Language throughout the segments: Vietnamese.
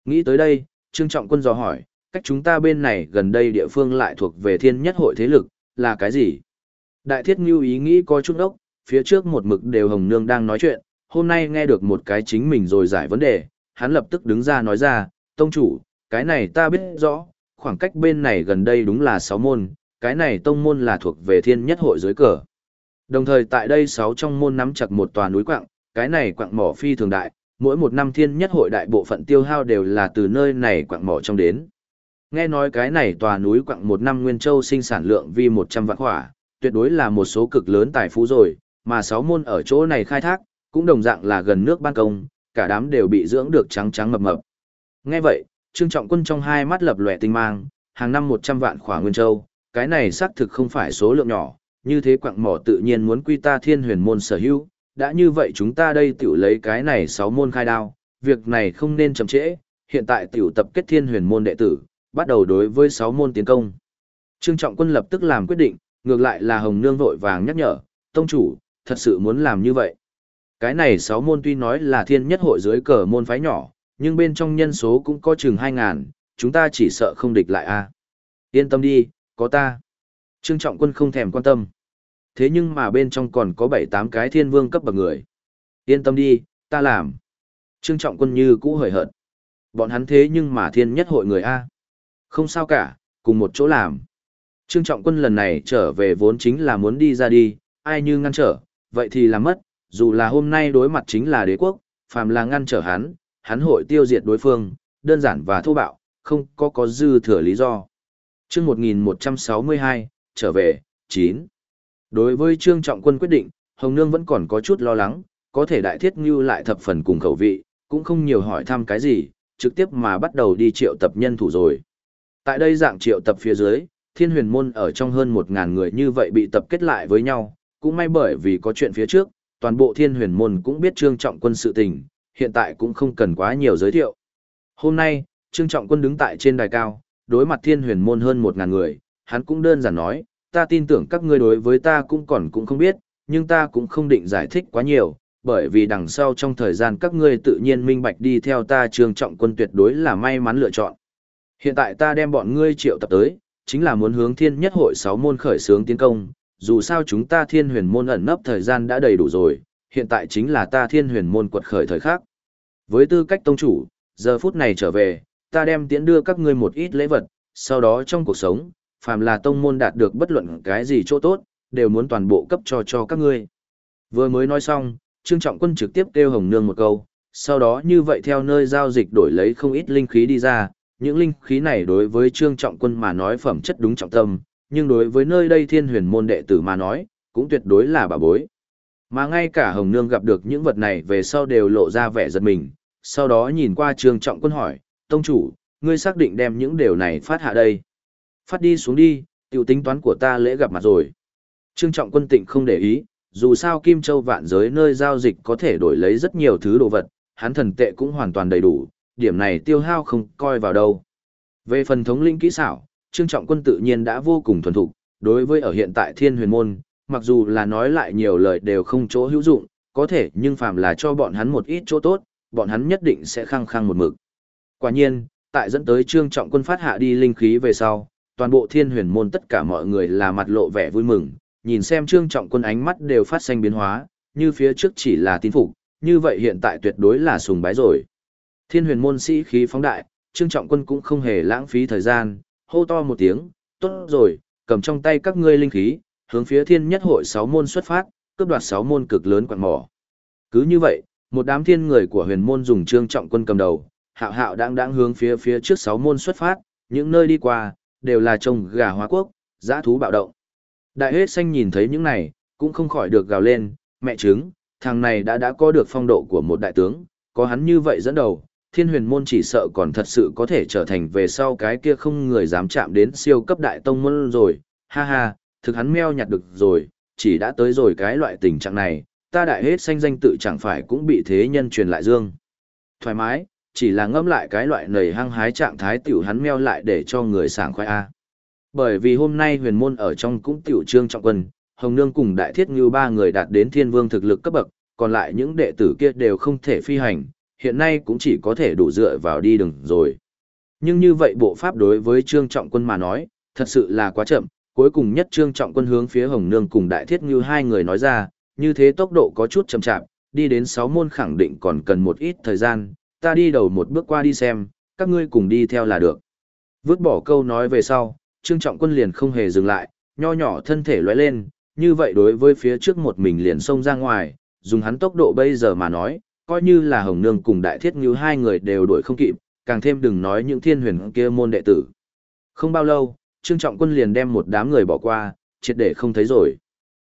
Nghĩ tới đây, Trương Trọng Quân dò hỏi, cách chúng ta bên này gần đây địa phương lại thuộc về thiên nhất hội thế lực, là cái gì? Đại Thiết Ngưu ý nghĩ có chút ốc, phía trước một mực đều Hồng Nương đang nói chuyện, hôm nay nghe được một cái chính mình rồi giải vấn đề, hắn lập tức đứng ra nói ra, tông chủ, cái này ta biết rõ, khoảng cách bên này gần đây đúng là 6 môn, cái này tông môn là thuộc về thiên nhất hội dưới cờ. Đồng thời tại đây 6 trong môn nắm chặt một tòa núi quặng, cái này quặng mỏ phi thường đại, mỗi một năm thiên nhất hội đại bộ phận tiêu hao đều là từ nơi này quặng mỏ trong đến. Nghe nói cái này tòa núi quặng một năm Nguyên Châu sinh sản lượng vi 100 vạn hỏa, tuyệt đối là một số cực lớn tài phú rồi, mà 6 môn ở chỗ này khai thác, cũng đồng dạng là gần nước ban công, cả đám đều bị dưỡng được trắng trắng mập mập. Nghe vậy, Trương Trọng Quân trong hai mắt lập lòe tinh mang, hàng năm 100 vạn khỏa Nguyên Châu, cái này xác thực không phải số lượng nhỏ, như thế quặng mỏ tự nhiên muốn quy ta thiên huyền môn sở hữu, đã như vậy chúng ta đây tiểu lấy cái này 6 môn khai đao, việc này không nên chậm trễ, hiện tại tiểu tập kết thiên huyền môn đệ tử, bắt đầu đối với 6 môn tiến công. Trương Trọng Quân lập tức làm quyết định, ngược lại là Hồng Nương vội vàng nhắc nhở, tông chủ, thật sự muốn làm như vậy. Cái này 6 môn tuy nói là thiên nhất hội dưới cờ môn phái nhỏ, nhưng bên trong nhân số cũng có chừng 2.000, chúng ta chỉ sợ không địch lại a. Yên tâm đi, có ta. Trương Trọng Quân không thèm quan tâm. Thế nhưng mà bên trong còn có 7-8 cái thiên vương cấp bậc người. Yên tâm đi, ta làm. Trương Trọng Quân như cũ hời hợt. Bọn hắn thế nhưng mà thiên nhất hội người A. Không sao cả, cùng một chỗ làm. Trương Trọng Quân lần này trở về vốn chính là muốn đi ra đi, ai như ngăn trở, vậy thì làm mất, dù là hôm nay đối mặt chính là đế quốc, phàm là ngăn trở hắn hội tiêu diệt đối phương, đơn giản và thô bạo, không có dư thừa lý do. Chương 1162, trở về, 9. Đối với Trương Trọng Quân quyết định, Hồng Nương vẫn còn có chút lo lắng, có thể Đại Thiết Ngưu lại thập phần cùng khẩu vị, cũng không nhiều hỏi thăm cái gì, trực tiếp mà bắt đầu đi triệu tập nhân thủ rồi. Tại đây dạng triệu tập phía dưới, Thiên Huyền Môn ở trong hơn 1.000 người như vậy bị tập kết lại với nhau, cũng may bởi vì có chuyện phía trước, toàn bộ Thiên Huyền Môn cũng biết Trương Trọng Quân sự tình, hiện tại cũng không cần quá nhiều giới thiệu. Hôm nay, Trương Trọng Quân đứng tại trên đài cao, đối mặt Thiên Huyền Môn hơn 1.000 người, hắn cũng đơn giản nói, ta tin tưởng các ngươi đối với ta cũng không biết, nhưng ta cũng không định giải thích quá nhiều, bởi vì đằng sau trong thời gian các ngươi tự nhiên minh bạch đi theo ta Trương Trọng Quân tuyệt đối là may mắn lựa chọn. Hiện tại ta đem bọn ngươi triệu tập tới, chính là muốn hướng thiên nhất hội 6 môn khởi xướng tiến công, dù sao chúng ta thiên huyền môn ẩn nấp thời gian đã đầy đủ rồi, hiện tại chính là ta thiên huyền môn quật khởi thời khắc. Với tư cách tông chủ, giờ phút này trở về, ta đem tiễn đưa các ngươi một ít lễ vật, sau đó trong cuộc sống, phàm là tông môn đạt được bất luận cái gì chỗ tốt, đều muốn toàn bộ cấp cho các ngươi. Vừa mới nói xong, Trương Trọng Quân trực tiếp kêu Hồng Nương một câu, sau đó như vậy theo nơi giao dịch đổi lấy không ít linh khí đi ra, những linh khí này đối với Trương Trọng Quân mà nói phẩm chất đúng trọng tâm, nhưng đối với nơi đây thiên huyền môn đệ tử mà nói, cũng tuyệt đối là bảo bối. Mà ngay cả Hồng Nương gặp được những vật này về sau đều lộ ra vẻ giật mình, sau đó nhìn qua Trương Trọng Quân hỏi, tông chủ, ngươi xác định đem những điều này phát hạ đây. Phát đi xuống đi, tiểu tính toán của ta lễ gặp mặt rồi. Trương Trọng Quân tịnh không để ý, dù sao Kim Châu vạn giới nơi giao dịch có thể đổi lấy rất nhiều thứ đồ vật, hắn thần tệ cũng hoàn toàn đầy đủ, điểm này tiêu hao không coi vào đâu. Về phần thống lĩnh kỹ xảo, Trương Trọng Quân tự nhiên đã vô cùng thuần thục, đối với ở hiện tại Thiên Huyền Môn, mặc dù là nói lại nhiều lời đều không chỗ hữu dụng, có thể nhưng phàm là cho bọn hắn một ít chỗ tốt, bọn hắn nhất định sẽ khăng khăng một mực. Quả nhiên, tại dẫn tới Trương Trọng Quân phát hạ đi linh khí về sau, toàn bộ Thiên Huyền Môn tất cả mọi người là mặt lộ vẻ vui mừng, nhìn xem Trương Trọng Quân ánh mắt đều phát sinh biến hóa, như phía trước chỉ là tín phục, như vậy hiện tại tuyệt đối là sùng bái rồi. Thiên Huyền Môn sĩ khí phóng đại, Trương Trọng Quân cũng không hề lãng phí thời gian, hô to một tiếng, tốt rồi, cầm trong tay các ngươi linh khí, hướng phía Thiên Nhất hội 6 môn xuất phát, cướp đoạt 6 môn cực lớn quặng mỏ. Cứ như vậy, một đám thiên người của Huyền Môn dùng Trương Trọng Quân cầm đầu, hạo hạo đang hướng phía trước 6 môn xuất phát, những nơi đi qua đều là trông gà hóa quốc, dã thú bạo động. Đại Hết Xanh nhìn thấy những này, cũng không khỏi được gào lên, mẹ trứng, thằng này đã có được phong độ của một đại tướng, có hắn như vậy dẫn đầu, Thiên Huyền Môn chỉ sợ còn thật sự có thể trở thành về sau cái kia không người dám chạm đến siêu cấp đại tông môn rồi, ha ha, thực hắn meo nhặt được rồi, chỉ đã tới rồi cái loại tình trạng này, ta Đại Hết Xanh danh tự chẳng phải cũng bị thế nhân truyền lại dương. Thoải mái, chỉ là ngâm lại cái loại nầy hăng hái trạng thái tiểu hắn meo lại để cho người sảng khoái a. Bởi vì hôm nay Huyền Môn ở trong cũng tiểu Trương Trọng Quân, Hồng Nương cùng Đại Thiết Ngưu 3 người đạt đến thiên vương thực lực cấp bậc, còn lại những đệ tử kia đều không thể phi hành, hiện nay cũng chỉ có thể đủ dựa vào đi đường rồi. Nhưng như vậy bộ pháp đối với Trương Trọng Quân mà nói, thật sự là quá chậm, cuối cùng nhất Trương Trọng Quân hướng phía Hồng Nương cùng Đại Thiết Ngưu hai người nói ra, như thế tốc độ có chút chậm chạp, đi đến 6 môn khẳng định còn cần một ít thời gian, ta đi đầu một bước qua đi xem, các ngươi cùng đi theo là được. Vứt bỏ câu nói về sau, Trương Trọng Quân liền không hề dừng lại, nho nhỏ thân thể lóe lên, như vậy đối với phía trước một mình liền xông ra ngoài, dùng hắn tốc độ bây giờ mà nói, coi như là Hồng Nương cùng Đại Thiết Ngưu hai người đều đuổi không kịp, càng thêm đừng nói những thiên huyền kia môn đệ tử. Không bao lâu, Trương Trọng Quân liền đem một đám người bỏ qua, triệt để không thấy rồi.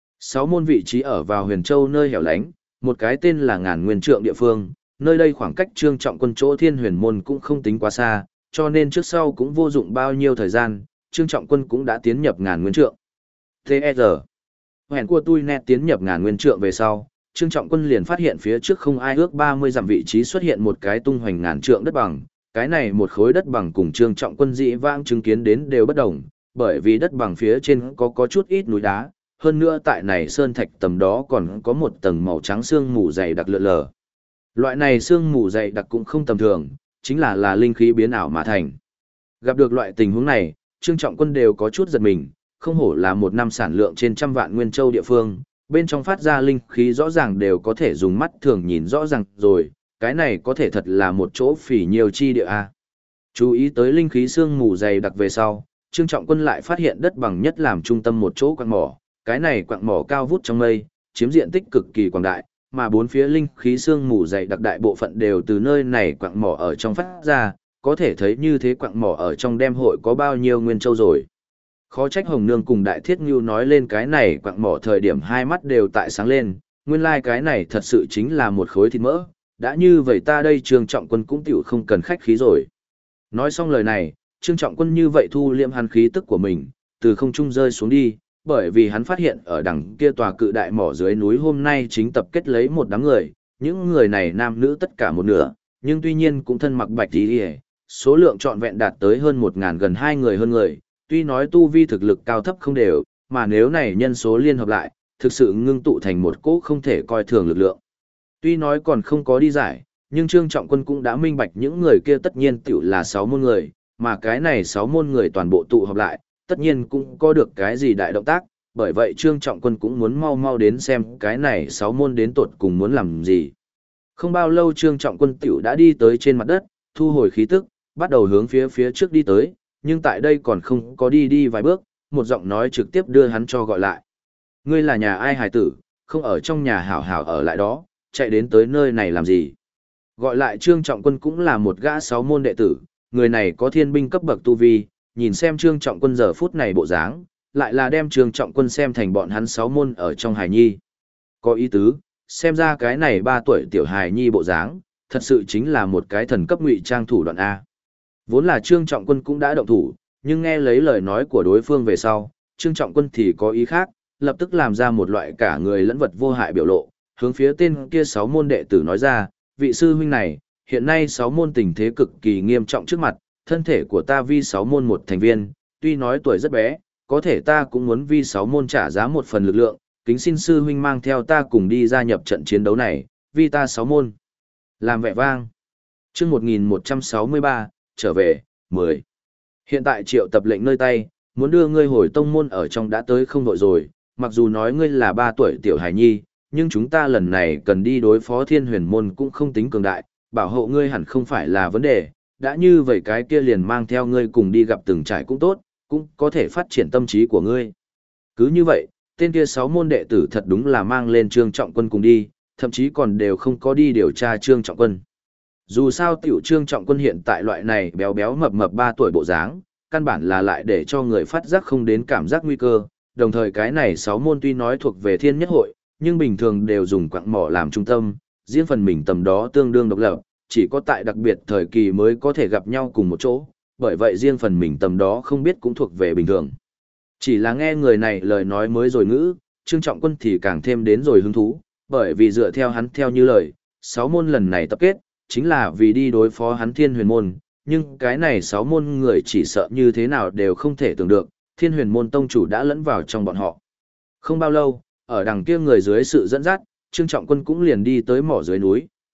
6 môn vị trí ở vào Huyền Châu nơi hẻo lánh, một cái tên là Ngàn Nguyên Trượng địa phương, nơi đây khoảng cách Trương Trọng Quân chỗ thiên huyền môn cũng không tính quá xa, cho nên trước sau cũng vô dụng bao nhiêu thời gian, Trương Trọng Quân cũng đã tiến nhập Ngàn Nguyên Trượng. T.E.R. Hẹn của tôi nét tiến nhập Ngàn Nguyên Trượng về sau, Trương Trọng Quân liền phát hiện phía trước không ai ước 30 dặm vị trí xuất hiện một cái tung hoành ngàn trượng đất bằng. Cái này một khối đất bằng cùng Trương Trọng Quân dĩ vãng chứng kiến đến đều bất đồng, bởi vì đất bằng phía trên có chút ít núi đá, hơn nữa tại này sơn thạch tầm đó còn có một tầng màu trắng sương mù dày đặc lượn lờ. Loại này sương mù dày đặc cũng không tầm thường, chính là linh khí biến ảo mà thành. Gặp được loại tình huống này, Trương Trọng Quân đều có chút giật mình, không hổ là một năm sản lượng trên trăm vạn nguyên châu địa phương, bên trong phát ra linh khí rõ ràng đều có thể dùng mắt thường nhìn rõ ràng rồi, cái này có thể thật là một chỗ phỉ nhiều chi địa a. Chú ý tới linh khí sương mù dày đặc về sau, Trương Trọng Quân lại phát hiện đất bằng nhất làm trung tâm một chỗ quặng mỏ, cái này quặng mỏ cao vút trong mây, chiếm diện tích cực kỳ quảng đại, mà bốn phía linh khí sương mù dày đặc đại bộ phận đều từ nơi này quặng mỏ ở trong phát ra, có thể thấy như thế quặng mỏ ở trong đem hội có bao nhiêu nguyên châu rồi. Khó trách Hồng Nương cùng Đại Thiết Ngưu nói lên cái này quặng mỏ thời điểm hai mắt đều tại sáng lên, nguyên lai cái này thật sự chính là một khối thịt mỡ, đã như vậy ta đây Trương Trọng Quân cũng tiểu không cần khách khí rồi. Nói xong lời này, Trương Trọng Quân như vậy thu liễm hắn khí tức của mình, từ không trung rơi xuống đi, bởi vì hắn phát hiện ở đằng kia tòa cự đại mỏ dưới núi hôm nay chính tập kết lấy một đám người, những người này nam nữ tất cả một nửa, nhưng tuy nhiên cũng thân mặc bạch tí, số lượng trọn vẹn đạt tới hơn 1000 gần 2 người hơn người, tuy nói tu vi thực lực cao thấp không đều, mà nếu này nhân số liên hợp lại, thực sự ngưng tụ thành một cỗ không thể coi thường lực lượng. Tuy nói còn không có đi giải, nhưng Trương Trọng Quân cũng đã minh bạch những người kia tất nhiên tiểu là 6 môn người, mà cái này 6 môn người toàn bộ tụ họp lại, tất nhiên cũng có được cái gì đại động tác, bởi vậy Trương Trọng Quân cũng muốn mau mau đến xem cái này 6 môn đến tột cùng muốn làm gì. Không bao lâu Trương Trọng Quân tiểu đã đi tới trên mặt đất, thu hồi khí tức, bắt đầu hướng phía trước đi tới, nhưng tại đây còn không có đi vài bước, một giọng nói trực tiếp đưa hắn cho gọi lại. Ngươi là nhà ai hài tử, không ở trong nhà hảo hảo ở lại đó, chạy đến tới nơi này làm gì? Gọi lại Trương Trọng Quân cũng là một gã 6 môn đệ tử, người này có thiên binh cấp bậc tu vi, nhìn xem Trương Trọng Quân giờ phút này bộ dáng, lại là đem Trương Trọng Quân xem thành bọn hắn 6 môn ở trong hài nhi. Có ý tứ, xem ra cái này 3 tuổi tiểu hài nhi bộ dáng, thật sự chính là một cái thần cấp ngụy trang thủ đoạn A. Vốn là Trương Trọng Quân cũng đã động thủ, nhưng nghe lấy lời nói của đối phương về sau, Trương Trọng Quân thì có ý khác, lập tức làm ra một loại cả người lẫn vật vô hại biểu lộ, hướng phía tên kia 6 môn đệ tử nói ra, vị sư huynh này, hiện nay 6 môn tình thế cực kỳ nghiêm trọng trước mặt, thân thể của ta vi 6 môn một thành viên, tuy nói tuổi rất bé, có thể ta cũng muốn vi 6 môn trả giá một phần lực lượng, kính xin sư huynh mang theo ta cùng đi gia nhập trận chiến đấu này, vi ta 6 môn. Làm vẻ vang. Chương 1163, trở về, 10. Hiện tại triệu tập lệnh nơi tay, muốn đưa ngươi hồi tông môn ở trong đã tới không đội rồi, mặc dù nói ngươi là 3 tuổi tiểu hải nhi, nhưng chúng ta lần này cần đi đối phó thiên huyền môn cũng không tính cường đại, bảo hộ ngươi hẳn không phải là vấn đề, đã như vậy cái kia liền mang theo ngươi cùng đi gặp từng trải cũng tốt, cũng có thể phát triển tâm trí của ngươi. Cứ như vậy, tên kia 6 môn đệ tử thật đúng là mang lên Trương Trọng Quân cùng đi, thậm chí còn đều không có đi điều tra Trương Trọng Quân. Dù sao tiểu Trương Trọng Quân hiện tại loại này béo béo mập mập 3 tuổi bộ dáng, căn bản là lại để cho người phát giác không đến cảm giác nguy cơ, đồng thời cái này 6 môn tuy nói thuộc về thiên nhất hội, nhưng bình thường đều dùng quặng mỏ làm trung tâm, riêng phần mình tầm đó tương đương độc lập, chỉ có tại đặc biệt thời kỳ mới có thể gặp nhau cùng một chỗ, bởi vậy riêng phần mình tầm đó không biết cũng thuộc về bình thường. Chỉ là nghe người này lời nói mới rồi ngữ, Trương Trọng Quân thì càng thêm đến rồi hứng thú, bởi vì dựa theo hắn theo như lời, 6 môn lần này tập kết, chính là vì đi đối phó hắn thiên huyền môn, nhưng cái này 6 môn người chỉ sợ như thế nào đều không thể tưởng được, thiên huyền môn tông chủ đã lẫn vào trong bọn họ. Không bao lâu, ở đằng kia người dưới sự dẫn dắt, Trương Trọng Quân cũng liền đi tới mỏ dưới núi,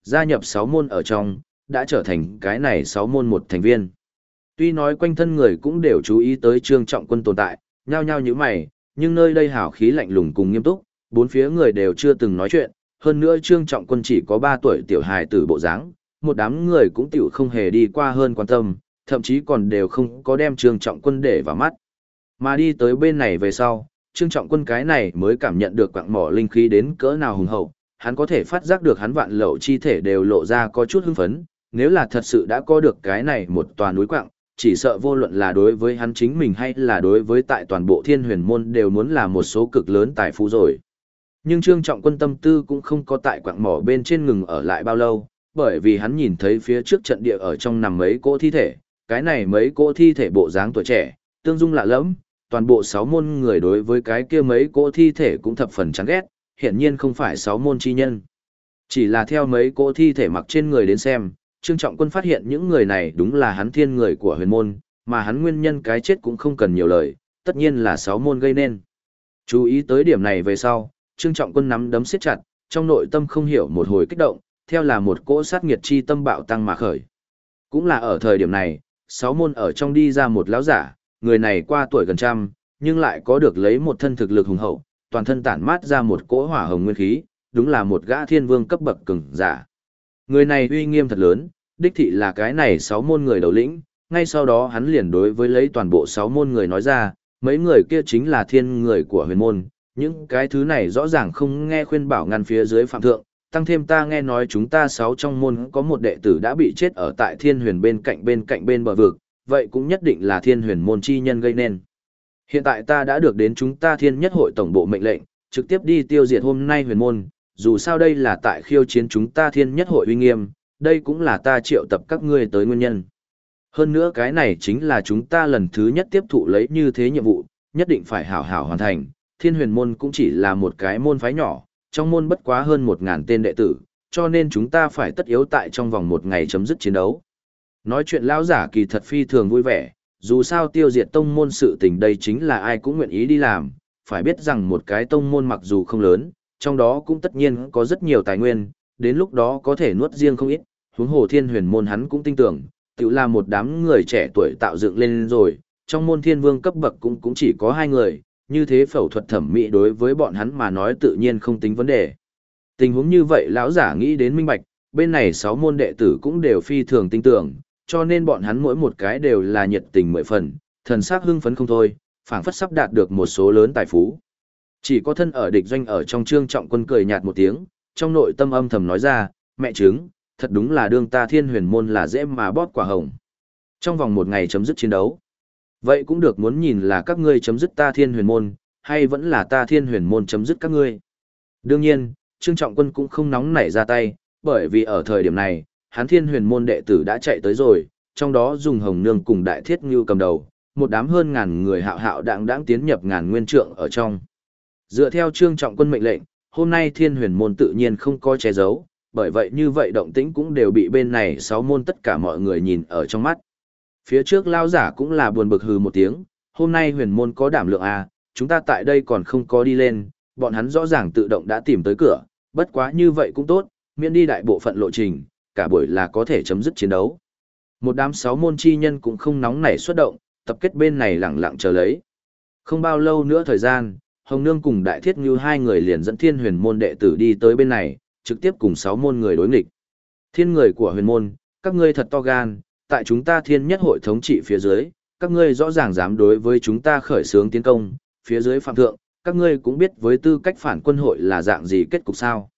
gia nhập 6 môn ở trong, đã trở thành cái này 6 môn một thành viên. Tuy nói quanh thân người cũng đều chú ý tới Trương Trọng Quân tồn tại, nhao nhao như mày, nhưng nơi đây hào khí lạnh lùng cùng nghiêm túc, bốn phía người đều chưa từng nói chuyện, hơn nữa Trương Trọng Quân chỉ có 3 tuổi tiểu hài tử bộ dáng, một đám người cũng tiểu không hề đi qua hơn quan tâm, thậm chí còn đều không có đem Trương Trọng Quân để vào mắt. Mà đi tới bên này về sau, Trương Trọng Quân cái này mới cảm nhận được quặng mỏ linh khí đến cỡ nào hùng hậu, hắn có thể phát giác được hắn vạn lậu chi thể đều lộ ra có chút hưng phấn, nếu là thật sự đã có được cái này một tòa núi quặng, chỉ sợ vô luận là đối với hắn chính mình hay là đối với tại toàn bộ Thiên Huyền môn đều muốn là một số cực lớn tài phú rồi. Nhưng Trương Trọng Quân tâm tư cũng không có tại quặng mỏ bên trên ngừng ở lại bao lâu, bởi vì hắn nhìn thấy phía trước trận địa ở trong nằm mấy cỗ thi thể, cái này mấy cỗ thi thể bộ dáng tuổi trẻ, tương dung lạ lẫm, toàn bộ 6 môn người đối với cái kia mấy cỗ thi thể cũng thập phần chán ghét, hiển nhiên không phải 6 môn chi nhân. Chỉ là theo mấy cỗ thi thể mặc trên người đến xem, Trương Trọng Quân phát hiện những người này đúng là hắn thiên người của huyền môn, mà hắn nguyên nhân cái chết cũng không cần nhiều lời, tất nhiên là 6 môn gây nên. Chú ý tới điểm này về sau, Trương Trọng Quân nắm đấm siết chặt, trong nội tâm không hiểu một hồi kích động, theo là một cỗ sát nghiệt chi tâm bạo tăng mà khởi. Cũng là ở thời điểm này, 6 môn ở trong đi ra một lão giả, người này qua tuổi gần trăm, nhưng lại có được lấy một thân thực lực hùng hậu, toàn thân tản mát ra một cỗ hỏa hồng nguyên khí, đúng là một gã thiên vương cấp bậc cường giả. Người này uy nghiêm thật lớn, đích thị là cái này 6 môn người đầu lĩnh, ngay sau đó hắn liền đối với lấy toàn bộ 6 môn người nói ra, mấy người kia chính là thiên người của huyền môn, những cái thứ này rõ ràng không nghe khuyên bảo ngăn phía dưới phạm thượng, tăng thêm ta nghe nói chúng ta 6 trong môn có một đệ tử đã bị chết ở tại Thiên Huyền bên bờ vực, vậy cũng nhất định là Thiên Huyền môn chi nhân gây nên. Hiện tại ta đã được đến chúng ta Thiên Nhất hội tổng bộ mệnh lệnh, trực tiếp đi tiêu diệt hôm nay huyền môn, dù sao đây là tại khiêu chiến chúng ta Thiên Nhất hội uy nghiêm, đây cũng là ta triệu tập các ngươi tới nguyên nhân. Hơn nữa cái này chính là chúng ta lần thứ nhất tiếp thụ lấy như thế nhiệm vụ, nhất định phải hảo hảo hoàn thành. Thiên Huyền môn cũng chỉ là một cái môn phái nhỏ, trong môn bất quá hơn 1000 tên đệ tử, cho nên chúng ta phải tất yếu tại trong vòng 1 ngày chấm dứt chiến đấu. Nói chuyện lão giả kỳ thật phi thường vui vẻ, dù sao tiêu diệt tông môn sự tình đây chính là ai cũng nguyện ý đi làm, phải biết rằng một cái tông môn mặc dù không lớn, trong đó cũng tất nhiên có rất nhiều tài nguyên, đến lúc đó có thể nuốt riêng không ít, huống hồ Thiên Huyền môn hắn cũng tin tưởng, tự là một đám người trẻ tuổi tạo dựng lên rồi, trong môn thiên vương cấp bậc cũng chỉ có 2 người, như thế phẫu thuật thẩm mỹ đối với bọn hắn mà nói tự nhiên không tính vấn đề. Tình huống như vậy lão giả nghĩ đến minh bạch, bên này 6 môn đệ tử cũng đều phi thường tin tưởng, cho nên bọn hắn mỗi một cái đều là nhiệt tình 10 phần, thần sắc hưng phấn không thôi, phảng phất sắp đạt được một số lớn tài phú. Chỉ có thân ở địch doanh ở trong Trương Trọng Quân cười nhạt một tiếng, trong nội tâm âm thầm nói ra, mẹ chứng, thật đúng là đương ta Thiên Huyền môn là dễ mà bóp quả hồng. Trong vòng 1 ngày chấm dứt chiến đấu. Vậy cũng được, muốn nhìn là các ngươi chấm dứt ta Thiên Huyền môn, hay vẫn là ta Thiên Huyền môn chấm dứt các ngươi. Đương nhiên, Trương Trọng Quân cũng không nóng nảy ra tay, bởi vì ở thời điểm này, hắn Thiên Huyền môn đệ tử đã chạy tới rồi, trong đó dùng Hồng Nương cùng Đại Thiết Ngưu cầm đầu, một đám hơn ngàn người hạo hạo đãng tiến nhập ngàn nguyên trượng ở trong. Dựa theo Trương Trọng Quân mệnh lệnh, hôm nay Thiên Huyền môn tự nhiên không có che giấu, bởi vậy như vậy động tĩnh cũng đều bị bên này 6 môn tất cả mọi người nhìn ở trong mắt. Phía trước lao giả cũng là buồn bực hừ một tiếng, hôm nay huyền môn có đảm lượng à, chúng ta tại đây còn không có đi lên, bọn hắn rõ ràng tự động đã tìm tới cửa, bất quá như vậy cũng tốt, miễn đi đại bộ phận lộ trình, cả buổi là có thể chấm dứt chiến đấu. Một đám 6 môn chi nhân cũng không nóng nảy xuất động, tập kết bên này lặng lặng chờ lấy. Không bao lâu nữa thời gian, Hồng Nương cùng Đại Thiết Ngưu 2 người liền dẫn Thiên Huyền môn đệ tử đi tới bên này, trực tiếp cùng 6 môn người đối nghịch. Thiên người của huyền môn, các ngươi thật to gan, tại chúng ta Thiên Nhất hội thống trị phía dưới, các ngươi rõ ràng dám đối với chúng ta khởi xướng tiến công, phía dưới phạm thượng, các ngươi cũng biết với tư cách phản quân hội là dạng gì kết cục sao.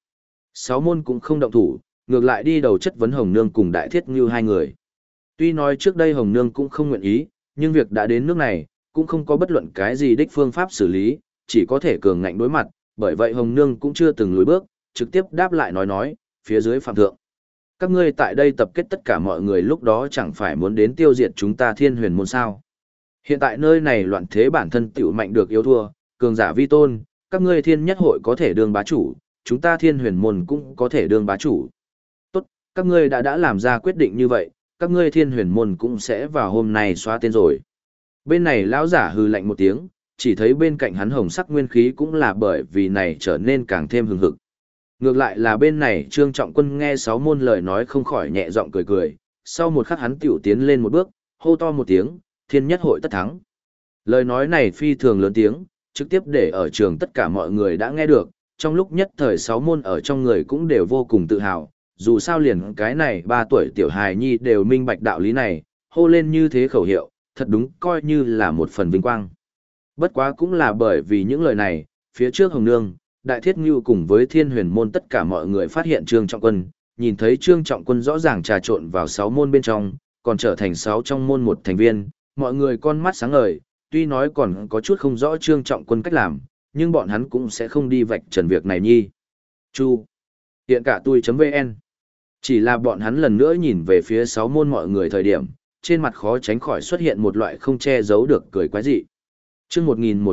6 môn cũng không động thủ, ngược lại đi đầu chất vấn Hồng Nương cùng Đại Thiết Ngưu 2 người. Tuy nói trước đây Hồng Nương cũng không nguyện ý, nhưng việc đã đến nước này, cũng không có bất luận cái gì đích phương pháp xử lý, chỉ có thể cường ngạnh đối mặt, bởi vậy Hồng Nương cũng chưa từng lùi bước, trực tiếp đáp lại nói, phía dưới phạm thượng. Các ngươi tại đây tập kết tất cả mọi người lúc đó chẳng phải muốn đến tiêu diệt chúng ta Thiên Huyền môn sao. Hiện tại nơi này loạn thế bản thân tiểu mạnh được yếu thua, cường giả vi tôn, các ngươi Thiên Nhất hội có thể đương bá chủ, chúng ta Thiên Huyền môn cũng có thể đương bá chủ. Tốt, các ngươi đã làm ra quyết định như vậy, các ngươi Thiên Huyền môn cũng sẽ vào hôm nay xóa tên rồi. Bên này lão giả hừ lạnh một tiếng, chỉ thấy bên cạnh hắn hồng sắc nguyên khí cũng là bởi vì này trở nên càng thêm hừng hực. Ngược lại là bên này Trương Trọng Quân nghe sáu môn lời nói không khỏi nhẹ giọng cười cười, sau một khắc hắn tiểu tiến lên một bước, hô to một tiếng, thiên nhất hội tất thắng. Lời nói này phi thường lớn tiếng, trực tiếp để ở trường tất cả mọi người đã nghe được, trong lúc nhất thời sáu môn ở trong người cũng đều vô cùng tự hào, dù sao liền cái này 3 tuổi tiểu hài nhi đều minh bạch đạo lý này, hô lên như thế khẩu hiệu, thật đúng coi như là một phần vinh quang. Bất quá cũng là bởi vì những lời này, phía trước Hồng Nương, Đại Thiết Ngưu cùng với Thiên Huyền môn tất cả mọi người phát hiện Trương Trọng Quân, nhìn thấy Trương Trọng Quân rõ ràng trà trộn vào 6 môn bên trong, còn trở thành 6 trong môn một thành viên, mọi người con mắt sáng ngời, tuy nói còn có chút không rõ Trương Trọng Quân cách làm, nhưng bọn hắn cũng sẽ không đi vạch trần việc này nhi. Chu. Hiện cả tui.vn. Chỉ là bọn hắn lần nữa nhìn về phía 6 môn mọi người thời điểm, trên mặt khó tránh khỏi xuất hiện một loại không che giấu được cười quái dị. Chương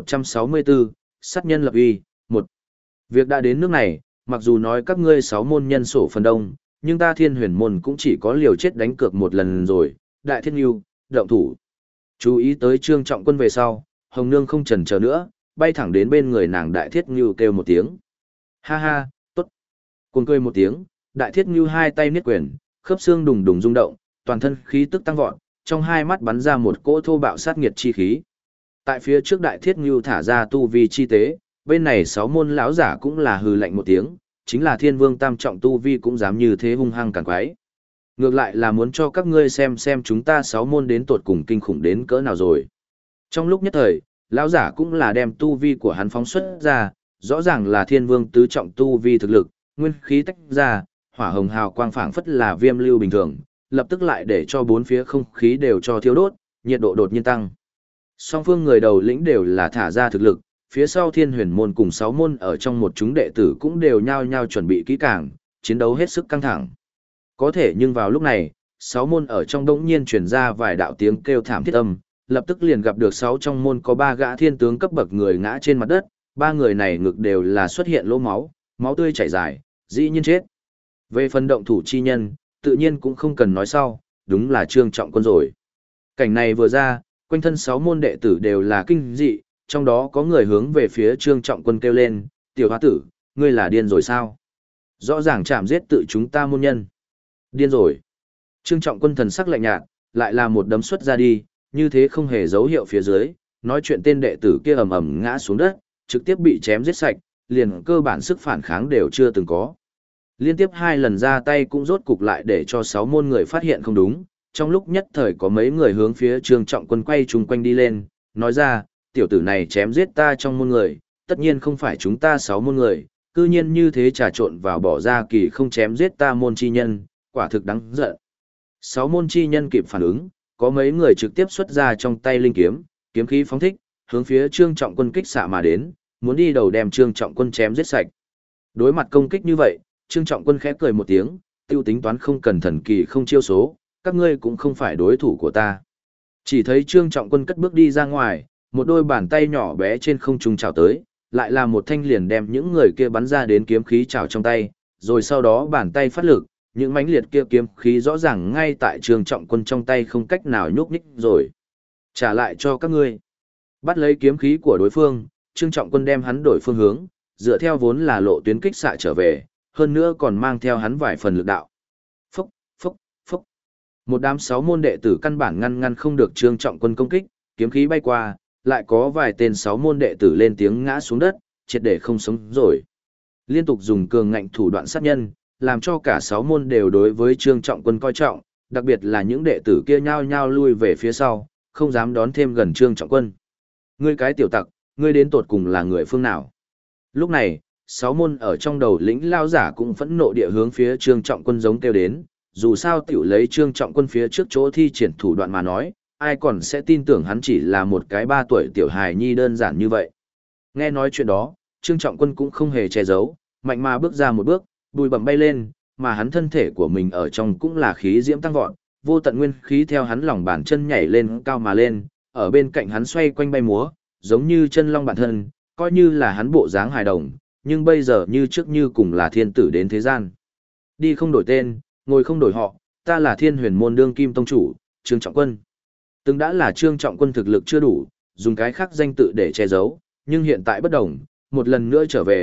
1164, sát nhân lập uy, 1. Việc đã đến nước này, mặc dù nói các ngươi 6 môn nhân sổ phần đông, nhưng ta Thiên Huyền môn cũng chỉ có liều chết đánh cược một lần rồi, Đại Thiết Ngưu, động thủ. Chú ý tới Trương Trọng Quân về sau, Hồng Nương không chần chờ nữa, bay thẳng đến bên người nàng Đại Thiết Ngưu kêu một tiếng. Ha ha, tốt. Cuồng cười một tiếng, Đại Thiết Ngưu hai tay niết quyền, khớp xương đùng đùng rung động, toàn thân khí tức tăng vọt, trong hai mắt bắn ra một cỗ thô bạo sát nghiệt chi khí. Tại phía trước Đại Thiết Ngưu thả ra tu vi chi tế, bên này 6 môn lão giả cũng là hừ lạnh một tiếng, chính là Thiên Vương tam trọng tu vi cũng dám như thế hung hăng càn quái. Ngược lại là muốn cho các ngươi xem chúng ta 6 môn đến tột cùng kinh khủng đến cỡ nào rồi. Trong lúc nhất thời, lão giả cũng là đem tu vi của hắn phóng xuất ra, rõ ràng là Thiên Vương tứ trọng tu vi thực lực, nguyên khí tách ra, hỏa hồng hào quang phảng phất là viêm lưu bình thường, lập tức lại để cho bốn phía không khí đều cho thiêu đốt, nhiệt độ đột nhiên tăng. Song phương người đầu lĩnh đều là thả ra thực lực, phía sau Thiên Huyền môn cùng 6 môn ở trong một chúng đệ tử cũng đều nhao nhao chuẩn bị kỹ càng, chiến đấu hết sức căng thẳng. Có thể nhưng vào lúc này, 6 môn ở trong đống nhiên truyền ra vài đạo tiếng kêu thảm thiết âm, lập tức liền gặp được 6 trong môn có 3 gã thiên tướng cấp bậc người ngã trên mặt đất, 3 người này ngực đều là xuất hiện lỗ máu, máu tươi chảy dài, dĩ nhiên chết. Về phần động thủ chi nhân, tự nhiên cũng không cần nói sau, đúng là Trương Trọng Quân rồi. Cảnh này vừa ra, quanh thân 6 môn đệ tử đều là kinh dị, trong đó có người hướng về phía Trương Trọng Quân kêu lên, tiểu hoa tử, ngươi là điên rồi sao? Rõ ràng chạm giết tự chúng ta môn nhân. Điên rồi. Trương Trọng Quân thần sắc lạnh nhạt, lại là một đấm xuất ra đi, như thế không hề dấu hiệu phía dưới, nói chuyện tên đệ tử kia ầm ầm ngã xuống đất, trực tiếp bị chém giết sạch, liền cơ bản sức phản kháng đều chưa từng có. Liên tiếp 2 lần ra tay cũng rốt cục lại để cho 6 môn người phát hiện không đúng, trong lúc nhất thời có mấy người hướng phía Trương Trọng Quân quay chung quanh đi lên, nói ra, tiểu tử này chém giết ta trong môn người, tất nhiên không phải chúng ta 6 môn người, cư nhiên như thế trà trộn vào bỏ ra kỳ không chém giết ta môn chi nhân, quả thực đáng giận. 6 môn chi nhân kịp phản ứng, có mấy người trực tiếp xuất ra trong tay linh kiếm, kiếm khí phóng thích, hướng phía Trương Trọng Quân kích xạ mà đến, muốn đi đầu đem Trương Trọng Quân chém giết sạch. Đối mặt công kích như vậy, Trương Trọng Quân khẽ cười một tiếng, tiêu tính toán không cần thần kỳ không chiêu số, các ngươi cũng không phải đối thủ của ta. Chỉ thấy Trương Trọng Quân cất bước đi ra ngoài, một đôi bàn tay nhỏ bé trên không trung chào tới, lại là một thanh liền đem những người kia bắn ra đến kiếm khí chào trong tay, rồi sau đó bàn tay phát lực, những mãnh liệt kia kiếm khí rõ ràng ngay tại Trương Trọng Quân trong tay không cách nào nhúc nhích rồi. Trả lại cho các ngươi. Bắt lấy kiếm khí của đối phương, Trương Trọng Quân đem hắn đổi phương hướng, dựa theo vốn là lộ tuyến kích xạ trở về, hơn nữa còn mang theo hắn vài phần lực đạo. Phốc, phốc, phốc. Một đám 6 môn đệ tử căn bản ngăn không được Trương Trọng Quân công kích, kiếm khí bay qua, lại có vài tên 6 môn đệ tử lên tiếng ngã xuống đất, triệt để không sống rồi. Liên tục dùng cường ngạnh thủ đoạn sát nhân, làm cho cả 6 môn đều đối với Trương Trọng Quân coi trọng, đặc biệt là những đệ tử kia nhao nhao lui về phía sau, không dám đón thêm gần Trương Trọng Quân. Ngươi cái tiểu tặc, ngươi đến tột cùng là người phương nào? Lúc này, 6 môn ở trong đầu lĩnh lao giả cũng phẫn nộ địa hướng phía Trương Trọng Quân giống kêu đến, dù sao tiểu lấy Trương Trọng Quân phía trước chỗ thi triển thủ đoạn mà nói, ai còn sẽ tin tưởng hắn chỉ là một cái 3 tuổi tiểu hài nhi đơn giản như vậy. Nghe nói chuyện đó, Trương Trọng Quân cũng không hề che giấu, mạnh mà bước ra một bước, bùi bẩm bay lên, mà hắn thân thể của mình ở trong cũng là khí diễm tăng vọt, vô tận nguyên khí theo hắn lòng bàn chân nhảy lên cao mà lên, ở bên cạnh hắn xoay quanh bay múa, giống như chân long bản thân, coi như là hắn bộ dáng hài đồng, nhưng bây giờ như trước như cùng là thiên tử đến thế gian. Đi không đổi tên, ngồi không đổi họ, ta là Thiên Huyền môn đương kim tông chủ, Trương Trọng Quân. Từng đã là Trương Trọng Quân thực lực chưa đủ, dùng cái khác danh tự để che giấu, nhưng hiện tại bất đồng, một lần nữa trở về,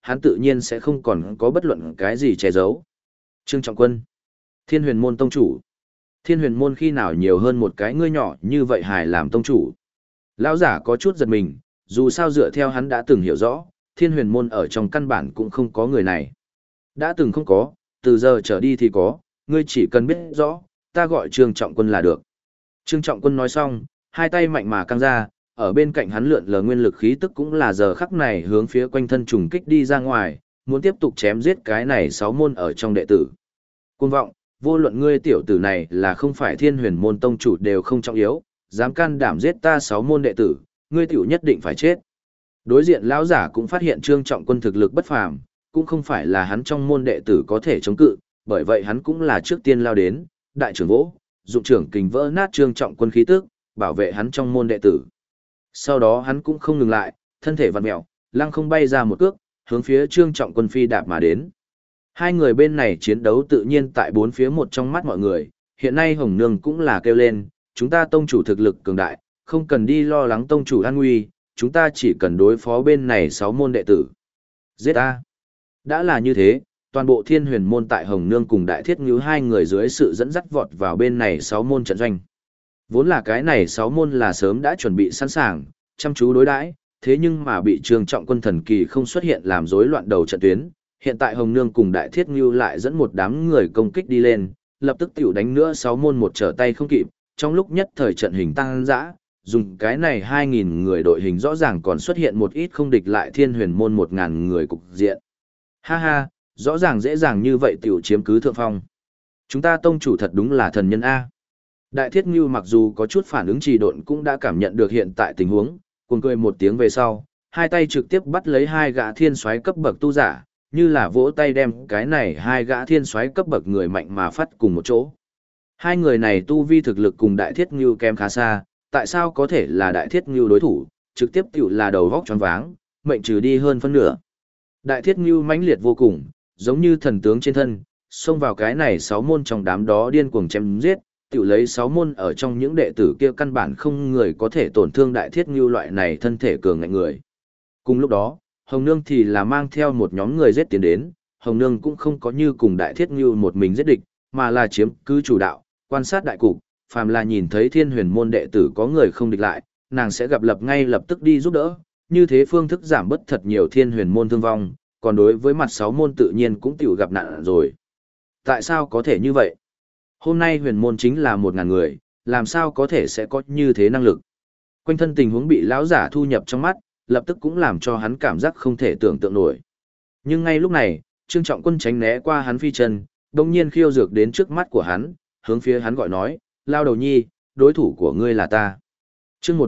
hắn tự nhiên sẽ không còn có bất luận cái gì che giấu. Trương Trọng Quân, Thiên Huyền Môn tông chủ. Thiên Huyền Môn khi nào nhiều hơn một cái ngươi nhỏ như vậy hài làm tông chủ. Lão giả có chút giật mình, dù sao dựa theo hắn đã từng hiểu rõ, Thiên Huyền Môn ở trong căn bản cũng không có người này. Đã từng không có, từ giờ trở đi thì có, ngươi chỉ cần biết rõ, ta gọi Trương Trọng Quân là được. Trương Trọng Quân nói xong, hai tay mạnh mà căng ra, ở bên cạnh hắn lượn lờ nguyên lực khí tức cũng là giờ khắc này hướng phía quanh thân trùng kích đi ra ngoài, muốn tiếp tục chém giết cái này 6 môn ở trong đệ tử. Cuồng vọng, vô luận ngươi tiểu tử này là không phải Thiên Huyền Môn tông chủ đều không trọng yếu, dám can đảm giết ta 6 môn đệ tử, ngươi tiểu nhất định phải chết. Đối diện lão giả cũng phát hiện Trương Trọng Quân thực lực bất phàm, cũng không phải là hắn trong môn đệ tử có thể chống cự, bởi vậy hắn cũng là trước tiên lao đến, đại trưởng vỗ, dụng trưởng kình vỡ nát Trương Trọng Quân khí tức, bảo vệ hắn trong môn đệ tử. Sau đó hắn cũng không ngừng lại, thân thể vặn mèo, lăng không bay ra một cước, hướng phía Trương Trọng Quân phi đạp mà đến. Hai người bên này chiến đấu tự nhiên tại bốn phía một trong mắt mọi người, hiện nay Hồng Nương cũng là kêu lên, chúng ta tông chủ thực lực cường đại, không cần đi lo lắng tông chủ an nguy, chúng ta chỉ cần đối phó bên này 6 môn đệ tử. Giết ta! Đã là như thế, toàn bộ Thiên Huyền Môn tại Hồng Nương cùng Đại Thiết Ngưu hai người dưới sự dẫn dắt vọt vào bên này 6 môn trận doanh. Vốn là cái này 6 môn là sớm đã chuẩn bị sẵn sàng, chăm chú đối đãi, thế nhưng mà bị Trương Trọng Quân thần kỳ không xuất hiện làm rối loạn đầu trận tuyến. Hiện tại Hồng Nương cùng Đại Thiết Ngưu lại dẫn một đám người công kích đi lên, lập tức tiểu đánh nữa 6 môn một trở tay không kịp, trong lúc nhất thời trận hình tăng dã, dùng cái này 2.000 người đội hình rõ ràng còn xuất hiện một ít không địch lại Thiên Huyền Môn 1.000 người cục diện. Ha ha, rõ ràng dễ dàng như vậy tiểu chiếm cứ thượng phong. Chúng ta tông chủ thật đúng là thần nhân A. Đại Thiết Ngưu mặc dù có chút phản ứng trì độn cũng đã cảm nhận được hiện tại tình huống, cuồng cười một tiếng về sau, hai tay trực tiếp bắt lấy hai gã thiên soái cấp bậc tu giả, như là vỗ tay đem cái này hai gã thiên soái cấp bậc người mạnh mà phát cùng một chỗ. Hai người này tu vi thực lực cùng Đại Thiết Ngưu kém khá xa, tại sao có thể là Đại Thiết Ngưu đối thủ, trực tiếp tiểu là đầu vóc choáng váng, mệnh trừ đi hơn phân nửa. Đại Thiết Ngưu mãnh liệt vô cùng, giống như thần tướng trên thân, xông vào cái này 6 môn trong đám đó điên cuồng chém giết, tiểu lấy 6 môn ở trong những đệ tử kia căn bản không người có thể tổn thương Đại Thiết Ngưu loại này thân thể cường ngạnh người. Cùng lúc đó, Hồng Nương thì là mang theo một nhóm người giết tiến đến, Hồng Nương cũng không có như cùng Đại Thiết Ngưu một mình giết địch, mà là chiếm cứ chủ đạo, quan sát đại cục, phàm là nhìn thấy Thiên Huyền Môn đệ tử có người không địch lại, nàng sẽ gặp lập ngay lập tức đi giúp đỡ, như thế phương thức giảm bớt thật nhiều Thiên Huyền Môn thương vong, còn đối với mặt 6 môn tự nhiên cũng tiểu gặp nạn rồi. Tại sao có thể như vậy? Hôm nay Huyền Môn chính là 1.000 người, làm sao có thể sẽ có như thế năng lực? Quanh thân tình huống bị lão giả thu nhập trong mắt, lập tức cũng làm cho hắn cảm giác không thể tưởng tượng nổi. Nhưng ngay lúc này, Trương Trọng Quân tránh né qua hắn phi chân, đồng nhiên khiêu dược đến trước mắt của hắn, hướng phía hắn gọi nói, Lao Đầu Nhi, đối thủ của ngươi là ta. Chương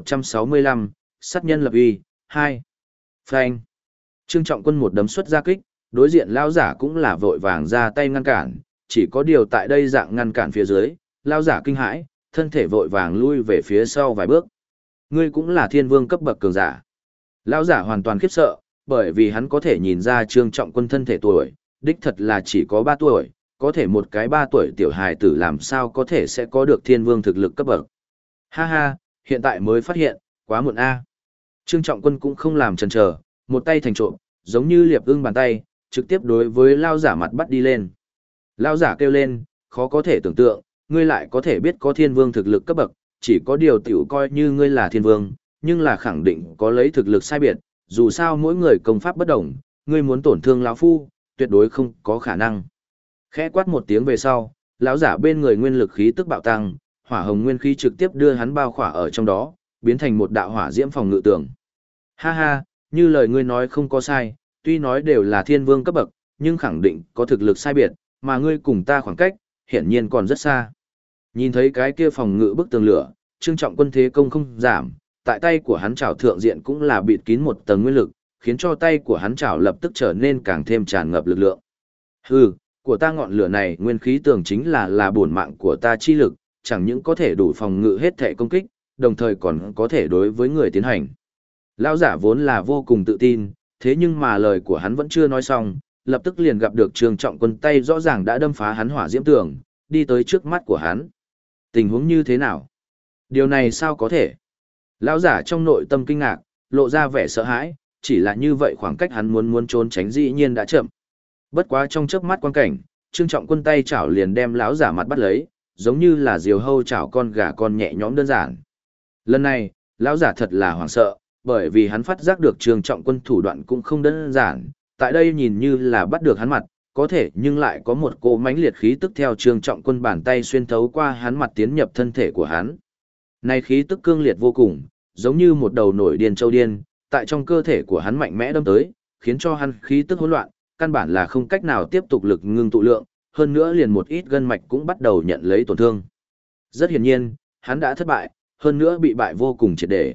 1165, sát nhân lập uy, 2. Phanh. Trương Trọng Quân một đấm xuất ra kích, đối diện lão giả cũng là vội vàng ra tay ngăn cản, chỉ có điều tại đây dạng ngăn cản phía dưới, lão giả kinh hãi, thân thể vội vàng lui về phía sau vài bước. Ngươi cũng là thiên vương cấp bậc cường giả. Lão giả hoàn toàn khiếp sợ, bởi vì hắn có thể nhìn ra Trương Trọng Quân thân thể tuổi, đích thật là chỉ có 3 tuổi, có thể một cái 3 tuổi tiểu hài tử làm sao có thể sẽ có được thiên vương thực lực cấp bậc. Ha ha, hiện tại mới phát hiện, quá muộn a. Trương Trọng Quân cũng không làm chần chờ, một tay thành trộm, giống như liệp ưng bàn tay, trực tiếp đối với lão giả mặt bắt đi lên. Lão giả kêu lên, khó có thể tưởng tượng, ngươi lại có thể biết có thiên vương thực lực cấp bậc, chỉ có điều tiểu coi như ngươi là thiên vương, nhưng là khẳng định có lấy thực lực sai biệt, dù sao mỗi người công pháp bất đồng, ngươi muốn tổn thương lão phu, tuyệt đối không có khả năng. Khẽ quát một tiếng về sau, lão giả bên người nguyên lực khí tức bạo tăng, hỏa hồng nguyên khí trực tiếp đưa hắn bao khỏa ở trong đó, biến thành một đạo hỏa diễm phòng ngự tường. Ha ha, như lời ngươi nói không có sai, tuy nói đều là thiên vương cấp bậc, nhưng khẳng định có thực lực sai biệt, mà ngươi cùng ta khoảng cách, hiển nhiên còn rất xa. Nhìn thấy cái kia phòng ngự bức tường lửa, Trương Trọng Quân thế công không giảm, tại tay của hắn chảo thượng diện cũng là bịt kín một tầng nguyên lực, khiến cho tay của hắn chảo lập tức trở nên càng thêm tràn ngập lực lượng. Hừ, của ta ngọn lửa này nguyên khí tường chính là bổn mạng của ta chi lực, chẳng những có thể đủ phòng ngự hết thể công kích, đồng thời còn có thể đối với người tiến hành. Lão giả vốn là vô cùng tự tin, thế nhưng mà lời của hắn vẫn chưa nói xong, lập tức liền gặp được Trương Trọng Quân tay rõ ràng đã đâm phá hắn hỏa diễm tường, đi tới trước mắt của hắn. Tình huống như thế nào? Điều này sao có thể? Lão giả trong nội tâm kinh ngạc, lộ ra vẻ sợ hãi, chỉ là như vậy khoảng cách hắn muốn trốn tránh dĩ nhiên đã chậm. Bất quá trong chớp mắt quan cảnh, Trương Trọng Quân tay chảo liền đem lão giả mặt bắt lấy, giống như là diều hâu chảo con gà con nhẹ nhõm đơn giản. Lần này, lão giả thật là hoảng sợ, bởi vì hắn phát giác được Trương Trọng Quân thủ đoạn cũng không đơn giản, tại đây nhìn như là bắt được hắn mặt, có thể nhưng lại có một cỗ mãnh liệt khí tức theo Trương Trọng Quân bàn tay xuyên thấu qua hắn mặt tiến nhập thân thể của hắn. Này khí tức cương liệt vô cùng, giống như một đầu nổi điên châu điên, tại trong cơ thể của hắn mạnh mẽ đâm tới, khiến cho hắn khí tức hỗn loạn, căn bản là không cách nào tiếp tục lực ngưng tụ lượng, hơn nữa liền một ít gân mạch cũng bắt đầu nhận lấy tổn thương. Rất hiển nhiên, hắn đã thất bại, hơn nữa bị bại vô cùng triệt để.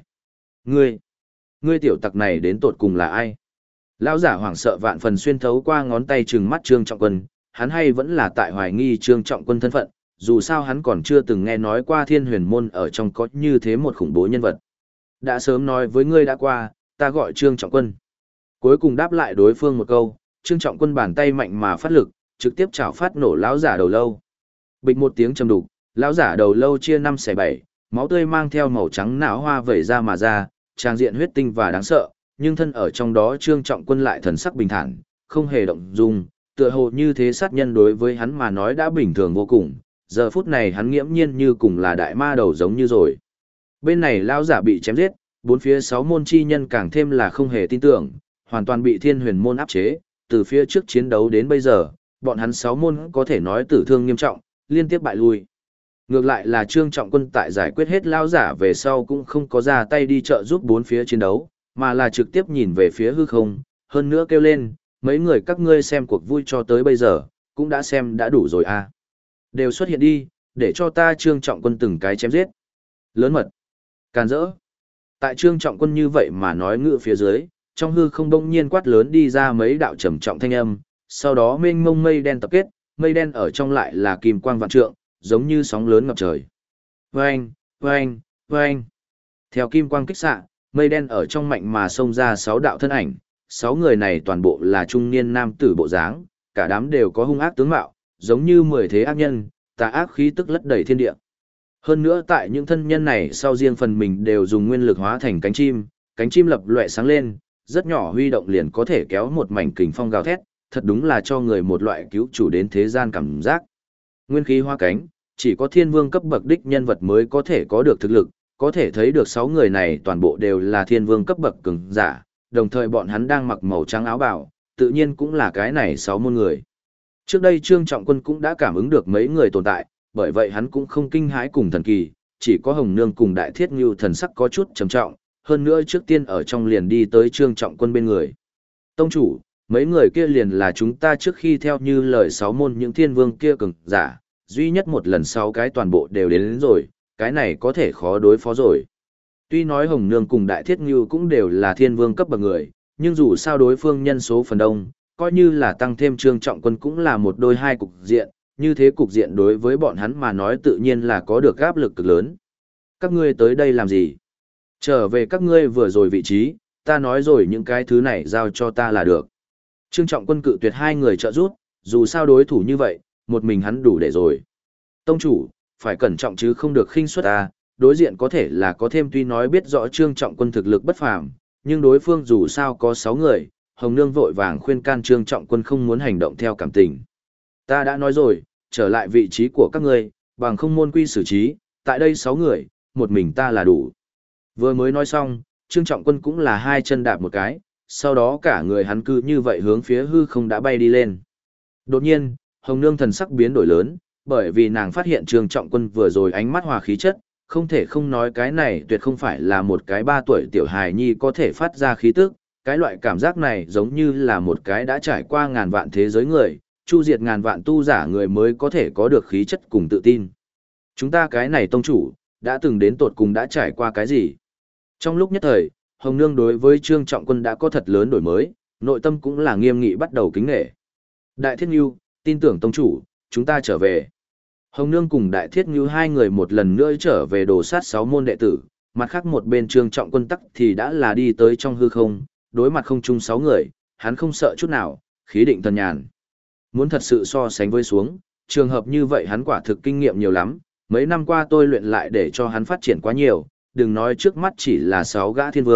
Ngươi tiểu tặc này đến tột cùng là ai? Lão giả hoảng sợ vạn phần xuyên thấu qua ngón tay trừng mắt Trương Trọng Quân, hắn hay vẫn là tại hoài nghi Trương Trọng Quân thân phận, dù sao hắn còn chưa từng nghe nói qua Thiên Huyền môn ở trong có như thế một khủng bố nhân vật. Đã sớm nói với ngươi đã qua, ta gọi Trương Trọng Quân. Cuối cùng đáp lại đối phương một câu, Trương Trọng Quân bàn tay mạnh mà phát lực, trực tiếp chảo phát nổ lão giả đầu lâu. Bịch một tiếng trầm đục, lão giả đầu lâu chia 5/7, máu tươi mang theo màu trắng não hoa vẩy ra mà ra, trang diện huyết tinh và đáng sợ, nhưng thân ở trong đó Trương Trọng Quân lại thần sắc bình thản, không hề động dung, tựa hồ như thế sát nhân đối với hắn mà nói đã bình thường vô cùng, giờ phút này hắn nghiễm nhiên như cùng là đại ma đầu giống như rồi. Bên này lão giả bị chém giết, bốn phía 6 môn chi nhân càng thêm là không hề tin tưởng, hoàn toàn bị Thiên Huyền môn áp chế, từ phía trước chiến đấu đến bây giờ, bọn hắn 6 môn có thể nói tử thương nghiêm trọng, liên tiếp bại lui. Ngược lại là Trương Trọng Quân tại giải quyết hết lão giả về sau cũng không có ra tay đi trợ giúp bốn phía chiến đấu, mà là trực tiếp nhìn về phía hư không, hơn nữa kêu lên, mấy người các ngươi xem cuộc vui cho tới bây giờ, cũng đã xem đã đủ rồi à. Đều xuất hiện đi, để cho ta Trương Trọng Quân từng cái chém giết. Lớn mật, càn rỡ. Tại Trương Trọng Quân như vậy mà nói ngựa phía dưới, trong hư không bỗng nhiên quát lớn đi ra mấy đạo trầm trọng thanh âm, sau đó mênh mông mây đen tập kết, mây đen ở trong lại là kim quang vạn trượng, giống như sóng lớn ngập trời. Vâng, vâng, vâng. Theo kim quang kích xạ, mây đen ở trong mạnh mà xông ra 6 đạo thân ảnh, 6 người này toàn bộ là trung niên nam tử bộ dáng, cả đám đều có hung ác tướng mạo, giống như 10 thế ác nhân, tà ác khí tức lất đầy thiên địa. Hơn nữa tại những thân nhân này sau riêng phần mình đều dùng nguyên lực hóa thành cánh chim lập loè sáng lên, rất nhỏ huy động liền có thể kéo một mảnh kình phong gào thét, thật đúng là cho người một loại cứu chủ đến thế gian cảm giác. Nguyên khí hóa cánh, chỉ có thiên vương cấp bậc đích nhân vật mới có thể có được thực lực, có thể thấy được 6 người này toàn bộ đều là thiên vương cấp bậc cường giả, đồng thời bọn hắn đang mặc màu trắng áo bào, tự nhiên cũng là cái này 6 môn người. Trước đây Trương Trọng Quân cũng đã cảm ứng được mấy người tồn tại, bởi vậy hắn cũng không kinh hãi cùng thần kỳ, chỉ có Hồng Nương cùng Đại Thiết Ngưu thần sắc có chút trầm trọng, hơn nữa trước tiên ở trong liền đi tới Trương Trọng Quân bên người. Tông chủ, mấy người kia liền là chúng ta trước khi theo như lời 6 môn những thiên vương kia cường giả, duy nhất một lần 6 cái toàn bộ đều đến rồi, cái này có thể khó đối phó rồi. Tuy nói Hồng Nương cùng Đại Thiết Ngưu cũng đều là thiên vương cấp bậc người, nhưng dù sao đối phương nhân số phần đông, coi như là tăng thêm Trương Trọng Quân cũng là một đôi hai cục diện, như thế cục diện đối với bọn hắn mà nói tự nhiên là có được áp lực cực lớn. Các ngươi tới đây làm gì? Trở về các ngươi vừa rồi vị trí, ta nói rồi những cái thứ này giao cho ta là được. Trương Trọng Quân cự tuyệt hai người trợ giúp, dù sao đối thủ như vậy, một mình hắn đủ để rồi. Tông chủ, phải cẩn trọng chứ không được khinh suất ta, đối diện có thể là có thêm tuy nói biết rõ Trương Trọng Quân thực lực bất phàm, nhưng đối phương dù sao có 6 người, Hồng Nương vội vàng khuyên can Trương Trọng Quân không muốn hành động theo cảm tình. Ta đã nói rồi, trở lại vị trí của các ngươi, bằng không môn quy xử trí, tại đây 6 người, một mình ta là đủ. Vừa mới nói xong, Trương Trọng Quân cũng là hai chân đạp một cái, sau đó cả người hắn cứ như vậy hướng phía hư không đã bay đi lên. Đột nhiên, Hồng Nương thần sắc biến đổi lớn, bởi vì nàng phát hiện Trương Trọng Quân vừa rồi ánh mắt hòa khí chất, không thể không nói cái này tuyệt không phải là một cái 3 tuổi tiểu hài nhi có thể phát ra khí tức, cái loại cảm giác này giống như là một cái đã trải qua ngàn vạn thế giới người, chu diệt ngàn vạn tu giả người mới có thể có được khí chất cùng tự tin. Chúng ta cái này tông chủ, đã từng đến tột cùng đã trải qua cái gì? Trong lúc nhất thời, Hồng Nương đối với Trương Trọng Quân đã có thật lớn đổi mới, nội tâm cũng là nghiêm nghị bắt đầu kính nể. Đại Thiết Ngưu, tin tưởng tông chủ, chúng ta trở về. Hồng Nương cùng Đại Thiết Ngưu hai người một lần nữa trở về đồ sát 6 môn đệ tử, mặt khác một bên Trương Trọng Quân tắc thì đã là đi tới trong hư không, đối mặt không chung 6 người, hắn không sợ chút nào, khí định thần nhàn. Muốn thật sự so sánh với xuống, trường hợp như vậy hắn quả thực kinh nghiệm nhiều lắm, mấy năm qua tôi luyện lại để cho hắn phát triển quá nhiều, đừng nói trước mắt chỉ là 6 gã thiên vương,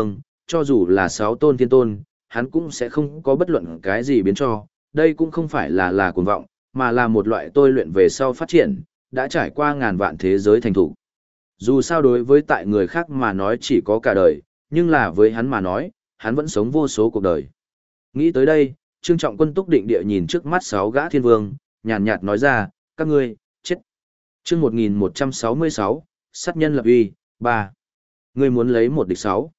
cho dù là 6 tôn thiên tôn, hắn cũng sẽ không có bất luận cái gì biến cho, đây cũng không phải là cuồng vọng, mà là một loại tôi luyện về sau phát triển, đã trải qua ngàn vạn thế giới thành thủ. Dù sao đối với tại người khác mà nói chỉ có cả đời, nhưng là với hắn mà nói, hắn vẫn sống vô số cuộc đời. Nghĩ tới đây, Trương Trọng Quân túc định địa nhìn trước mắt 6 gã thiên vương, nhàn nhạt nói ra, các ngươi, chết. Chương 1166, sát nhân lập uy, 3. Ngươi muốn lấy một địch 6.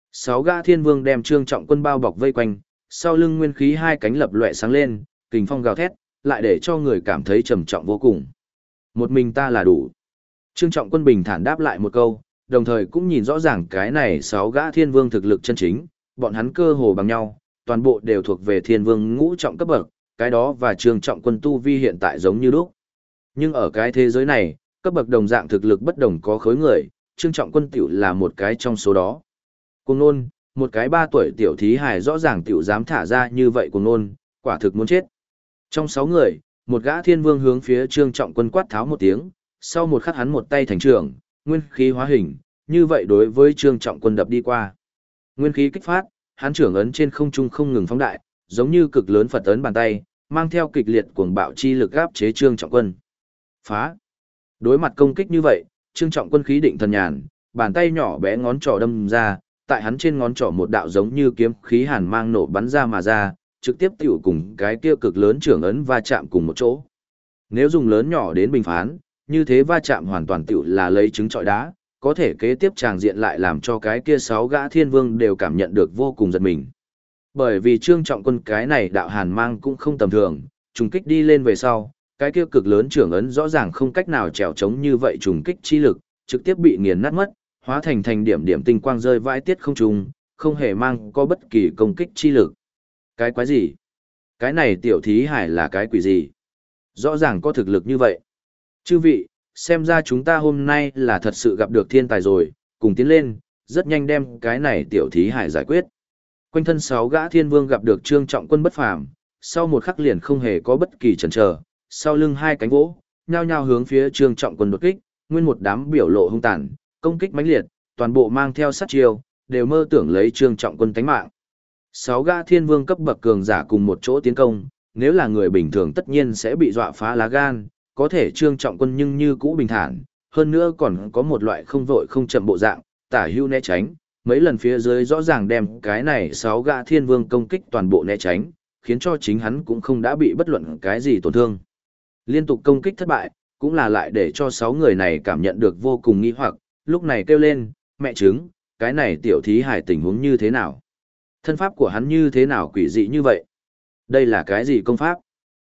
6 gã thiên vương đem Trương Trọng Quân bao bọc vây quanh, sau lưng nguyên khí hai cánh lập loè sáng lên, kình phong gào thét, lại để cho người cảm thấy trầm trọng vô cùng. Một mình ta là đủ. Trương Trọng Quân bình thản đáp lại một câu, đồng thời cũng nhìn rõ ràng cái này 6 gã thiên vương thực lực chân chính, bọn hắn cơ hồ bằng nhau, toàn bộ đều thuộc về thiên vương ngũ trọng cấp bậc, cái đó và Trương Trọng Quân tu vi hiện tại giống như lúc. Nhưng ở cái thế giới này, cấp bậc đồng dạng thực lực bất đồng có khối người, Trương Trọng Quân tiểu là một cái trong số đó. Cuồng nôn, một cái 3 tuổi tiểu thí hài rõ ràng tiểu dám thả ra như vậy cuồng nôn, quả thực muốn chết. Trong 6 người, một gã thiên vương hướng phía Trương Trọng Quân quát tháo một tiếng, sau một khắc hắn một tay thành trưởng, nguyên khí hóa hình, như vậy đối với Trương Trọng Quân đập đi qua. Nguyên khí kích phát, hắn trưởng ấn trên không trung không ngừng phóng đại, giống như cực lớn Phật ấn bàn tay, mang theo kịch liệt cuồng bạo chi lực áp chế Trương Trọng Quân. Phá! Đối mặt công kích như vậy, Trương Trọng Quân khí định thần nhàn, bàn tay nhỏ bé ngón trỏ đâm ra, tại hắn trên ngón trỏ một đạo giống như kiếm khí hàn mang nổ bắn ra mà ra, trực tiếp tiểu cùng cái kia cực lớn trưởng ấn va chạm cùng một chỗ. Nếu dùng lớn nhỏ đến bình phán, như thế va chạm hoàn toàn tiểu là lấy trứng trọi đá, có thể kế tiếp tràng diện lại làm cho cái kia 6 gã thiên vương đều cảm nhận được vô cùng giật mình. Bởi vì Trương Trọng Quân cái này đạo hàn mang cũng không tầm thường, trùng kích đi lên về sau, cái kia cực lớn trưởng ấn rõ ràng không cách nào trèo chống như vậy trùng kích chi lực, trực tiếp bị nghiền nát mất, hóa thành thành điểm điểm tinh quang rơi vãi tiết không trùng, không hề mang có bất kỳ công kích chi lực. Cái quái gì? Cái này tiểu thí hải là cái quỷ gì? Rõ ràng có thực lực như vậy. Chư vị, xem ra chúng ta hôm nay là thật sự gặp được thiên tài rồi, cùng tiến lên, rất nhanh đem cái này tiểu thí hải giải quyết. Quanh thân 6 gã thiên vương gặp được Trương Trọng Quân bất phàm, sau một khắc liền không hề có bất kỳ chần chờ, sau lưng hai cánh vỗ, nhao nhao hướng phía Trương Trọng Quân đột kích, nguyên một đám biểu lộ hung tàn, công kích mãnh liệt, toàn bộ mang theo sát chiêu, đều mơ tưởng lấy Trương Trọng Quân tánh mạng. 6 gã thiên vương cấp bậc cường giả cùng một chỗ tiến công, nếu là người bình thường tất nhiên sẽ bị dọa phá lá gan, có thể Trương Trọng Quân nhưng như cũ bình thản, hơn nữa còn có một loại không vội không chậm bộ dạng, tả hưu né tránh, mấy lần phía dưới rõ ràng đem cái này 6 gã thiên vương công kích toàn bộ né tránh, khiến cho chính hắn cũng không đã bị bất luận cái gì tổn thương. Liên tục công kích thất bại, cũng là lại để cho 6 người này cảm nhận được vô cùng nghi hoặc, lúc này kêu lên, mẹ trứng, cái này tiểu thí hải tình huống như thế nào? Thân pháp của hắn như thế nào quỷ dị như vậy? Đây là cái gì công pháp?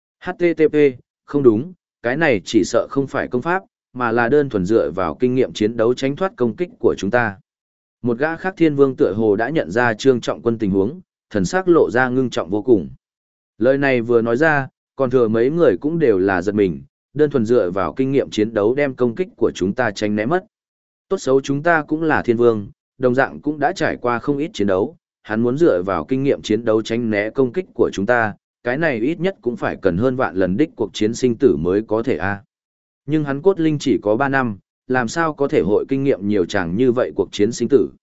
HTTP, không đúng, cái này chỉ sợ không phải công pháp, mà là đơn thuần dựa vào kinh nghiệm chiến đấu tránh thoát công kích của chúng ta. Một gã khác thiên vương tựa hồ đã nhận ra Trương Trọng Quân tình huống, thần sắc lộ ra ngưng trọng vô cùng. Lời này vừa nói ra, còn thừa mấy người cũng đều là giật mình, đơn thuần dựa vào kinh nghiệm chiến đấu đem công kích của chúng ta tránh né mất. Tốt xấu chúng ta cũng là thiên vương, đồng dạng cũng đã trải qua không ít chiến đấu, hắn muốn dựa vào kinh nghiệm chiến đấu tránh né công kích của chúng ta, cái này ít nhất cũng phải cần hơn vạn lần đích cuộc chiến sinh tử mới có thể a. Nhưng hắn cốt linh chỉ có 3 năm, làm sao có thể hội kinh nghiệm nhiều chàng như vậy cuộc chiến sinh tử.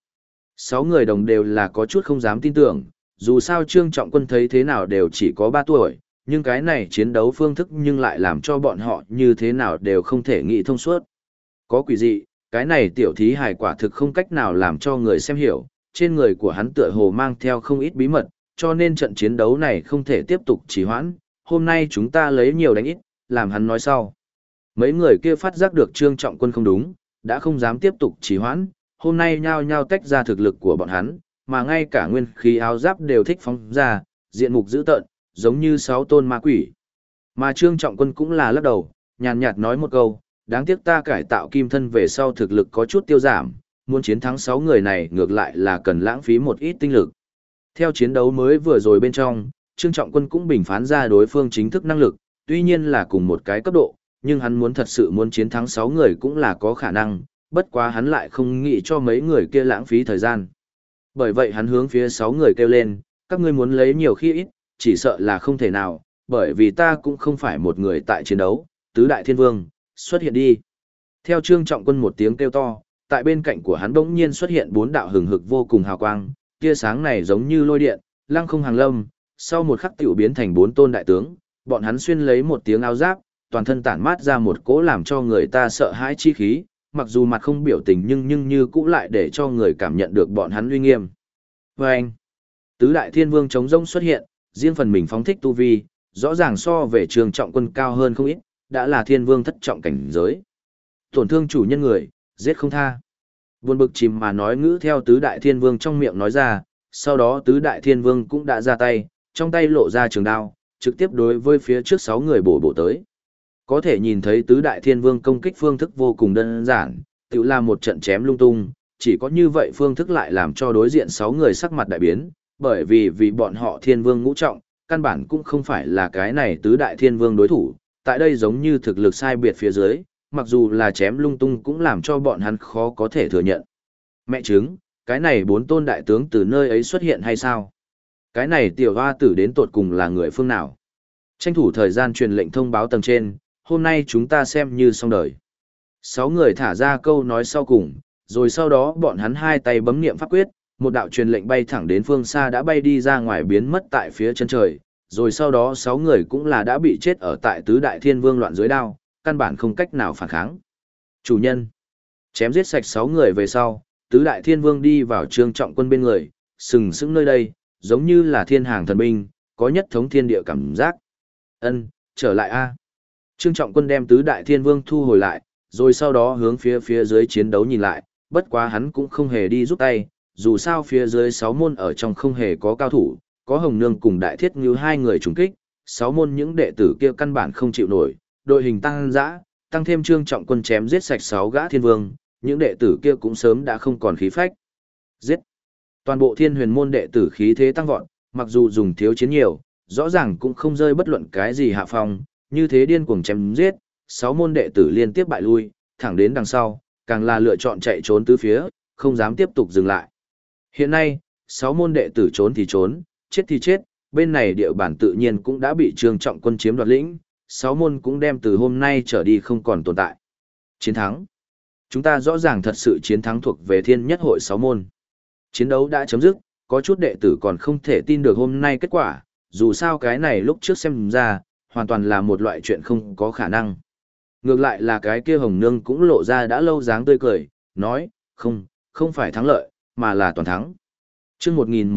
6 người đồng đều là có chút không dám tin tưởng, dù sao Trương Trọng Quân thấy thế nào đều chỉ có 3 tuổi, nhưng cái này chiến đấu phương thức nhưng lại làm cho bọn họ như thế nào đều không thể nghĩ thông suốt. Có quỷ dị, cái này tiểu thí hài quả thực không cách nào làm cho người xem hiểu, trên người của hắn tựa hồ mang theo không ít bí mật, cho nên trận chiến đấu này không thể tiếp tục trì hoãn, hôm nay chúng ta lấy nhiều đánh ít, làm hắn nói sau. Mấy người kia phát giác được Trương Trọng Quân không đúng, đã không dám tiếp tục trì hoãn, hôm nay nhao nhao tách ra thực lực của bọn hắn, mà ngay cả nguyên khí áo giáp đều thích phóng ra, diện mục dữ tợn, giống như 6 tôn ma quỷ. Mà Trương Trọng Quân cũng là lắc đầu, nhàn nhạt nói một câu, đáng tiếc ta cải tạo kim thân về sau thực lực có chút tiêu giảm, muốn chiến thắng 6 người này ngược lại là cần lãng phí một ít tinh lực. Theo chiến đấu mới vừa rồi bên trong, Trương Trọng Quân cũng bình phán ra đối phương chính thức năng lực, tuy nhiên là cùng một cái cấp độ, nhưng hắn muốn thật sự muốn chiến thắng 6 người cũng là có khả năng, bất quá hắn lại không nghĩ cho mấy người kia lãng phí thời gian. Bởi vậy hắn hướng phía 6 người kêu lên, các ngươi muốn lấy nhiều khi ít, chỉ sợ là không thể nào, bởi vì ta cũng không phải một người tại chiến đấu, tứ đại thiên vương, xuất hiện đi. Theo Trương Trọng Quân một tiếng kêu to, tại bên cạnh của hắn bỗng nhiên xuất hiện 4 đạo hừng hực vô cùng hào quang, tia sáng này giống như lôi điện, lăng không hàng lâm, sau một khắc tiểu biến thành 4 tôn đại tướng, bọn hắn xuyên lấy một tiếng áo giáp, toàn thân tản mát ra một cỗ làm cho người ta sợ hãi chi khí, mặc dù mặt không biểu tình nhưng như cũ lại để cho người cảm nhận được bọn hắn uy nghiêm. Và anh, tứ đại thiên vương chống rông xuất hiện, riêng phần mình phóng thích tu vi, rõ ràng so về Trương Trọng Quân cao hơn không ít, đã là thiên vương thất trọng cảnh giới. Tổn thương chủ nhân người, giết không tha. Buồn bực chìm mà nói ngữ theo tứ đại thiên vương trong miệng nói ra, sau đó tứ đại thiên vương cũng đã ra tay, trong tay lộ ra trường đao, trực tiếp đối với phía trước 6 người bổ tới. Có thể nhìn thấy tứ đại thiên vương công kích phương thức vô cùng đơn giản, tự là một trận chém lung tung, chỉ có như vậy phương thức lại làm cho đối diện 6 người sắc mặt đại biến, bởi vì bọn họ thiên vương ngũ trọng, căn bản cũng không phải là cái này tứ đại thiên vương đối thủ, tại đây giống như thực lực sai biệt phía dưới, mặc dù là chém lung tung cũng làm cho bọn hắn khó có thể thừa nhận. Mẹ chứng, cái này 4 tôn đại tướng từ nơi ấy xuất hiện hay sao? Cái này tiểu hoa tử đến tột cùng là người phương nào? Tranh thủ thời gian truyền lệnh thông báo tầng trên, hôm nay chúng ta xem như xong đời. 6 người thả ra câu nói sau cùng, rồi sau đó bọn hắn hai tay bấm niệm pháp quyết, một đạo truyền lệnh bay thẳng đến phương xa đã bay đi ra ngoài biến mất tại phía chân trời, rồi sau đó 6 người cũng là đã bị chết ở tại tứ đại thiên vương loạn dưới đao, căn bản không cách nào phản kháng. Chủ nhân, chém giết sạch 6 người về sau, tứ đại thiên vương đi vào Trương Trọng Quân bên người, sừng sững nơi đây, giống như là thiên hàng thần binh, có nhất thống thiên địa cảm giác. Ân, trở lại a. Trương Trọng Quân đem tứ đại thiên vương thu hồi lại, rồi sau đó hướng phía dưới chiến đấu nhìn lại, bất quá hắn cũng không hề đi giúp tay, dù sao phía dưới 6 môn ở trong không hề có cao thủ, có Hồng Nương cùng Đại Thiết Ngưu hai người trùng kích, 6 môn những đệ tử kia căn bản không chịu nổi, đội hình tăng dã, tăng thêm Trương Trọng Quân chém giết sạch 6 gã thiên vương, những đệ tử kia cũng sớm đã không còn khí phách. Giết! Toàn bộ Thiên Huyền môn đệ tử khí thế tăng vọt, mặc dù dùng thiếu chiến nhiều, rõ ràng cũng không rơi bất luận cái gì hạ phong, như thế điên cuồng chém giết, 6 môn đệ tử liên tiếp bại lui, thẳng đến đằng sau, càng là lựa chọn chạy trốn tứ phía, không dám tiếp tục dừng lại. Hiện nay, 6 môn đệ tử trốn thì trốn, chết thì chết, bên này địa bản tự nhiên cũng đã bị Trương Trọng Quân chiếm đoạt lĩnh, 6 môn cũng đem từ hôm nay trở đi không còn tồn tại. Chiến thắng. Chúng ta rõ ràng thật sự chiến thắng thuộc về Thiên Nhất hội 6 môn. Chiến đấu đã chấm dứt, có chút đệ tử còn không thể tin được hôm nay kết quả, dù sao cái này lúc trước xem ra, hoàn toàn là một loại chuyện không có khả năng. Ngược lại là cái kia Hồng Nương cũng lộ ra đã lâu dáng tươi cười, nói, không phải thắng lợi, mà là toàn thắng. Chương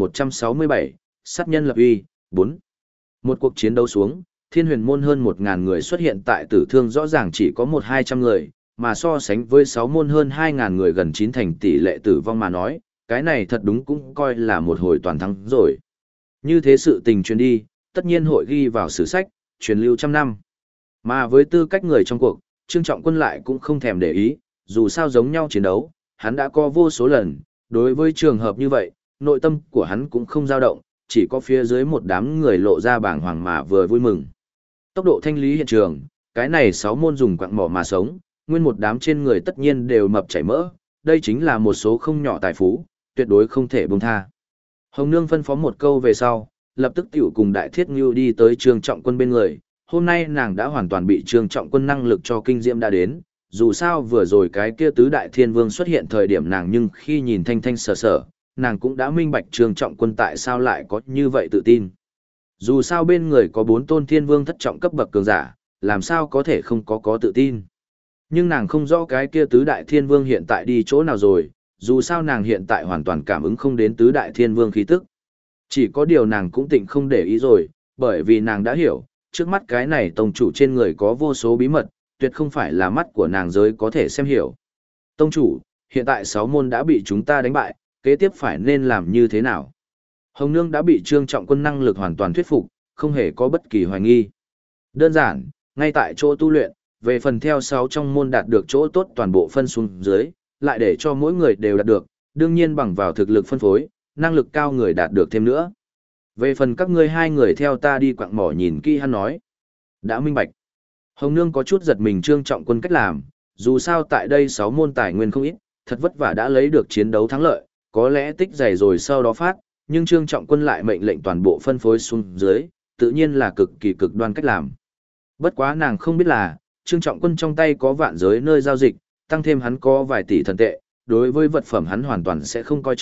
1167, sát nhân lập uy, 4. Một cuộc chiến đấu xuống, Thiên Huyền môn hơn 1000 người xuất hiện tại Tử Thương rõ ràng chỉ có 1-200 người, mà so sánh với 6 môn hơn 2000 người gần 9 thành tỷ lệ tử vong mà nói, cái này thật đúng cũng coi là một hồi toàn thắng rồi. Như thế sự tình truyền đi, tất nhiên hội ghi vào sử sách, truyền lưu trăm năm. Mà với tư cách người trong cuộc, Trương Trọng Quân lại cũng không thèm để ý, dù sao giống nhau chiến đấu, hắn đã có vô số lần, đối với trường hợp như vậy, nội tâm của hắn cũng không dao động, chỉ có phía dưới một đám người lộ ra bảng hoàng mà vừa vui mừng. Tốc độ thanh lý hiện trường, cái này 6 môn dùng quặng mỏ mà sống, nguyên một đám trên người tất nhiên đều mập chảy mỡ, đây chính là một số không nhỏ tài phú, tuyệt đối không thể buông tha. Hồng Nương phân phó một câu về sau, lập tức tiểu cùng Đại Thiết Ngưu đi tới Trương Trọng Quân bên người. Hôm nay nàng đã hoàn toàn bị Trương Trọng Quân năng lực cho kinh diễm đã đến, dù sao vừa rồi cái kia tứ đại thiên vương xuất hiện thời điểm nàng nhưng khi nhìn thanh thanh sở sở, nàng cũng đã minh bạch Trương Trọng Quân tại sao lại có như vậy tự tin. Dù sao bên người có 4 tôn thiên vương thất trọng cấp bậc cường giả, làm sao có thể không có tự tin. Nhưng nàng không rõ cái kia tứ đại thiên vương hiện tại đi chỗ nào rồi, dù sao nàng hiện tại hoàn toàn cảm ứng không đến tứ đại thiên vương khí tức. Chỉ có điều nàng cũng tỉnh không để ý rồi, bởi vì nàng đã hiểu, trước mắt cái này tông chủ trên người có vô số bí mật, tuyệt không phải là mắt của nàng giới có thể xem hiểu. Tông chủ, hiện tại 6 môn đã bị chúng ta đánh bại, kế tiếp phải nên làm như thế nào? Hồng Nương đã bị Trương Trọng Quân năng lực hoàn toàn thuyết phục, không hề có bất kỳ hoài nghi. Đơn giản, ngay tại chỗ tu luyện, về phần theo 6 trong môn đạt được chỗ tốt toàn bộ phân xuống dưới, lại để cho mỗi người đều đạt được, đương nhiên bằng vào thực lực phân phối, năng lực cao người đạt được thêm nữa. Về phần các ngươi hai người theo ta đi quặng mỏ nhìn kỹ hắn nói. Đã minh bạch. Hồng Nương có chút giật mình Trương Trọng Quân cách làm, dù sao tại đây 6 môn tài nguyên không ít, thật vất vả đã lấy được chiến đấu thắng lợi, có lẽ tích dày rồi sau đó phát, nhưng Trương Trọng Quân lại mệnh lệnh toàn bộ phân phối xuống dưới, tự nhiên là cực kỳ cực đoan cách làm. Bất quá nàng không biết là, Trương Trọng Quân trong tay có vạn giới nơi giao dịch, tăng thêm hắn có vài tỷ thần tệ, đối với vật phẩm hắn hoàn toàn sẽ không coi trọng,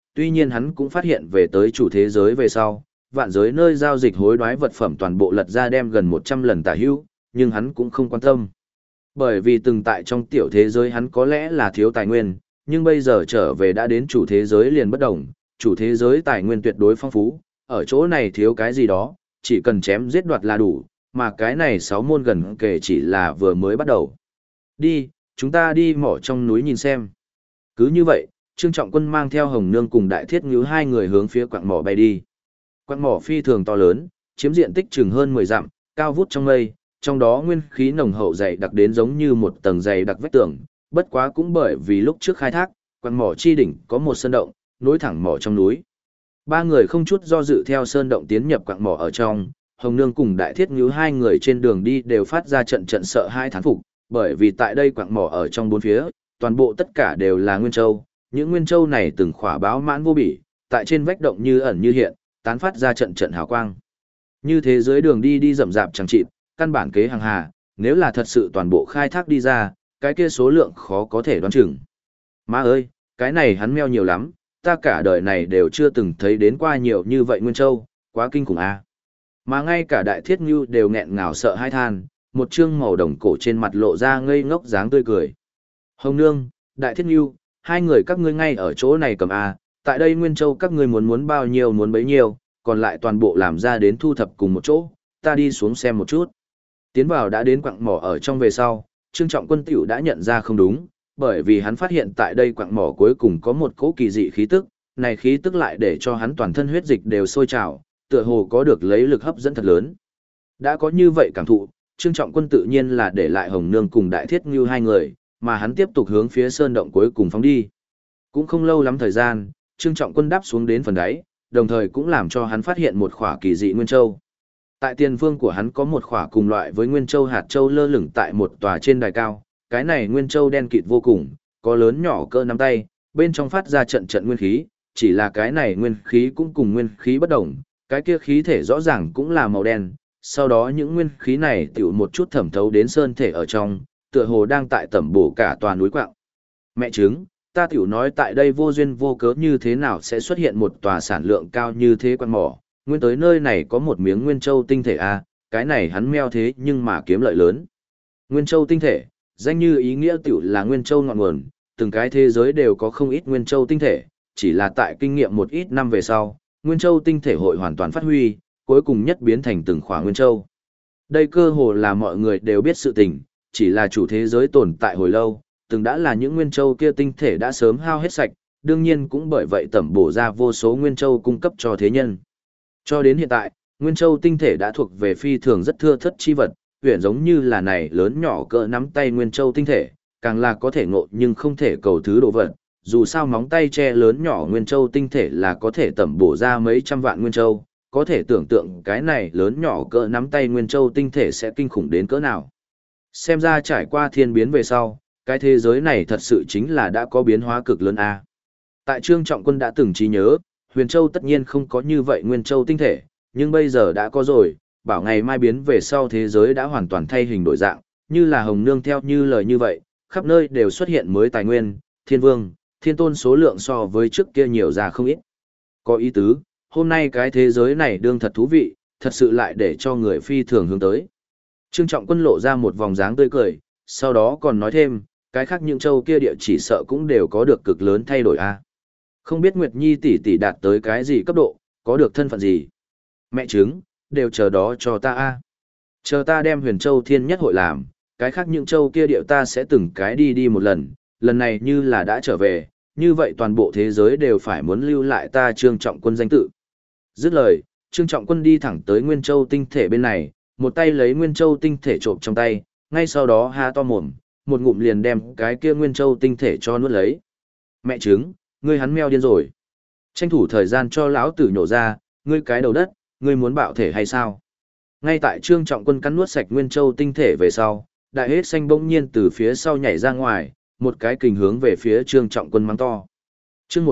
tuy nhiên hắn cũng phát hiện về tới chủ thế giới về sau, vạn giới nơi giao dịch hối đoái vật phẩm toàn bộ lật ra đem gần 100 lần tả hữu, nhưng hắn cũng không quan tâm. Bởi vì từng tại trong tiểu thế giới hắn có lẽ là thiếu tài nguyên, nhưng bây giờ trở về đã đến chủ thế giới liền bất đồng, chủ thế giới tài nguyên tuyệt đối phong phú, ở chỗ này thiếu cái gì đó, chỉ cần chém giết đoạt là đủ, mà cái này 6 môn gần kể chỉ là vừa mới bắt đầu. Đi, chúng ta đi mỏ trong núi nhìn xem. Cứ như vậy, Trương Trọng Quân mang theo Hồng Nương cùng Đại Thiết Ngưu hai người hướng phía quặng mỏ bay đi. Quặng mỏ phi thường to lớn, chiếm diện tích chừng hơn 10 dặm, cao vút trong mây, trong đó nguyên khí nồng hậu dày đặc đến giống như một tầng dày đặc vách tường, bất quá cũng bởi vì lúc trước khai thác, quặng mỏ chi đỉnh có một sơn động, nối thẳng mỏ trong núi. Ba người không chút do dự theo sơn động tiến nhập quặng mỏ ở trong, Hồng Nương cùng Đại Thiết Ngưu hai người trên đường đi đều phát ra trận trận sợ hai thán phục, bởi vì tại đây quặng mỏ ở trong bốn phía, toàn bộ tất cả đều là nguyên châu, những nguyên châu này từng khỏa báo mãn vô bỉ, tại trên vách động như ẩn như hiện, tán phát ra trận trận hào quang. Như thế giới đường đi đi rậm rạp chẳng chịt, căn bản kế hàng hà, nếu là thật sự toàn bộ khai thác đi ra, cái kia số lượng khó có thể đoán chừng. Má ơi, cái này hắn meo nhiều lắm, ta cả đời này đều chưa từng thấy đến qua nhiều như vậy nguyên châu, quá kinh khủng a. Mà ngay cả Đại Thiết Ngưu đều nghẹn ngào sợ hai than, một trương màu đồng cổ trên mặt lộ ra ngây ngốc dáng tươi cười. Hồng Nương, Đại Thiết Ngưu, hai người các ngươi ngay ở chỗ này cầm a, tại đây Nguyên Châu các ngươi muốn bao nhiêu muốn bấy nhiêu, còn lại toàn bộ làm ra đến thu thập cùng một chỗ, ta đi xuống xem một chút. Tiến vào đã đến quặng mỏ ở trong về sau, Trương Trọng Quân tiểu đã nhận ra không đúng, bởi vì hắn phát hiện tại đây quặng mỏ cuối cùng có một cỗ kỳ dị khí tức, này khí tức lại để cho hắn toàn thân huyết dịch đều sôi trào, tựa hồ có được lấy lực hấp dẫn thật lớn. Đã có như vậy cảm thụ, Trương Trọng Quân tự nhiên là để lại Hồng Nương cùng Đại Thiết Ngưu hai người, mà hắn tiếp tục hướng phía sơn động cuối cùng phóng đi. Cũng không lâu lắm thời gian, Trương Trọng Quân đáp xuống đến phần đáy, đồng thời cũng làm cho hắn phát hiện một khỏa kỳ dị nguyên châu. Tại tiền phương của hắn có một khỏa cùng loại với nguyên châu hạt châu lơ lửng tại một tòa trên đài cao, cái này nguyên châu đen kịt vô cùng, có lớn nhỏ cỡ nắm tay, bên trong phát ra trận trận nguyên khí, chỉ là cái này nguyên khí cũng cùng nguyên khí bất đồng, cái kia khí thể rõ ràng cũng là màu đen, sau đó những nguyên khí này tiểu một chút thẩm thấu đến sơn thể ở trong, tựa hồ đang tại tẩm bổ cả tòa núi quặng. Mẹ chứng, ta tiểu nói tại đây vô duyên vô cớ như thế nào sẽ xuất hiện một tòa sản lượng cao như thế quan mỏ, nguyên tới nơi này có một miếng nguyên châu tinh thể a, cái này hắn meo thế nhưng mà kiếm lợi lớn. Nguyên châu tinh thể, danh như ý nghĩa tiểu là nguyên châu ngọn nguồn, từng cái thế giới đều có không ít nguyên châu tinh thể, chỉ là tại kinh nghiệm một ít năm về sau, nguyên châu tinh thể hội hoàn toàn phát huy, cuối cùng nhất biến thành từng khỏa nguyên châu. Đây cơ hồ là mọi người đều biết sự tình, chỉ là chủ thế giới tồn tại hồi lâu, từng đã là những nguyên châu kia tinh thể đã sớm hao hết sạch, đương nhiên cũng bởi vậy tẩm bổ ra vô số nguyên châu cung cấp cho thế nhân. Cho đến hiện tại, nguyên châu tinh thể đã thuộc về phi thường rất thưa thất chi vật, huyền giống như là này lớn nhỏ cỡ nắm tay nguyên châu tinh thể, càng là có thể ngộ nhưng không thể cầu thứ đồ vật, dù sao móng tay che lớn nhỏ nguyên châu tinh thể là có thể tẩm bổ ra mấy trăm vạn nguyên châu, có thể tưởng tượng cái này lớn nhỏ cỡ nắm tay nguyên châu tinh thể sẽ kinh khủng đến cỡ nào. Xem ra trải qua thiên biến về sau, cái thế giới này thật sự chính là đã có biến hóa cực lớn a. Tại Trương Trọng Quân đã từng trí nhớ, Huyền Châu tất nhiên không có như vậy nguyên châu tinh thể, nhưng bây giờ đã có rồi, bảo ngày mai biến về sau thế giới đã hoàn toàn thay hình đổi dạng, như là Hồng Nương theo như lời như vậy, khắp nơi đều xuất hiện mới tài nguyên, thiên vương, thiên tôn số lượng so với trước kia nhiều ra không ít. Có ý tứ, hôm nay cái thế giới này đương thật thú vị, thật sự lại để cho người phi thường hướng tới. Trương Trọng Quân lộ ra một vòng dáng tươi cười, sau đó còn nói thêm, cái khác những châu kia địa chỉ sợ cũng đều có được cực lớn thay đổi a. Không biết Nguyệt Nhi tỷ tỷ đạt tới cái gì cấp độ, có được thân phận gì. Mẹ chứng, đều chờ đó cho ta a. Chờ ta đem Huyền Châu Thiên Nhất hội làm, cái khác những châu kia điệu ta sẽ từng cái đi đi một lần, lần này như là đã trở về, như vậy toàn bộ thế giới đều phải muốn lưu lại ta Trương Trọng Quân danh tự. Dứt lời, Trương Trọng Quân đi thẳng tới Nguyên Châu tinh thể bên này, một tay lấy Nguyên Châu tinh thể trộm trong tay, ngay sau đó ha to mồm, một ngụm liền đem cái kia Nguyên Châu tinh thể cho nuốt lấy. Mẹ chứng, ngươi hắn meo điên rồi. Tranh thủ thời gian cho lão tử nhổ ra, ngươi cái đầu đất, ngươi muốn bạo thể hay sao? Ngay tại Trương Trọng Quân cắn nuốt sạch Nguyên Châu tinh thể về sau, đại hết xanh bỗng nhiên từ phía sau nhảy ra ngoài, một cái kình hướng về phía Trương Trọng Quân mắng to. Chương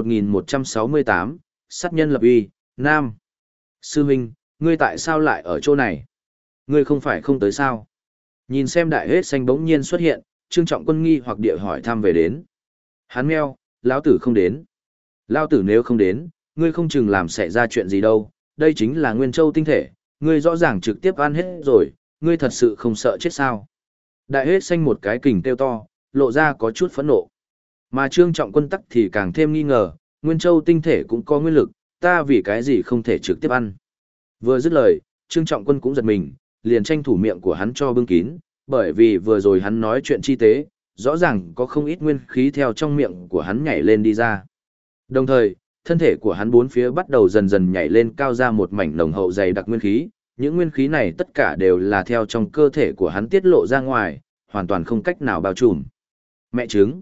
1168, sát nhân lập uy, Nam. Sư huynh, ngươi tại sao lại ở chỗ này? Ngươi không phải không tới sao? Nhìn xem đại hết xanh bỗng nhiên xuất hiện, Trương Trọng Quân nghi hoặc địa hỏi thăm về đến. Hắn meo, lão tử không đến. Lao tử nếu không đến, ngươi không chừng làm xảy ra chuyện gì đâu, đây chính là Nguyên Châu tinh thể, ngươi rõ ràng trực tiếp ăn hết rồi, ngươi thật sự không sợ chết sao. Đại hết xanh một cái kình kêu to, lộ ra có chút phẫn nộ. Mà Trương Trọng Quân tắc thì càng thêm nghi ngờ, Nguyên Châu tinh thể cũng có nguyên lực, ta vì cái gì không thể trực tiếp ăn. Vừa dứt lời, Trương Trọng Quân cũng giật mình, liền tranh thủ miệng của hắn cho bưng kín, bởi vì vừa rồi hắn nói chuyện chi tế, rõ ràng có không ít nguyên khí theo trong miệng của hắn nhảy lên đi ra. Đồng thời, thân thể của hắn bốn phía bắt đầu dần dần nhảy lên cao ra một mảnh nồng hậu dày đặc nguyên khí, những nguyên khí này tất cả đều là theo trong cơ thể của hắn tiết lộ ra ngoài, hoàn toàn không cách nào bao trùm. Mẹ trứng,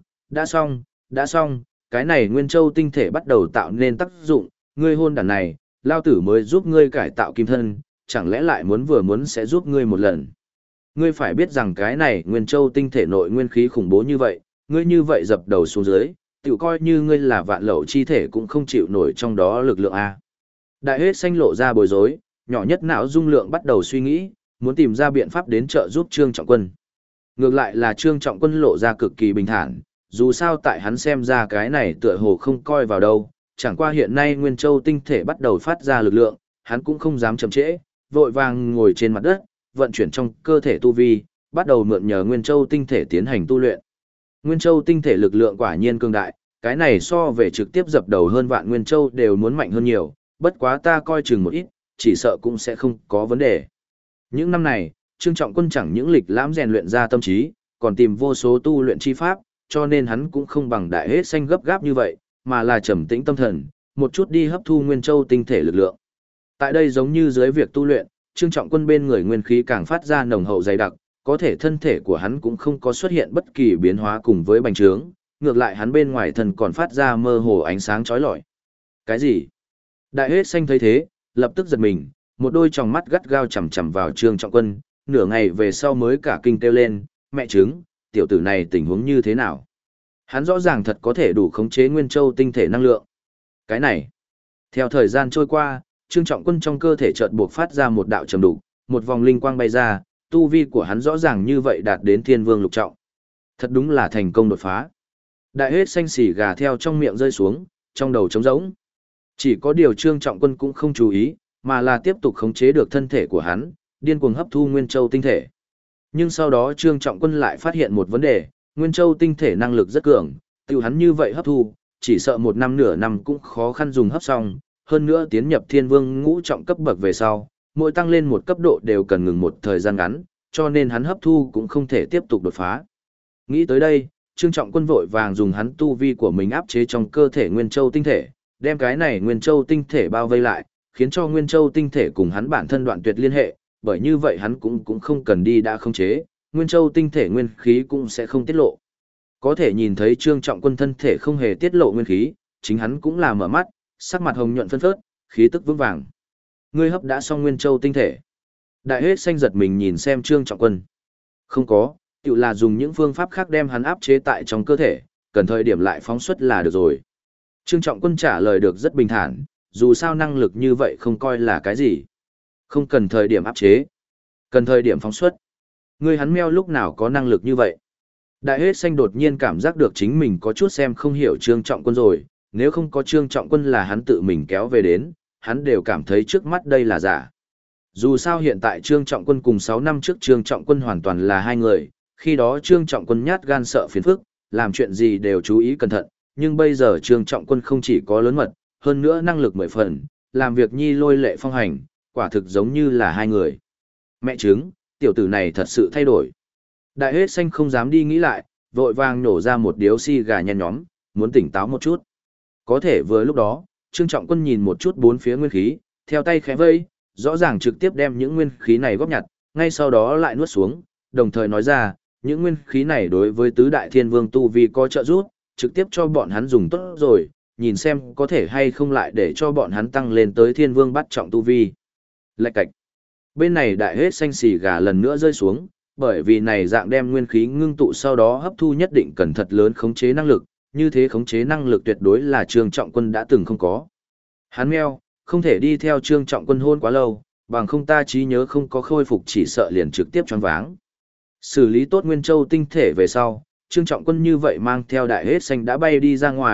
đã xong, cái này Nguyên Châu tinh thể bắt đầu tạo nên tác dụng, ngươi hôn đàn này, lao tử mới giúp ngươi cải tạo kim thân, chẳng lẽ lại muốn sẽ giúp ngươi một lần. Ngươi phải biết rằng cái này Nguyên Châu tinh thể nội nguyên khí khủng bố như vậy, ngươi như vậy dập đầu xuống dưới, tự coi như ngươi là vạn lậu chi thể cũng không chịu nổi trong đó lực lượng A. Đại hết xanh lộ ra bối rối, nhỏ nhất não dung lượng bắt đầu suy nghĩ, muốn tìm ra biện pháp đến trợ giúp Trương Trọng Quân. Ngược lại là Trương Trọng Quân lộ ra cực kỳ bình thản, dù sao tại hắn xem ra cái này tựa hồ không coi vào đâu, chẳng qua hiện nay Nguyên Châu tinh thể bắt đầu phát ra lực lượng, hắn cũng không dám chậm trễ, vội vàng ngồi trên mặt đất, vận chuyển trong cơ thể tu vi, bắt đầu mượn nhờ Nguyên Châu tinh thể tiến hành tu luyện. Nguyên Châu tinh thể lực lượng quả nhiên cường đại, cái này so về trực tiếp dập đầu hơn vạn Nguyên Châu đều muốn mạnh hơn nhiều, bất quá ta coi chừng một ít, chỉ sợ cũng sẽ không có vấn đề. Những năm này, Trương Trọng Quân chẳng những lịch lãm rèn luyện ra tâm trí, còn tìm vô số tu luyện chi pháp, cho nên hắn cũng không bằng đại hết xanh gấp gáp như vậy, mà là trầm tĩnh tâm thần, một chút đi hấp thu Nguyên Châu tinh thể lực lượng. Tại đây giống như dưới việc tu luyện, Trương Trọng Quân bên người nguyên khí càng phát ra nồng hậu dày đặc, có thể thân thể của hắn cũng không có xuất hiện bất kỳ biến hóa cùng với bành trướng, ngược lại hắn bên ngoài thân còn phát ra mơ hồ ánh sáng chói lọi. Cái gì? Đại hết xanh thấy thế, lập tức giật mình, một đôi tròng mắt gắt gao chằm chằm vào Trương Trọng Quân, nửa ngày về sau mới cả kinh kêu lên, mẹ trứng, tiểu tử này tình huống như thế nào? Hắn rõ ràng thật có thể đủ khống chế Nguyên Châu tinh thể năng lượng. Cái này, theo thời gian trôi qua, Trương Trọng Quân trong cơ thể chợt buộc phát ra một đạo trầm đục, một vòng linh quang bay ra, tu vi của hắn rõ ràng như vậy đạt đến Thiên Vương lục trọng. Thật đúng là thành công đột phá. Đại hết xanh xì gà theo trong miệng rơi xuống, trong đầu trống rỗng. Chỉ có điều Trương Trọng Quân cũng không chú ý, mà là tiếp tục khống chế được thân thể của hắn, điên cuồng hấp thu Nguyên Châu tinh thể. Nhưng sau đó Trương Trọng Quân lại phát hiện một vấn đề, Nguyên Châu tinh thể năng lực rất cường, tiểu hắn như vậy hấp thu, chỉ sợ một năm nửa năm cũng khó khăn dùng hấp xong, hơn nữa tiến nhập Thiên Vương ngũ trọng cấp bậc về sau, mỗi tăng lên một cấp độ đều cần ngừng một thời gian ngắn, cho nên hắn hấp thu cũng không thể tiếp tục đột phá. Nghĩ tới đây, Trương Trọng Quân vội vàng dùng hắn tu vi của mình áp chế trong cơ thể Nguyên Châu tinh thể, đem cái này Nguyên Châu tinh thể bao vây lại, khiến cho Nguyên Châu tinh thể cùng hắn bản thân đoạn tuyệt liên hệ, bởi như vậy hắn cũng không cần đi đã khống chế, Nguyên Châu tinh thể nguyên khí cũng sẽ không tiết lộ. Có thể nhìn thấy Trương Trọng Quân thân thể không hề tiết lộ nguyên khí, chính hắn cũng là mở mắt, sắc mặt hồng nhuận phấn phớt, khí tức vững vàng. Ngươi hấp đã xong Nguyên Châu tinh thể. Đại hết xanh giật mình nhìn xem Trương Trọng Quân. Không có, tự là dùng những phương pháp khác đem hắn áp chế tại trong cơ thể, cần thời điểm lại phóng xuất là được rồi. Trương Trọng Quân trả lời được rất bình thản, dù sao năng lực như vậy không coi là cái gì. Không cần thời điểm áp chế, cần thời điểm phóng xuất. Ngươi hắn meo lúc nào có năng lực như vậy? Đại hết xanh đột nhiên cảm giác được chính mình có chút xem không hiểu Trương Trọng Quân rồi, nếu không có Trương Trọng Quân là hắn tự mình kéo về đến, hắn đều cảm thấy trước mắt đây là giả. Dù sao hiện tại Trương Trọng Quân cùng 6 năm trước Trương Trọng Quân hoàn toàn là hai người, khi đó Trương Trọng Quân nhát gan sợ phiền phức, làm chuyện gì đều chú ý cẩn thận, nhưng bây giờ Trương Trọng Quân không chỉ có lớn mật, hơn nữa năng lực 10 phần, làm việc nhi lôi lệ phong hành, quả thực giống như là hai người. Mẹ chứng, tiểu tử này thật sự thay đổi. Đại hết xanh không dám đi nghĩ lại, vội vàng nổ ra một điếu xì gà nhen nhóm, muốn tỉnh táo một chút. Có thể vừa lúc đó, Trương Trọng Quân nhìn một chút bốn phía nguyên khí, theo tay khẽ vây, rõ ràng trực tiếp đem những nguyên khí này góp nhặt, ngay sau đó lại nuốt xuống, đồng thời nói ra, những nguyên khí này đối với tứ đại thiên vương tu vi có trợ giúp, trực tiếp cho bọn hắn dùng tốt rồi, nhìn xem có thể hay không lại để cho bọn hắn tăng lên tới thiên vương bắt trọng tu vi. Lạch cạch. Bên này đại hết xanh xì gà lần nữa rơi xuống, bởi vì này dạng đem nguyên khí ngưng tụ sau đó hấp thu nhất định cần thật lớn khống chế năng lực, như thế khống chế năng lực tuyệt đối là Trương Trọng Quân đã từng không có. Hắn meo, không thể đi theo Trương Trọng Quân hôn quá lâu, bằng không ta trí nhớ không có khôi phục chỉ sợ liền trực tiếp choáng váng. Xử lý tốt Nguyên Châu tinh thể về sau, Trương Trọng Quân như vậy mang theo đại hết xanh đã bay đi ra ngoài,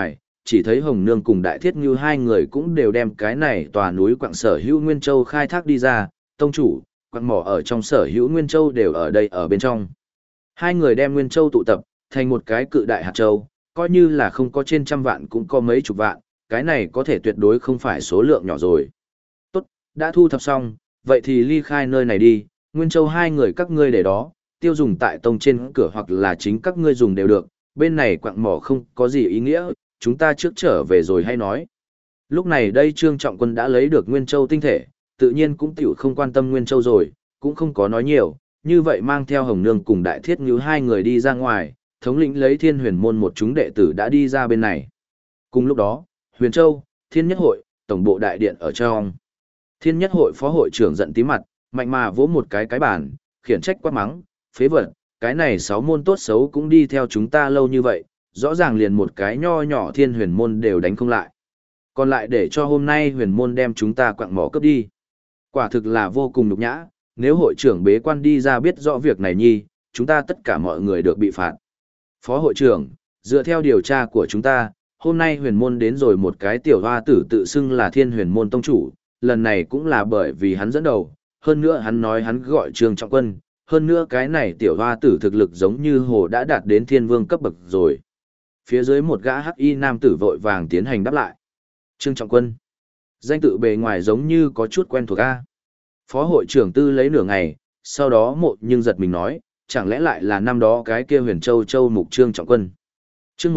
chỉ thấy Hồng Nương cùng Đại Thiết Ngưu hai người cũng đều đem cái này tòa núi quặng sở hữu Nguyên Châu khai thác đi ra, tông chủ, quặng mỏ ở trong sở hữu Nguyên Châu đều ở đây ở bên trong. Hai người đem Nguyên Châu tụ tập thành một cái cự đại hạt châu, coi như là không có trên trăm vạn cũng có mấy chục vạn, cái này có thể tuyệt đối không phải số lượng nhỏ rồi. Tốt, đã thu thập xong, vậy thì ly khai nơi này đi, Nguyên Châu hai người các ngươi để đó, tiêu dùng tại tông trên cửa hoặc là chính các ngươi dùng đều được, bên này quặng mỏ không có gì ý nghĩa, chúng ta trước trở về rồi hay nói. Lúc này đây Trương Trọng Quân đã lấy được Nguyên Châu tinh thể, tự nhiên cũng tiểu không quan tâm Nguyên Châu rồi, cũng không có nói nhiều, như vậy mang theo Hồng Nương cùng Đại Thiết Ngưu hai người đi ra ngoài, thống lĩnh lấy Thiên Huyền môn một chúng đệ tử đã đi ra bên này. Cùng lúc đó, Huyền Châu, Thiên Nhất Hội, tổng bộ đại điện ở trong. Thiên Nhất Hội phó hội trưởng giận tí mặt, mạnh mà vỗ một cái bàn, khiển trách quát mắng, phế vật, cái này 6 môn tốt xấu cũng đi theo chúng ta lâu như vậy, rõ ràng liền một cái nho nhỏ Thiên Huyền môn đều đánh không lại. Còn lại để cho hôm nay Huyền môn đem chúng ta quặng mỏ cướp đi. Quả thực là vô cùng nhục nhã, nếu hội trưởng bế quan đi ra biết rõ việc này nhi, chúng ta tất cả mọi người được bị phạt. Phó hội trưởng, dựa theo điều tra của chúng ta, hôm nay Huyền môn đến rồi một cái tiểu hoa tử tự xưng là Thiên Huyền môn tông chủ, lần này cũng là bởi vì hắn dẫn đầu, hơn nữa hắn nói hắn gọi Trương Trọng Quân, hơn nữa cái này tiểu hoa tử thực lực giống như hồ đã đạt đến thiên vương cấp bậc rồi. Phía dưới một gã hắc y nam tử vội vàng tiến hành đáp lại. Trương Trọng Quân. Danh tự bề ngoài giống như có chút quen thuộc a. Phó hội trưởng Tư lấy nửa ngày, sau đó mộ nhưng giật mình nói, chẳng lẽ lại là năm đó cái kia Huyền Châu Châu mục Trương Trọng Quân. Chương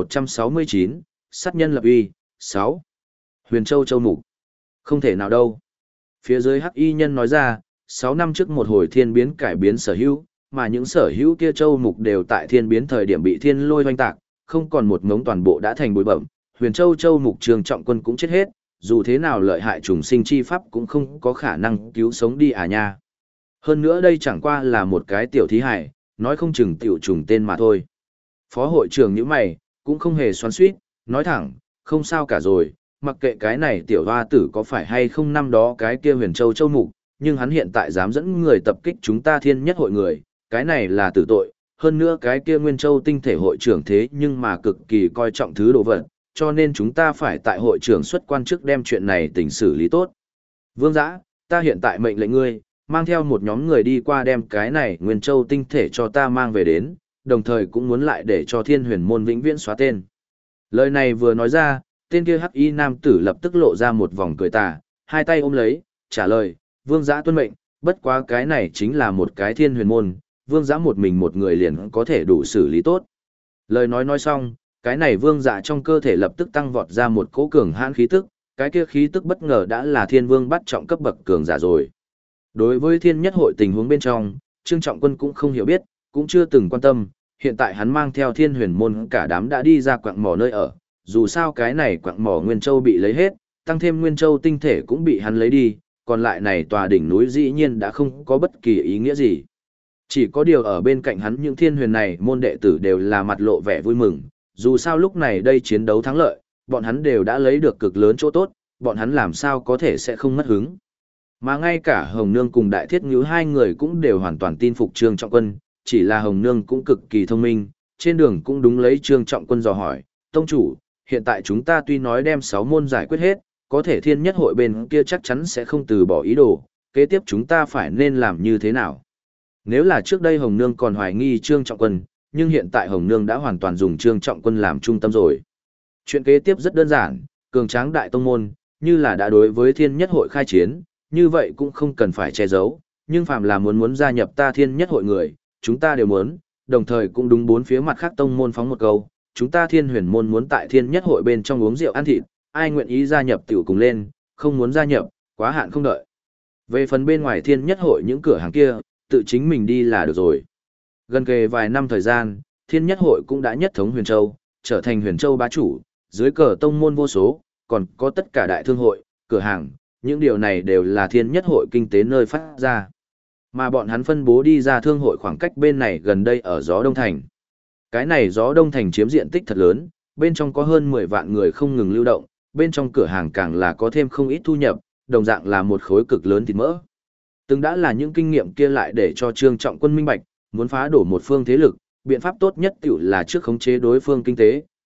1169, sát nhân lập uy, 6. Huyền Châu Châu mục. Không thể nào đâu. Phía dưới hắc y nhân nói ra, 6 năm trước một hồi thiên biến cải biến sở hữu, mà những sở hữu kia châu mục đều tại thiên biến thời điểm bị thiên lôi hoanh tạc, không còn một ngống toàn bộ đã thành bụi bẩm. Huyền Châu Châu mục Trương Trọng Quân cũng chết hết, dù thế nào lợi hại trùng sinh chi pháp cũng không có khả năng cứu sống đi à nha. Hơn nữa đây chẳng qua là một cái tiểu thí hải, nói không chừng tiểu trùng tên mà thôi. Phó hội trưởng như mày, cũng không hề xoắn xuýt, nói thẳng, không sao cả rồi, mặc kệ cái này tiểu hoa tử có phải hay không năm đó cái kia Huyền Châu Châu mục, nhưng hắn hiện tại dám dẫn người tập kích chúng ta Thiên Nhất Hội người, cái này là tử tội, hơn nữa cái kia Nguyên Châu tinh thể hội trưởng thế nhưng mà cực kỳ coi trọng thứ đồ vật, cho nên chúng ta phải tại hội trưởng xuất quan trước đem chuyện này tỉnh xử lý tốt. Vương Giã, ta hiện tại mệnh lệnh ngươi, mang theo một nhóm người đi qua đem cái này Nguyên Châu tinh thể cho ta mang về đến, đồng thời cũng muốn lại để cho Thiên Huyền môn vĩnh viễn xóa tên. Lời này vừa nói ra, tên kia hắc y nam tử lập tức lộ ra một vòng cười tà, hai tay ôm lấy, trả lời, Vương Giã tuân mệnh, bất quá cái này chính là một cái Thiên Huyền môn, Vương Giã một mình một người liền có thể đủ xử lý tốt. Lời nói xong, cái này Vương Giã trong cơ thể lập tức tăng vọt ra một cỗ cường hãn khí tức, cái kia khí tức bất ngờ đã là Thiên Vương bắt trọng cấp bậc cường giả rồi. Đối với Thiên Nhất Hội tình huống bên trong, Trương Trọng Quân cũng không hiểu biết, cũng chưa từng quan tâm, hiện tại hắn mang theo Thiên Huyền môn cả đám đã đi ra quặng mỏ nơi ở, dù sao cái này quặng mỏ Nguyên Châu bị lấy hết, tăng thêm Nguyên Châu tinh thể cũng bị hắn lấy đi, còn lại này tòa đỉnh núi dĩ nhiên đã không có bất kỳ ý nghĩa gì. Chỉ có điều ở bên cạnh hắn những Thiên Huyền này môn đệ tử đều là mặt lộ vẻ vui mừng, dù sao lúc này đây chiến đấu thắng lợi, bọn hắn đều đã lấy được cực lớn chỗ tốt, bọn hắn làm sao có thể sẽ không mất hứng. Mà ngay cả Hồng Nương cùng Đại Thiết Ngưu hai người cũng đều hoàn toàn tin phục Trương Trọng Quân, chỉ là Hồng Nương cũng cực kỳ thông minh, trên đường cũng đúng lấy Trương Trọng Quân dò hỏi, tông chủ, hiện tại chúng ta tuy nói đem 6 môn giải quyết hết, có thể Thiên Nhất Hội bên kia chắc chắn sẽ không từ bỏ ý đồ, kế tiếp chúng ta phải nên làm như thế nào? Nếu là trước đây Hồng Nương còn hoài nghi Trương Trọng Quân, nhưng hiện tại Hồng Nương đã hoàn toàn dùng Trương Trọng Quân làm trung tâm rồi. Chuyện kế tiếp rất đơn giản, cường tráng đại tông môn, như là đã đối với Thiên Nhất Hội khai chiến, như vậy cũng không cần phải che giấu, nhưng phàm là muốn gia nhập ta Thiên Nhất Hội người, chúng ta đều muốn, đồng thời cũng đúng bốn phía mặt khác tông môn phóng một câu, chúng ta Thiên Huyền môn muốn tại Thiên Nhất Hội bên trong uống rượu ăn thịt, ai nguyện ý gia nhập tiểu cùng lên, không muốn gia nhập, quá hạn không đợi. Về phần bên ngoài Thiên Nhất Hội những cửa hàng kia, tự chính mình đi là được rồi. Gần kề vài năm thời gian, Thiên Nhất Hội cũng đã nhất thống Huyền Châu, trở thành Huyền Châu bá chủ, dưới cờ tông môn vô số, còn có tất cả đại thương hội, cửa hàng, những điều này đều là Thiên Nhất Hội kinh tế nơi phát ra. Mà bọn hắn phân bố đi ra thương hội khoảng cách bên này gần đây ở Gió Đông Thành. Cái này Gió Đông Thành chiếm diện tích thật lớn, bên trong có hơn 10 vạn người không ngừng lưu động, bên trong cửa hàng càng là có thêm không ít thu nhập, đồng dạng là một khối cực lớn thịt mỡ. Từng đã là những kinh nghiệm kia lại để cho Trương Trọng Quân minh bạch, muốn phá đổ một phương thế lực, biện pháp tốt nhất tiểu là trước khống chế đối phương kinh tế,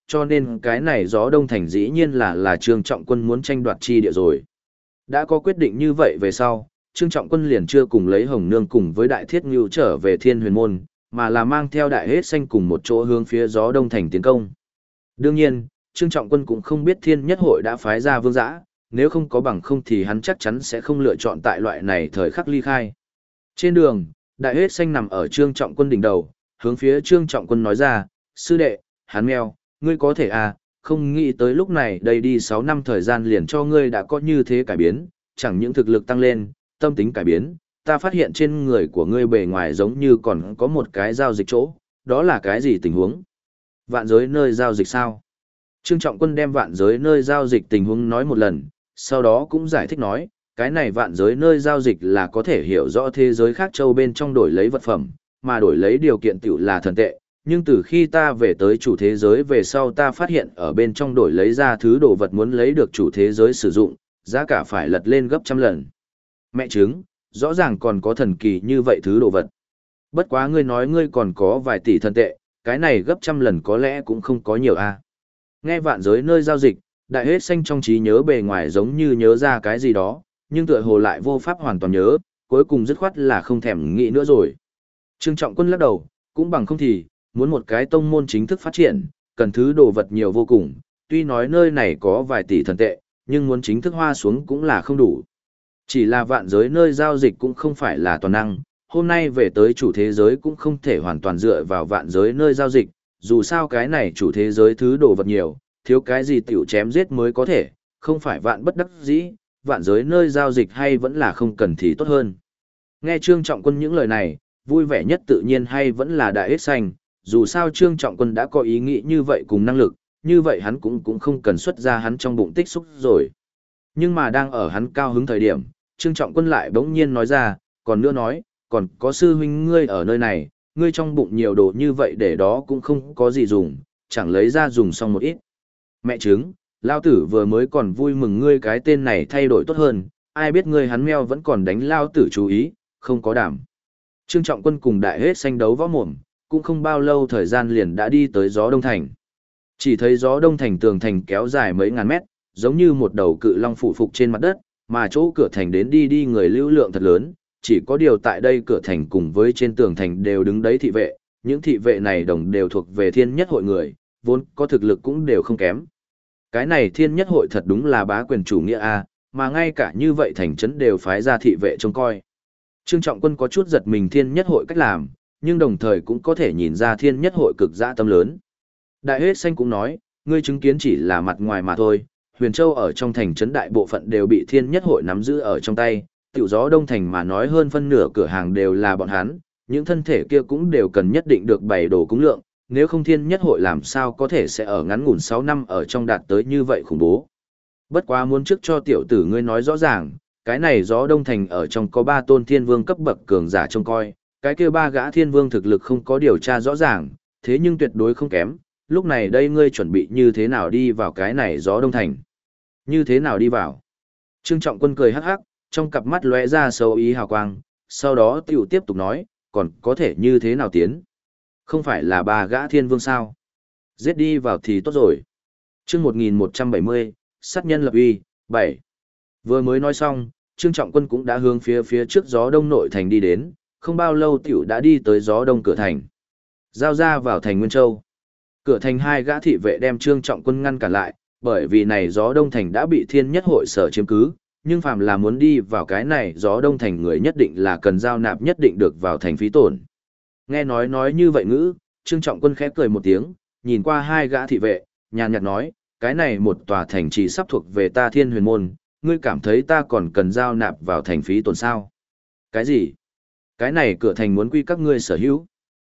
cho nên cái này gió đông thành dĩ nhiên là Trương Trọng Quân muốn tranh đoạt chi địa rồi. Đã có quyết định như vậy về sau, Trương Trọng Quân liền chưa cùng lấy Hồng Nương cùng với Đại Thiết Ngưu trở về Thiên Huyền Môn, mà là mang theo Đại Hết Xanh cùng một chỗ hướng phía gió đông thành tiến công. Đương nhiên, Trương Trọng Quân cũng không biết Thiên Nhất Hội đã phái ra Vương Dã, nếu không có bằng không thì hắn chắc chắn sẽ không lựa chọn tại loại này thời khắc ly khai. Trên đường, Đại Hết Xanh nằm ở Trương Trọng Quân đỉnh đầu, hướng phía Trương Trọng Quân nói ra, sư đệ, hắn mèo, ngươi có thể à, không nghĩ tới lúc này đây đi 6 năm thời gian liền cho ngươi đã có như thế cải biến, chẳng những thực lực tăng lên, tâm tính cải biến, ta phát hiện trên người của ngươi bề ngoài giống như còn có một cái giao dịch chỗ, đó là cái gì tình huống? Vạn giới nơi giao dịch sao? Trương Trọng Quân đem vạn giới nơi giao dịch tình huống nói một lần, sau đó cũng giải thích nói, cái này vạn giới nơi giao dịch là có thể hiểu rõ thế giới khác châu bên trong đổi lấy vật phẩm, mà đổi lấy điều kiện tiểu là thần tệ, nhưng từ khi ta về tới chủ thế giới về sau ta phát hiện ở bên trong đổi lấy ra thứ đồ vật muốn lấy được chủ thế giới sử dụng, giá cả phải lật lên gấp trăm lần. Mẹ chứng, rõ ràng còn có thần kỳ như vậy thứ đồ vật. Bất quá ngươi nói ngươi còn có vài tỷ thần tệ, cái này gấp trăm lần có lẽ cũng không có nhiều a. Nghe vạn giới nơi giao dịch, Đại Hết Xanh trong trí nhớ bề ngoài giống như nhớ ra cái gì đó, nhưng tựa hồ lại vô pháp hoàn toàn nhớ, cuối cùng dứt khoát là không thèm nghĩ nữa rồi. Trương Trọng Quân lắc đầu, cũng bằng không thì, muốn một cái tông môn chính thức phát triển, cần thứ đồ vật nhiều vô cùng, tuy nói nơi này có vài tỷ thần tệ, nhưng muốn chính thức hoa xuống cũng là không đủ. Chỉ là vạn giới nơi giao dịch cũng không phải là toàn năng, hôm nay về tới chủ thế giới cũng không thể hoàn toàn dựa vào vạn giới nơi giao dịch, dù sao cái này chủ thế giới thứ đồ vật nhiều, thiếu cái gì tiểu chém giết mới có thể, không phải vạn bất đắc dĩ, vạn giới nơi giao dịch hay vẫn là không cần thì tốt hơn. Nghe Trương Trọng Quân những lời này, vui vẻ nhất tự nhiên hay vẫn là Đại Hết Xanh, dù sao Trương Trọng Quân đã có ý nghĩ như vậy cùng năng lực, như vậy hắn cũng không cần xuất ra hắn trong bụng tích xúc rồi. Nhưng mà đang ở hắn cao hứng thời điểm, Trương Trọng Quân lại bỗng nhiên nói ra, còn nữa nói, còn có sư huynh ngươi ở nơi này, ngươi trong bụng nhiều đồ như vậy để đó cũng không có gì dùng, chẳng lấy ra dùng xong một ít. Mẹ chứng, lao tử vừa mới còn vui mừng ngươi cái tên này thay đổi tốt hơn, ai biết ngươi hắn meo vẫn còn đánh lao tử chú ý, không có đảm. Trương Trọng Quân cùng Đại Hết Xanh đấu võ mồm, cũng không bao lâu thời gian liền đã đi tới gió đông thành. Chỉ thấy gió đông thành tường thành kéo dài mấy ngàn mét, giống như một đầu cự long phủ phục trên mặt đất, mà chỗ cửa thành đến đi người lưu lượng thật lớn, chỉ có điều tại đây cửa thành cùng với trên tường thành đều đứng đấy thị vệ, những thị vệ này đồng đều thuộc về Thiên Nhất Hội người, vốn có thực lực cũng đều không kém. Cái này Thiên Nhất Hội thật đúng là bá quyền chủ nghĩa a, mà ngay cả như vậy thành trấn đều phái ra thị vệ trông coi. Trương Trọng Quân có chút giật mình Thiên Nhất Hội cách làm, nhưng đồng thời cũng có thể nhìn ra Thiên Nhất Hội cực dã tâm lớn. Đại Hết Xanh cũng nói, ngươi chứng kiến chỉ là mặt ngoài mà thôi, Huyền Châu ở trong thành trấn đại bộ phận đều bị Thiên Nhất Hội nắm giữ ở trong tay, tiểu gió đông thành mà nói hơn phân nửa cửa hàng đều là bọn hắn, những thân thể kia cũng đều cần nhất định được bày đồ cúng lượng, nếu không Thiên Nhất Hội làm sao có thể sẽ ở ngắn ngủn 6 năm ở trong đạt tới như vậy khủng bố. Bất quá muốn trước cho tiểu tử ngươi nói rõ ràng, cái này gió đông thành ở trong có 3 tôn thiên vương cấp bậc cường giả trông coi, cái kia 3 gã thiên vương thực lực không có điều tra rõ ràng, thế nhưng tuyệt đối không kém, lúc này đây ngươi chuẩn bị như thế nào đi vào cái này gió đông thành? Như thế nào đi vào? Trương Trọng Quân cười hắc hắc, trong cặp mắt lóe ra sâu ý hào quang, sau đó tiểu tiếp tục nói, còn có thể như thế nào tiến? Không phải là 3 gã thiên vương sao? Giết đi vào thì tốt rồi. Chương 1170, sát nhân lập uy, 7. Vừa mới nói xong, Trương Trọng Quân cũng đã hướng phía trước gió đông nội thành đi đến, không bao lâu tiểu đã đi tới gió đông cửa thành. Giao ra vào thành Nguyên Châu. Cửa thành 2 gã thị vệ đem Trương Trọng Quân ngăn cản lại, bởi vì này gió đông thành đã bị Thiên Nhất Hội sở chiếm cứ, nhưng phàm là muốn đi vào cái này gió đông thành người nhất định là cần giao nạp nhất định được vào thành phí tổn. Nghe nói như vậy ngữ, Trương Trọng Quân khẽ cười một tiếng, nhìn qua 2 gã thị vệ, nhàn nhạt nói, cái này một tòa thành chỉ sắp thuộc về ta Thiên Huyền Môn, ngươi cảm thấy ta còn cần giao nạp vào thành phí tổn sao? Cái gì? Cái này cửa thành muốn quy các ngươi sở hữu.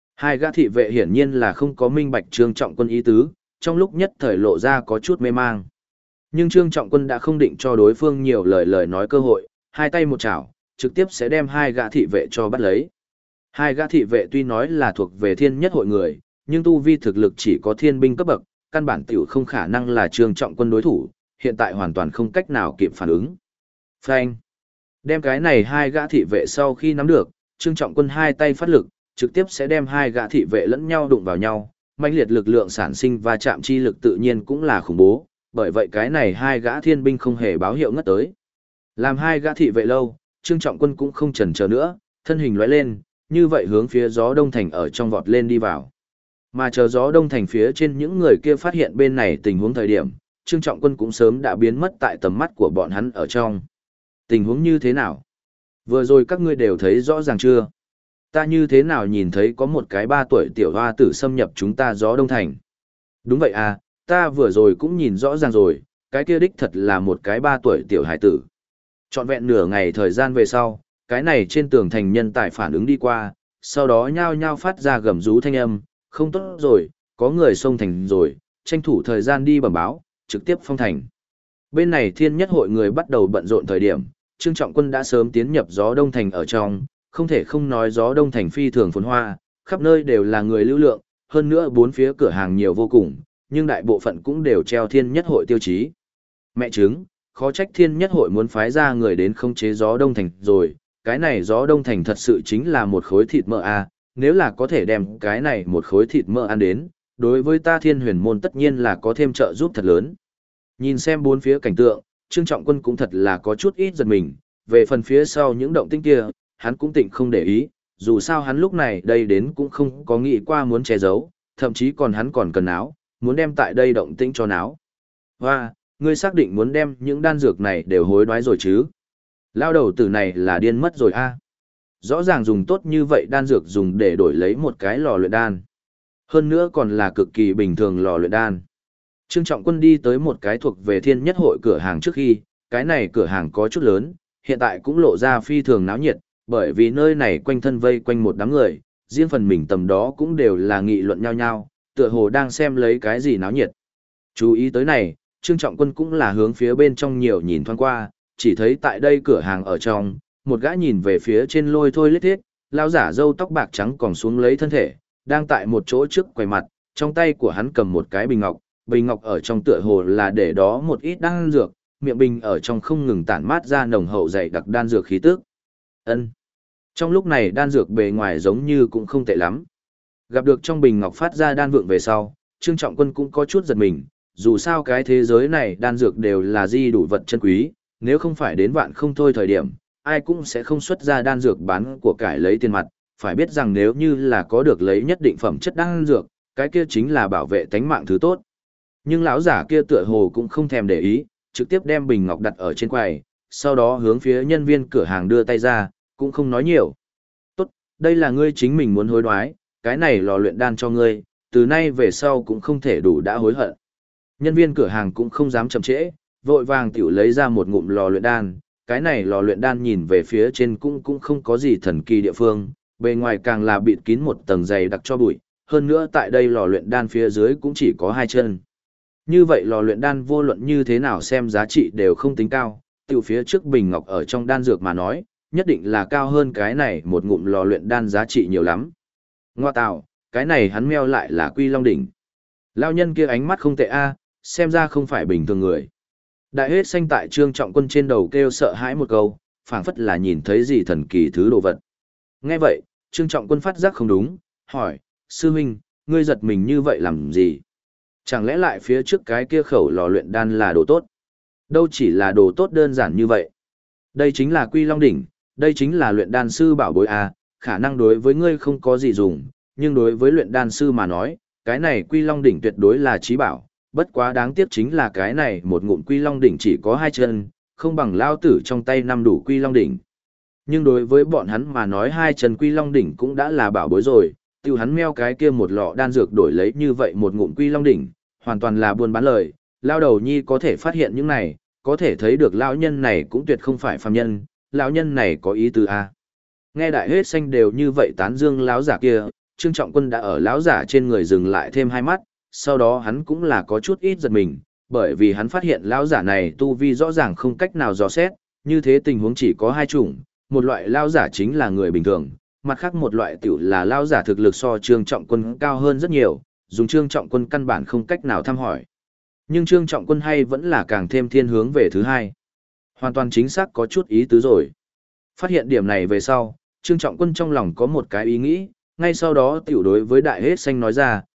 2 gã thị vệ hiển nhiên là không có minh bạch Trương Trọng Quân ý tứ, trong lúc nhất thời lộ ra có chút mê mang. Nhưng Trương Trọng Quân đã không định cho đối phương nhiều lời nói cơ hội, hai tay một chảo, trực tiếp sẽ đem 2 gã thị vệ cho bắt lấy. 2 gã thị vệ tuy nói là thuộc về Thiên Nhất Hội người, nhưng tu vi thực lực chỉ có thiên binh cấp bậc, căn bản tiểu không khả năng là Trương Trọng Quân đối thủ, hiện tại hoàn toàn không cách nào kịp phản ứng. Phanh! Đem cái này 2 gã thị vệ sau khi nắm được, Trương Trọng Quân hai tay phát lực, trực tiếp sẽ đem 2 gã thị vệ lẫn nhau đụng vào nhau, mãnh liệt lực lượng sản sinh và chạm chi lực tự nhiên cũng là khủng bố, bởi vậy cái này hai gã thiên binh không hề báo hiệu ngất tới. Làm hai gã thị vệ lâu, Trương Trọng Quân cũng không chần chờ nữa, thân hình lóe lên, như vậy hướng phía gió đông thành ở trong vọt lên đi vào. Mà chờ gió đông thành phía trên những người kia phát hiện bên này tình huống thời điểm, Trương Trọng Quân cũng sớm đã biến mất tại tầm mắt của bọn hắn ở trong. Tình huống như thế nào? Vừa rồi các ngươi đều thấy rõ ràng chưa? Ta như thế nào nhìn thấy có một cái 3 tuổi tiểu hoa tử xâm nhập chúng ta gió đông thành? Đúng vậy à, ta vừa rồi cũng nhìn rõ ràng rồi, cái kia đích thật là một cái 3 tuổi tiểu hải tử. Trọn vẹn nửa ngày thời gian về sau, cái này trên tường thành nhân tài phản ứng đi qua, sau đó nhao nhao phát ra gầm rú thanh âm, không tốt rồi, có người xông thành rồi, tranh thủ thời gian đi bẩm báo, trực tiếp phong thành. Bên này thiên nhất hội người bắt đầu bận rộn thời điểm, Trương Trọng Quân đã sớm tiến nhập gió đông thành ở trong, không thể không nói gió đông thành phi thường phồn hoa, khắp nơi đều là người lưu lượng, hơn nữa bốn phía cửa hàng nhiều vô cùng, nhưng đại bộ phận cũng đều treo thiên nhất hội tiêu chí. Mẹ chứng, khó trách thiên nhất hội muốn phái ra người đến khống chế gió đông thành rồi, cái này gió đông thành thật sự chính là một khối thịt mỡ à, nếu là có thể đem cái này một khối thịt mỡ ăn đến, đối với ta thiên huyền môn tất nhiên là có thêm trợ giúp thật lớn. Nhìn xem bốn phía cảnh tượng, Trương Trọng Quân cũng thật là có chút ít giật mình, về phần phía sau những động tĩnh kia, hắn cũng tịnh không để ý, dù sao hắn lúc này đây đến cũng không có nghĩ qua muốn che giấu, thậm chí còn hắn còn cần áo, muốn đem tại đây động tĩnh cho náo. Hoa, ngươi xác định muốn đem những đan dược này đều hối đoái rồi chứ? Lao đầu tử này là điên mất rồi a. Rõ ràng dùng tốt như vậy đan dược dùng để đổi lấy một cái lò luyện đan. Hơn nữa còn là cực kỳ bình thường lò luyện đan. Trương Trọng Quân đi tới một cái thuộc về thiên nhất hội cửa hàng trước khi, cái này cửa hàng có chút lớn, hiện tại cũng lộ ra phi thường náo nhiệt, bởi vì nơi này quanh thân vây quanh một đám người, riêng phần mình tầm đó cũng đều là nghị luận nhau nhau, tựa hồ đang xem lấy cái gì náo nhiệt. Chú ý tới này, Trương Trọng Quân cũng là hướng phía bên trong nhiều nhìn thoáng qua, chỉ thấy tại đây cửa hàng ở trong, một gã nhìn về phía trên lôi thôi lết thiết, lao giả râu tóc bạc trắng còn xuống lấy thân thể, đang tại một chỗ trước quầy mặt, trong tay của hắn cầm một cái bình ngọc ở trong tựa hồ là để đó một ít đan dược, miệng bình ở trong không ngừng tản mát ra nồng hậu dày đặc đan dược khí tức. Ân. Trong lúc này đan dược bề ngoài giống như cũng không tệ lắm. Gặp được trong bình ngọc phát ra đan vượng về sau, Trương Trọng Quân cũng có chút giật mình, dù sao cái thế giới này đan dược đều là di đủ vật chân quý, nếu không phải đến vạn không thôi thời điểm, ai cũng sẽ không xuất ra đan dược bán của cải lấy tiền mặt, phải biết rằng nếu như là có được lấy nhất định phẩm chất đan dược, cái kia chính là bảo vệ tánh mạng thứ tốt. Nhưng lão giả kia tựa hồ cũng không thèm để ý, trực tiếp đem bình ngọc đặt ở trên quầy, sau đó hướng phía nhân viên cửa hàng đưa tay ra, cũng không nói nhiều. Tốt, đây là ngươi chính mình muốn hối đoái, cái này lò luyện đan cho ngươi, từ nay về sau cũng không thể đủ đã hối hận. Nhân viên cửa hàng cũng không dám chậm trễ, vội vàng tiểu lấy ra một ngụm lò luyện đan, cái này lò luyện đan nhìn về phía trên cũng không có gì thần kỳ địa phương, bề ngoài càng là bịt kín một tầng dày đặc cho bụi, hơn nữa tại đây lò luyện đan phía dưới cũng chỉ có 2 chân. Như vậy lò luyện đan vô luận như thế nào xem giá trị đều không tính cao, tiểu phía trước bình ngọc ở trong đan dược mà nói, nhất định là cao hơn cái này một ngụm lò luyện đan giá trị nhiều lắm. Ngoa tạo, cái này hắn meo lại là Quy Long đỉnh. Lao nhân kia ánh mắt không tệ a, xem ra không phải bình thường người. Đại hết xanh tại Trương Trọng Quân trên đầu kêu sợ hãi một câu, phảng phất là nhìn thấy gì thần kỳ thứ đồ vật. Nghe vậy, Trương Trọng Quân phát giác không đúng, hỏi, sư huynh, ngươi giật mình như vậy làm gì? Chẳng lẽ lại phía trước cái kia khẩu lò luyện đan là đồ tốt? Đâu chỉ là đồ tốt đơn giản như vậy. Đây chính là Quy Long đỉnh, đây chính là luyện đan sư bảo bối a, khả năng đối với ngươi không có gì dùng, nhưng đối với luyện đan sư mà nói, cái này Quy Long đỉnh tuyệt đối là chí bảo, bất quá đáng tiếc chính là cái này một ngụm Quy Long đỉnh chỉ có 2 chân, không bằng lao tử trong tay 5 đủ Quy Long đỉnh. Nhưng đối với bọn hắn mà nói 2 chân Quy Long đỉnh cũng đã là bảo bối rồi, tiêu hắn meo cái kia một lọ đan dược đổi lấy như vậy một ngụm Quy Long đỉnh, hoàn toàn là buôn bán lời. Lao đầu nhi có thể phát hiện những này, có thể thấy được lão nhân này cũng tuyệt không phải phàm nhân, lão nhân này có ý tứ a. Nghe đại hết xanh đều như vậy tán dương lão giả kia, Trương Trọng Quân đã ở lão giả trên người dừng lại thêm 2 mắt, sau đó hắn cũng là có chút ít giật mình, bởi vì hắn phát hiện lão giả này tu vi rõ ràng không cách nào dò xét, như thế tình huống chỉ có 2 chủng, một loại lão giả chính là người bình thường, mặt khác một loại tiểu là lão giả thực lực so Trương Trọng Quân cao hơn rất nhiều, dùng Trương Trọng Quân căn bản không cách nào thăm hỏi. Nhưng Trương Trọng Quân hay vẫn là càng thêm thiên hướng về thứ hai. Hoàn toàn chính xác có chút ý tứ rồi. Phát hiện điểm này về sau, Trương Trọng Quân trong lòng có một cái ý nghĩ, ngay sau đó tiểu đối với đại hết xanh nói ra,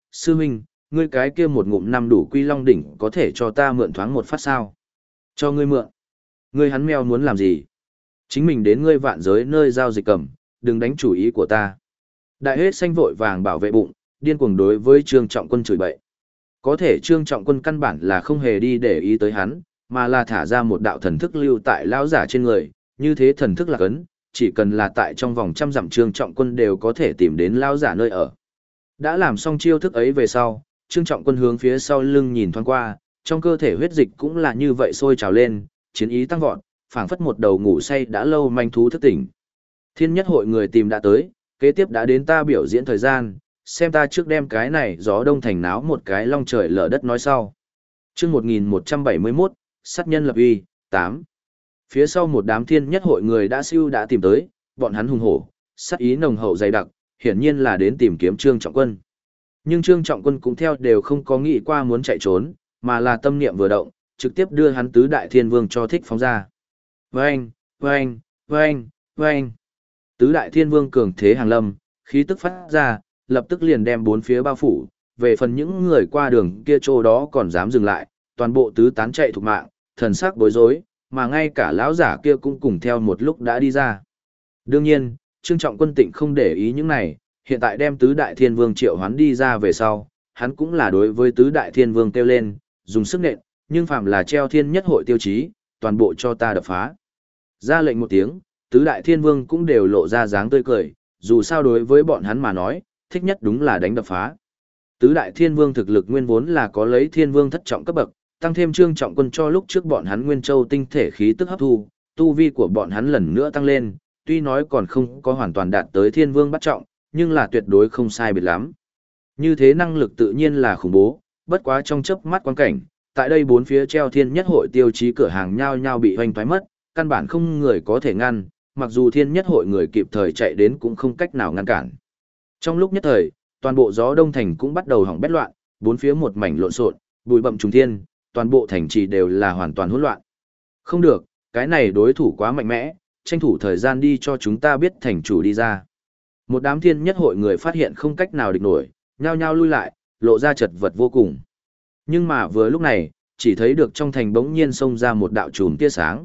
sư huynh, ngươi cái kia một ngụm năm đủ quy long đỉnh có thể cho ta mượn thoáng một phát sao? Cho ngươi mượn. Ngươi hắn mèo muốn làm gì? Chính mình đến ngươi vạn giới nơi giao dịch cầm, đừng đánh chủ ý của ta. Đại hết xanh vội vàng bảo vệ bụng, điên cuồng đối với Trương Trọng Quân chửi bậy. Có thể Trương Trọng Quân căn bản là không hề đi để ý tới hắn, mà là thả ra một đạo thần thức lưu tại lão giả trên người, như thế thần thức là cấn, chỉ cần là tại trong vòng trăm dặm Trương Trọng Quân đều có thể tìm đến lão giả nơi ở. Đã làm xong chiêu thức ấy về sau, Trương Trọng Quân hướng phía sau lưng nhìn thoáng qua, trong cơ thể huyết dịch cũng là như vậy sôi trào lên, chiến ý tăng vọt, phảng phất một đầu ngủ say đã lâu manh thú thức tỉnh. Thiên nhất hội người tìm đã tới, kế tiếp đã đến ta biểu diễn thời gian, xem ta trước đem cái này gió đông thành náo một cái long trời lở đất nói sau. Chương 1171, sát nhân lập uy, 8. Phía sau một đám thiên nhất hội người đã tìm tới, bọn hắn hùng hổ, sát ý nồng hậu dày đặc, hiển nhiên là đến tìm kiếm Trương Trọng Quân. Nhưng Trương Trọng Quân cũng theo đều không có nghĩ qua muốn chạy trốn, mà là tâm niệm vừa động, trực tiếp đưa hắn tứ đại thiên vương cho thích phóng ra. Vâng, vâng, vâng, vâng. Tứ đại thiên vương cường thế hàng lâm, khí tức phát ra, lập tức liền đem bốn phía bao phủ, về phần những người qua đường kia chỗ đó còn dám dừng lại, toàn bộ tứ tán chạy thục mạng, thần sắc bối rối, mà ngay cả lão giả kia cũng cùng theo một lúc đã đi ra. Đương nhiên, Trương Trọng Quân Tịnh không để ý những này, hiện tại đem tứ đại thiên vương triệu hoán đi ra về sau, hắn cũng là đối với tứ đại thiên vương kêu lên, dùng sức nện, nhưng phạm là treo thiên nhất hội tiêu chí, toàn bộ cho ta đập phá. Ra lệnh một tiếng, tứ đại thiên vương cũng đều lộ ra dáng tươi cười, dù sao đối với bọn hắn mà nói, thích nhất đúng là đánh đập phá. Tứ đại thiên vương thực lực nguyên vốn là có lấy thiên vương thất trọng cấp bậc, tăng thêm Trương Trọng Quân cho lúc trước bọn hắn Nguyên Châu tinh thể khí tức hấp thu, tu vi của bọn hắn lần nữa tăng lên, tuy nói còn không có hoàn toàn đạt tới thiên vương bắt trọng, nhưng là tuyệt đối không sai biệt lắm. Như thế năng lực tự nhiên là khủng bố, bất quá trong chớp mắt quan cảnh, tại đây bốn phía treo thiên nhất hội tiêu chí cửa hàng nhao nhao bị hoành thoái mất, căn bản không người có thể ngăn, mặc dù thiên nhất hội người kịp thời chạy đến cũng không cách nào ngăn cản. Trong lúc nhất thời, toàn bộ gió đông thành cũng bắt đầu hỏng bét loạn, bốn phía một mảnh lộn xộn, bụi bặm trùng thiên, toàn bộ thành trì đều là hoàn toàn hỗn loạn. Không được, cái này đối thủ quá mạnh mẽ, tranh thủ thời gian đi cho chúng ta biết thành chủ đi ra. Một đám thiên nhất hội người phát hiện không cách nào địch nổi, nhao nhao lui lại, lộ ra chật vật vô cùng. Nhưng mà vừa lúc này, chỉ thấy được trong thành bỗng nhiên xông ra một đạo chùm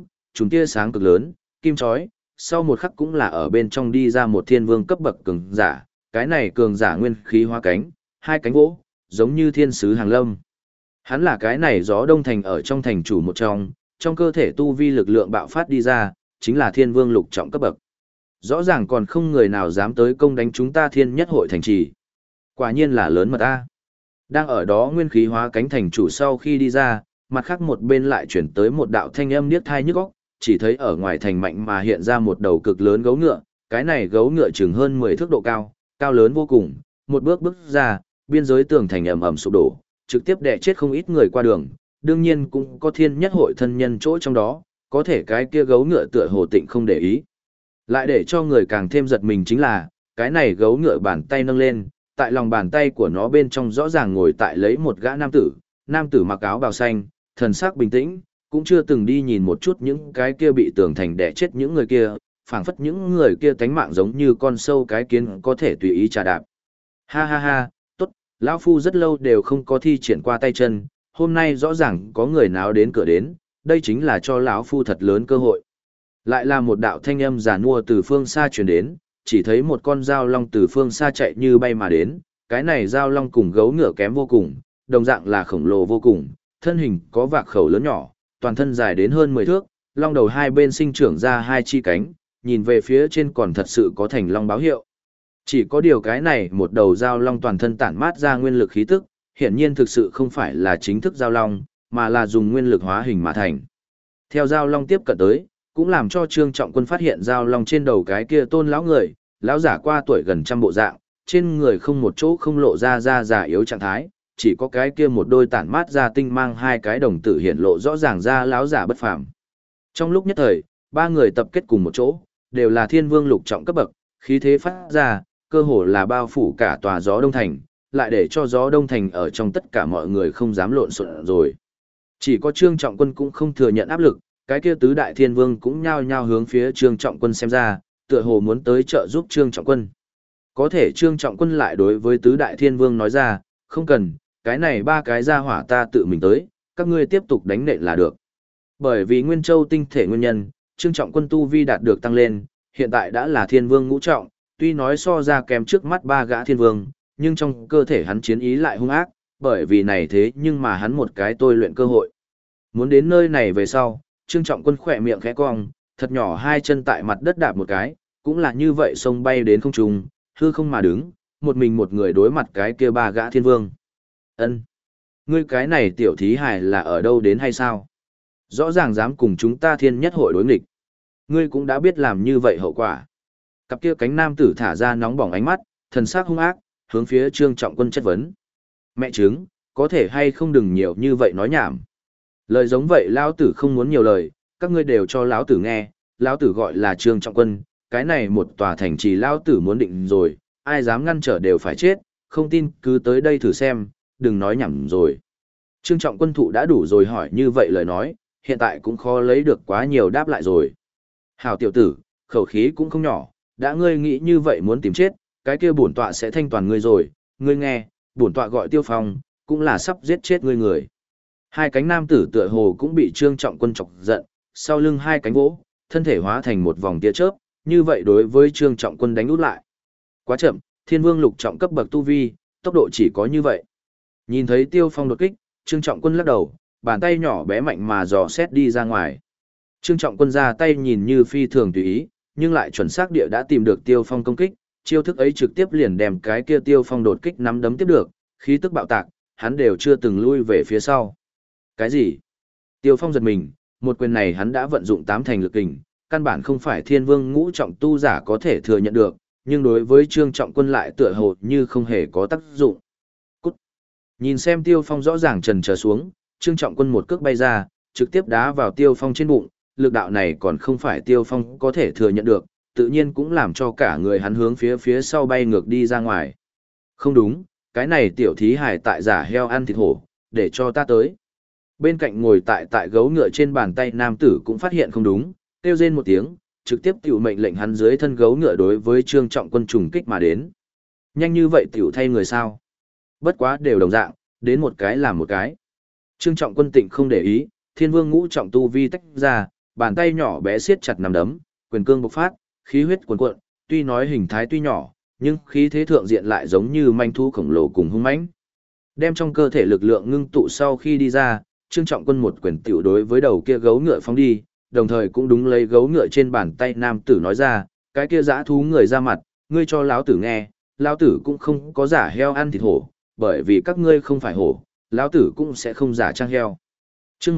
tia sáng cực lớn, kim chói, sau một khắc cũng là ở bên trong đi ra một thiên vương cấp bậc cường giả, cái này cường giả nguyên khí hóa cánh, hai cánh vỗ, giống như thiên sứ hàng lâm. Hắn là cái này gió đông thành ở trong thành chủ một trong cơ thể tu vi lực lượng bạo phát đi ra, chính là thiên vương lục trọng cấp bậc. Rõ ràng còn không người nào dám tới công đánh chúng ta thiên nhất hội thành trì. Quả nhiên là lớn mật a. Đang ở đó nguyên khí hóa cánh thành chủ sau khi đi ra, mặt khác một bên lại chuyển tới một đạo thanh âm niết thai nhức óc, chỉ thấy ở ngoài thành mạnh mà hiện ra một đầu cực lớn gấu ngựa, cái này gấu ngựa chừng hơn 10 thước độ cao, cao lớn vô cùng, một bước ra, biên giới tường thành ầm ầm sụp đổ, trực tiếp đè chết không ít người qua đường, đương nhiên cũng có thiên nhất hội thân nhân chỗ trong đó, có thể cái kia gấu ngựa tựa hồ tịnh không để ý. Lại để cho người càng thêm giật mình chính là, cái này gấu ngựa bàn tay nâng lên, tại lòng bàn tay của nó bên trong rõ ràng ngồi tại lấy một gã nam tử mặc áo bào xanh, thần sắc bình tĩnh, cũng chưa từng đi nhìn một chút những cái kia bị tường thành đè chết những người kia, phảng phất những người kia tánh mạng giống như con sâu cái kiến có thể tùy ý trà đạp. Ha ha ha, tốt, lão phu rất lâu đều không có thi triển qua tay chân, hôm nay rõ ràng có người nào đến cửa đến, đây chính là cho lão phu thật lớn cơ hội. Lại là một đạo thanh âm giàn mua từ phương xa truyền đến, chỉ thấy một con dao long từ phương xa chạy như bay mà đến, cái này dao long cùng gấu ngựa kém vô cùng, đồng dạng là khổng lồ vô cùng, thân hình có vạc khẩu lớn nhỏ, toàn thân dài đến hơn 10 thước, long đầu hai bên sinh trưởng ra hai chi cánh, nhìn về phía trên còn thật sự có thành long báo hiệu. Chỉ có điều cái này một đầu dao long toàn thân tản mát ra nguyên lực khí tức, hiển nhiên thực sự không phải là chính thức dao long, mà là dùng nguyên lực hóa hình mà thành. Theo dao long tiếp cận tới, cũng làm cho Trương Trọng Quân phát hiện dao long trên đầu cái kia tôn lão người, lão giả qua tuổi gần trăm bộ dạng, trên người không một chỗ không lộ ra già yếu trạng thái, chỉ có cái kia một đôi tản mát ra tinh mang hai cái đồng tử hiện lộ rõ ràng ra lão giả bất phàm. Trong lúc nhất thời, ba người tập kết cùng một chỗ, đều là thiên vương lục trọng cấp bậc, khí thế phát ra, cơ hồ là bao phủ cả tòa gió đông thành, lại để cho gió đông thành ở trong tất cả mọi người không dám lộn xộn rồi. Chỉ có Trương Trọng Quân cũng không thừa nhận áp lực, cái kia tứ đại thiên vương cũng nhao nhao hướng phía Trương Trọng Quân xem ra, tựa hồ muốn tới trợ giúp Trương Trọng Quân. Có thể Trương Trọng Quân lại đối với tứ đại thiên vương nói ra, Không cần, cái này ba cái ra hỏa ta tự mình tới, các ngươi tiếp tục đánh nện là được. Bởi vì Nguyên Châu tinh thể nguyên nhân, Trương Trọng Quân tu vi đạt được tăng lên, hiện tại đã là thiên vương ngũ trọng, tuy nói so ra kém trước mắt ba gã thiên vương, nhưng trong cơ thể hắn chiến ý lại hung ác, bởi vì này thế nhưng mà hắn một cái tôi luyện cơ hội. Muốn đến nơi này về sau, Trương Trọng Quân khỏe miệng khẽ cong, thật nhỏ hai chân tại mặt đất đạp một cái, cũng là như vậy sông bay đến không trung, hư không mà đứng, một mình một người đối mặt cái kia ba gã thiên vương. Ân, ngươi cái này tiểu thí hài là ở đâu đến hay sao? Rõ ràng dám cùng chúng ta thiên nhất hội đối nghịch. Ngươi cũng đã biết làm như vậy hậu quả. Cặp kia cánh nam tử thả ra nóng bỏng ánh mắt, thần sắc hung ác, hướng phía Trương Trọng Quân chất vấn. Mẹ chứng, có thể hay không đừng nhiều như vậy nói nhảm. Lời giống vậy lão tử không muốn nhiều lời, các ngươi đều cho lão tử nghe, lão tử gọi là Trương Trọng Quân, cái này một tòa thành trì lão tử muốn định rồi, ai dám ngăn trở đều phải chết, không tin cứ tới đây thử xem, đừng nói nhảm rồi. Trương Trọng Quân thụ đã đủ rồi hỏi như vậy lời nói, hiện tại cũng khó lấy được quá nhiều đáp lại rồi. Hảo tiểu tử, khẩu khí cũng không nhỏ, đã ngươi nghĩ như vậy muốn tìm chết, cái kia bổn tọa sẽ thanh toàn ngươi rồi, ngươi nghe, bổn tọa gọi Tiêu Phong, cũng là sắp giết chết ngươi người. Hai cánh nam tử tựa hồ cũng bị Trương Trọng Quân chọc giận, sau lưng hai cánh vỗ, thân thể hóa thành một vòng tia chớp, như vậy đối với Trương Trọng Quân đánh út lại. Quá chậm, Thiên Vương lục trọng cấp bậc tu vi, tốc độ chỉ có như vậy. Nhìn thấy Tiêu Phong đột kích, Trương Trọng Quân lắc đầu, bàn tay nhỏ bé mạnh mà dò xét đi ra ngoài. Trương Trọng Quân ra tay nhìn như phi thường tùy ý, nhưng lại chuẩn xác địa đã tìm được Tiêu Phong công kích, chiêu thức ấy trực tiếp liền đem cái kia Tiêu Phong đột kích nắm đấm tiếp được, khí tức bạo tạc, hắn đều chưa từng lui về phía sau. Cái gì? Tiêu Phong giật mình, một quyền này hắn đã vận dụng tám thành lực kình, căn bản không phải Thiên Vương ngũ trọng tu giả có thể thừa nhận được, nhưng đối với Trương Trọng Quân lại tựa hồ như không hề có tác dụng. Cút. Nhìn xem Tiêu Phong rõ ràng trần trở xuống, Trương Trọng Quân một cước bay ra, trực tiếp đá vào Tiêu Phong trên bụng, lực đạo này còn không phải Tiêu Phong có thể thừa nhận được, tự nhiên cũng làm cho cả người hắn hướng phía sau bay ngược đi ra ngoài. Không đúng, cái này tiểu thí hải tại giả heo ăn thịt hổ, để cho ta tới. Bên cạnh ngồi tại gấu ngựa trên bàn tay nam tử cũng phát hiện không đúng, kêu rên một tiếng, trực tiếp tiểu mệnh lệnh hắn dưới thân gấu ngựa đối với Trương Trọng Quân trùng kích mà đến. Nhanh như vậy tiểu thay người sao? Bất quá đều đồng dạng, đến một cái làm một cái. Trương Trọng Quân tịnh không để ý, Thiên Vương ngũ trọng tu vi tách ra, bàn tay nhỏ bé siết chặt nắm đấm, quyền cương bộc phát, khí huyết cuồn cuộn, tuy nói hình thái tuy nhỏ, nhưng khí thế thượng diện lại giống như manh thú khổng lồ cùng hung mãnh. Đem trong cơ thể lực lượng ngưng tụ sau khi đi ra, Trương Trọng Quân một quyền tiểu đối với đầu kia gấu ngựa phóng đi, đồng thời cũng đúng lấy gấu ngựa trên bàn tay nam tử nói ra, cái kia dã thú người ra mặt, ngươi cho lão tử nghe, lão tử cũng không có giả heo ăn thịt hổ, bởi vì các ngươi không phải hổ, lão tử cũng sẽ không giả trang heo. Chương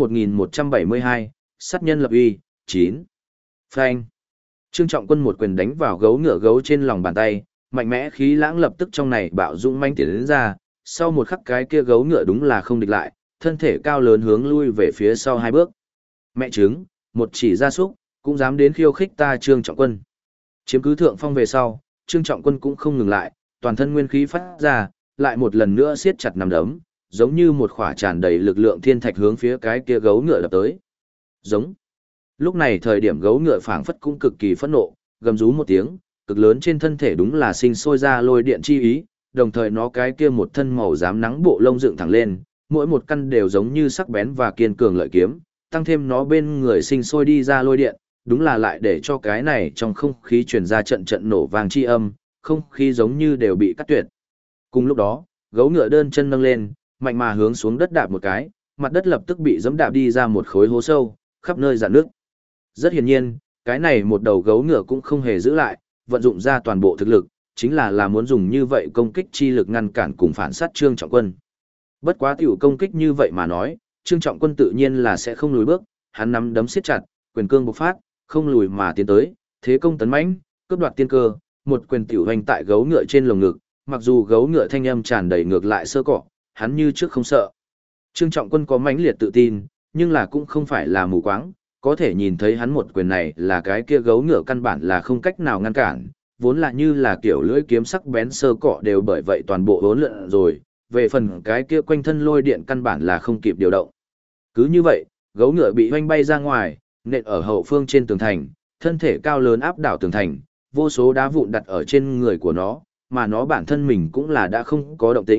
1172, sát nhân lập uy, 9. Phanh. Trương Trọng Quân một quyền đánh vào gấu ngựa gấu trên lòng bàn tay, mạnh mẽ khí lãng lập tức trong này bạo dũng manh tiến đến ra, sau một khắc cái kia gấu ngựa đúng là không địch lại, thân thể cao lớn hướng lui về phía sau hai bước. Mẹ trứng, một chỉ gia súc, cũng dám đến khiêu khích ta Trương Trọng Quân. Chiếm cứ thượng phong về sau, Trương Trọng Quân cũng không ngừng lại, toàn thân nguyên khí phát ra, lại một lần nữa siết chặt nắm đấm, giống như một khỏa tràn đầy lực lượng thiên thạch hướng phía cái kia gấu ngựa đập tới. Giống. Lúc này thời điểm gấu ngựa phảng phất cũng cực kỳ phẫn nộ, gầm rú một tiếng, cực lớn trên thân thể đúng là sinh sôi ra lôi điện chi ý, đồng thời nó cái kia một thân màu xám nắng bộ lông dựng thẳng lên, mỗi một căn đều giống như sắc bén và kiên cường lợi kiếm, tăng thêm nó bên người sinh sôi đi ra lôi điện, đúng là lại để cho cái này trong không khí truyền ra trận trận nổ vang chi âm, không khí giống như đều bị cắt tuyệt. Cùng lúc đó, gấu ngựa đơn chân nâng lên, mạnh mà hướng xuống đất đạp một cái, mặt đất lập tức bị giẫm đạp đi ra một khối hố sâu, khắp nơi rạn nước. Rất hiển nhiên, cái này một đầu gấu ngựa cũng không hề giữ lại, vận dụng ra toàn bộ thực lực, chính là muốn dùng như vậy công kích chi lực ngăn cản cùng phản sát Trương Trọng Quân. Bất quá tiểu công kích như vậy mà nói, Trương Trọng Quân tự nhiên là sẽ không lùi bước, hắn nắm đấm siết chặt, quyền cương bộc phát, không lùi mà tiến tới, thế công tấn mãnh, cướp đoạt tiên cơ, một quyền tiểu hoành tại gấu ngựa trên lồng ngực, mặc dù gấu ngựa thanh âm tràn đầy ngược lại sơ cọ, hắn như trước không sợ. Trương Trọng Quân có mãnh liệt tự tin, nhưng là cũng không phải là mù quáng, có thể nhìn thấy hắn một quyền này là cái kia gấu ngựa căn bản là không cách nào ngăn cản, vốn là như là kiểu lưỡi kiếm sắc bén sơ cọ đều bởi vậy toàn bộ hỗn lượn rồi, về phần cái kia quanh thân lôi điện căn bản là không kịp điều động. Cứ như vậy, gấu ngựa bị hoanh bay ra ngoài, nện ở hậu phương trên tường thành, thân thể cao lớn áp đảo tường thành, vô số đá vụn đặt ở trên người của nó, mà nó bản thân mình cũng là đã không có động tĩnh,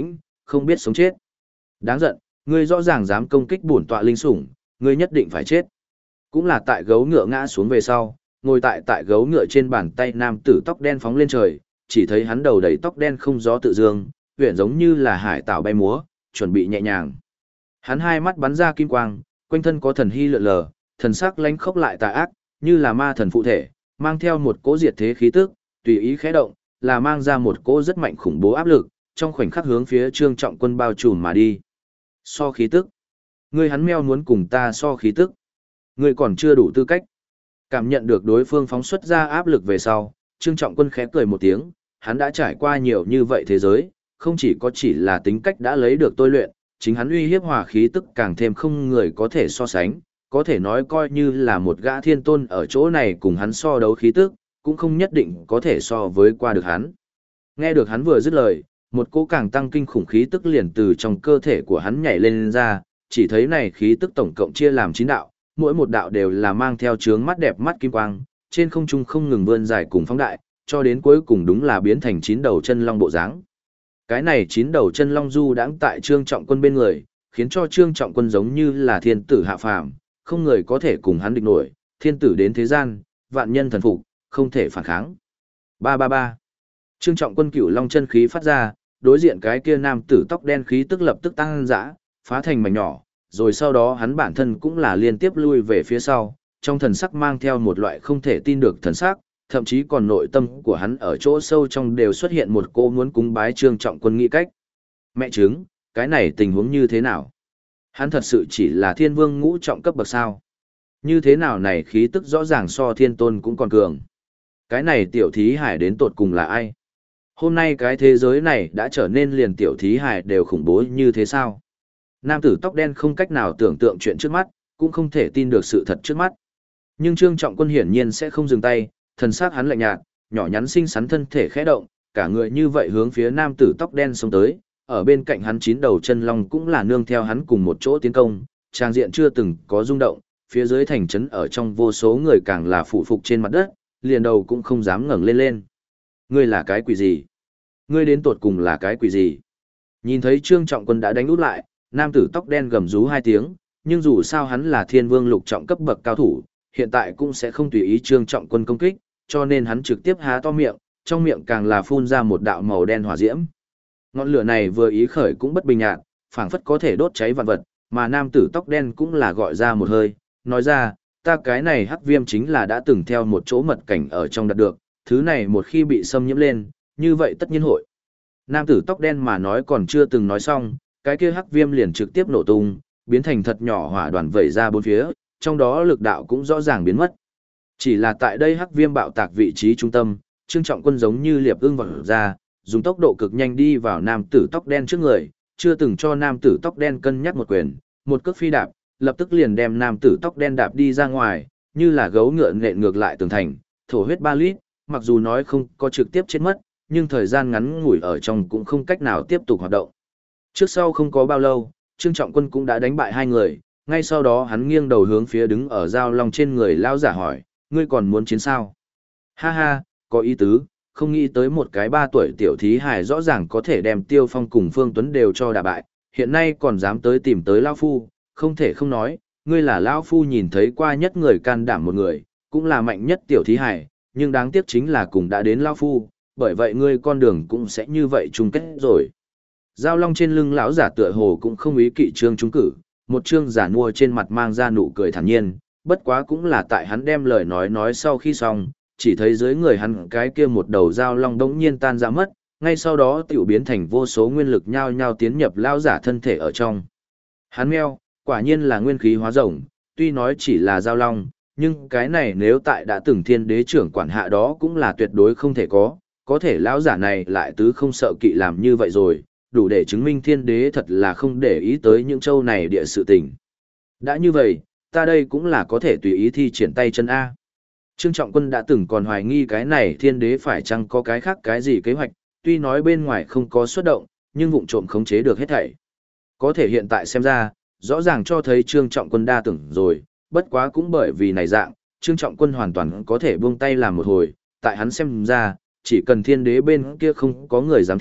không biết sống chết. Đáng giận, ngươi rõ ràng dám công kích bổn tọa linh sủng, ngươi nhất định phải chết. Cũng là tại gấu ngựa ngã xuống về sau, ngồi tại gấu ngựa trên bàn tay nam tử tóc đen phóng lên trời, chỉ thấy hắn đầu đầy tóc đen không gió tự dương, huyền giống như là hải tảo bay múa, chuẩn bị nhẹ nhàng. Hắn hai mắt bắn ra kim quang, quanh thân có thần hy lượn lờ, thần sắc lánh khốc lại tà ác, như là ma thần phụ thể, mang theo một cỗ diệt thế khí tức, tùy ý khẽ động, là mang ra một cỗ rất mạnh khủng bố áp lực, trong khoảnh khắc hướng phía Trương Trọng Quân bao trùm mà đi. So khí tức. Ngươi hắn meo muốn cùng ta so khí tức. Ngươi còn chưa đủ tư cách. Cảm nhận được đối phương phóng xuất ra áp lực về sau, Trương Trọng Quân khẽ cười một tiếng, hắn đã trải qua nhiều như vậy thế giới, không chỉ là tính cách đã lấy được tôi luyện, chính hắn uy hiếp hòa khí tức càng thêm không người có thể so sánh, có thể nói coi như là một gã thiên tôn ở chỗ này cùng hắn so đấu khí tức, cũng không nhất định có thể so với qua được hắn. Nghe được hắn vừa dứt lời, một cỗ càng tăng kinh khủng khí tức liền từ trong cơ thể của hắn nhảy lên ra, chỉ thấy này khí tức tổng cộng chia làm 9 đạo, mỗi một đạo đều là mang theo chướng mắt đẹp mắt kim quang, trên không trung không ngừng vươn dài cùng phóng đại, cho đến cuối cùng đúng là biến thành 9 đầu chân long bộ dáng. Cái này 9 đầu chân long du đãng tại Trương Trọng Quân bên người, khiến cho Trương Trọng Quân giống như là thiên tử hạ phàm, không người có thể cùng hắn địch nổi, thiên tử đến thế gian, vạn nhân thần phục, không thể phản kháng. Ba ba ba. Trương Trọng Quân cửu long chân khí phát ra, đối diện cái kia nam tử tóc đen khí tức lập tức tăng dã, phá thành mảnh nhỏ, rồi sau đó hắn bản thân cũng là liên tiếp lui về phía sau, trong thần sắc mang theo một loại không thể tin được thần sắc, thậm chí còn nội tâm của hắn ở chỗ sâu trong đều xuất hiện một cô muốn cúng bái Trương Trọng Quân nghĩ cách. Mẹ chứng, cái này tình huống như thế nào? Hắn thật sự chỉ là thiên vương ngũ trọng cấp bậc sao? Như thế nào này khí tức rõ ràng so thiên tôn cũng còn cường. Cái này tiểu thí hải đến tột cùng là ai? Hôm nay cái thế giới này đã trở nên liền tiểu thí hải đều khủng bố như thế sao? Nam tử tóc đen không cách nào tưởng tượng chuyện trước mắt, cũng không thể tin được sự thật trước mắt. Nhưng Trương Trọng Quân hiển nhiên sẽ không dừng tay, thần sắc hắn lạnh nhạt, nhỏ nhắn xinh xắn thân thể khẽ động, cả người như vậy hướng phía nam tử tóc đen xông tới, ở bên cạnh hắn 9 đầu chân long cũng là nương theo hắn cùng một chỗ tiến công, trang diện chưa từng có rung động, phía dưới thành trấn ở trong vô số người càng là phụ phục trên mặt đất, liền đầu cũng không dám ngẩng lên lên. Ngươi là cái quỷ gì? Ngươi đến tột cùng là cái quỷ gì? Nhìn thấy Trương Trọng Quân đã đánh út lại, nam tử tóc đen gầm rú 2 tiếng, nhưng dù sao hắn là thiên vương lục trọng cấp bậc cao thủ, hiện tại cũng sẽ không tùy ý Trương Trọng Quân công kích, cho nên hắn trực tiếp há to miệng, trong miệng càng là phun ra một đạo màu đen hỏa diễm. Ngọn lửa này vừa ý khởi cũng bất bình nhạt, phảng phất có thể đốt cháy vạn vật, mà nam tử tóc đen cũng là gọi ra một hơi, nói ra, ta cái này hắc viêm chính là đã từng theo một chỗ mật cảnh ở trong đạt được, thứ này một khi bị xâm nhiễm lên, như vậy tất nhiên hội. Nam tử tóc đen mà nói còn chưa từng nói xong, cái kia hắc viêm liền trực tiếp nổ tung, biến thành thật nhỏ hỏa đoàn vẩy ra bốn phía, trong đó lực đạo cũng rõ ràng biến mất. Chỉ là tại đây hắc viêm bạo tạc vị trí trung tâm, Trương Trọng Quân giống như liệp ưng vọt ra, dùng tốc độ cực nhanh đi vào nam tử tóc đen trước người, chưa từng cho nam tử tóc đen cân nhắc một quyền, một cước phi đạp, lập tức liền đem nam tử tóc đen đạp đi ra ngoài, như là gấu ngựa nện ngược lại tường thành, thổ huyết 3 lít, mặc dù nói không có trực tiếp chết mất, nhưng thời gian ngắn ngủi ở trong cũng không cách nào tiếp tục hoạt động. Trước sau không có bao lâu, Trương Trọng Quân cũng đã đánh bại 2 người, ngay sau đó hắn nghiêng đầu hướng phía đứng ở giao long trên người lao giả hỏi, ngươi còn muốn chiến sao? Ha ha, có ý tứ, không nghĩ tới một cái 3 tuổi tiểu thí hài rõ ràng có thể đem Tiêu Phong cùng Phương Tuấn đều cho đả bại, hiện nay còn dám tới tìm tới Lao Phu, không thể không nói, ngươi là Lao Phu nhìn thấy qua nhất người can đảm một người, cũng là mạnh nhất tiểu thí hài, nhưng đáng tiếc chính là cùng đã đến Lao Phu, bởi vậy ngươi con đường cũng sẽ như vậy chung kết rồi. Giao long trên lưng lão giả tựa hồ cũng không ý kỵ Trương trúng cử, một trương giả nua trên mặt mang ra nụ cười thản nhiên, bất quá cũng là tại hắn đem lời nói sau khi xong, chỉ thấy dưới người hắn cái kia một đầu dao long đống nhiên tan ra mất, ngay sau đó tiểu biến thành vô số nguyên lực nhao nhao tiến nhập lao giả thân thể ở trong. Hắn meo, quả nhiên là nguyên khí hóa rồng, tuy nói chỉ là dao long, nhưng cái này nếu tại đã từng thiên đế trưởng quản hạ đó cũng là tuyệt đối không thể có thể lão giả này lại tứ không sợ kỵ làm như vậy rồi, đủ để chứng minh thiên đế thật là không để ý tới những châu này địa sự tình. Đã như vậy, ta đây cũng là có thể tùy ý thi triển tay chân A. Trương Trọng Quân đã từng còn hoài nghi cái này thiên đế phải chăng có cái khác cái gì kế hoạch, tuy nói bên ngoài không có xuất động, nhưng vụng trộm khống chế được hết thảy. Có thể hiện tại xem ra, rõ ràng cho thấy Trương Trọng Quân đa tưởng rồi, bất quá cũng bởi vì này dạng, Trương Trọng Quân hoàn toàn có thể buông tay làm một hồi, tại hắn xem ra, chỉ cần thiên đế bên kia không có người giám thị,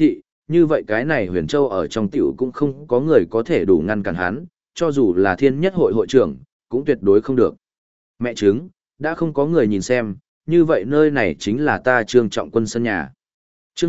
như vậy cái này Huyền Châu ở trong tiểu cũng không có người có thể đủ ngăn cản hắn, cho dù là Thiên Nhất hội hội trưởng, cũng tuyệt đối không được. Mẹ chứng, đã không có người nhìn xem, như vậy nơi này chính là ta Trương Trọng Quân sân nhà. Chương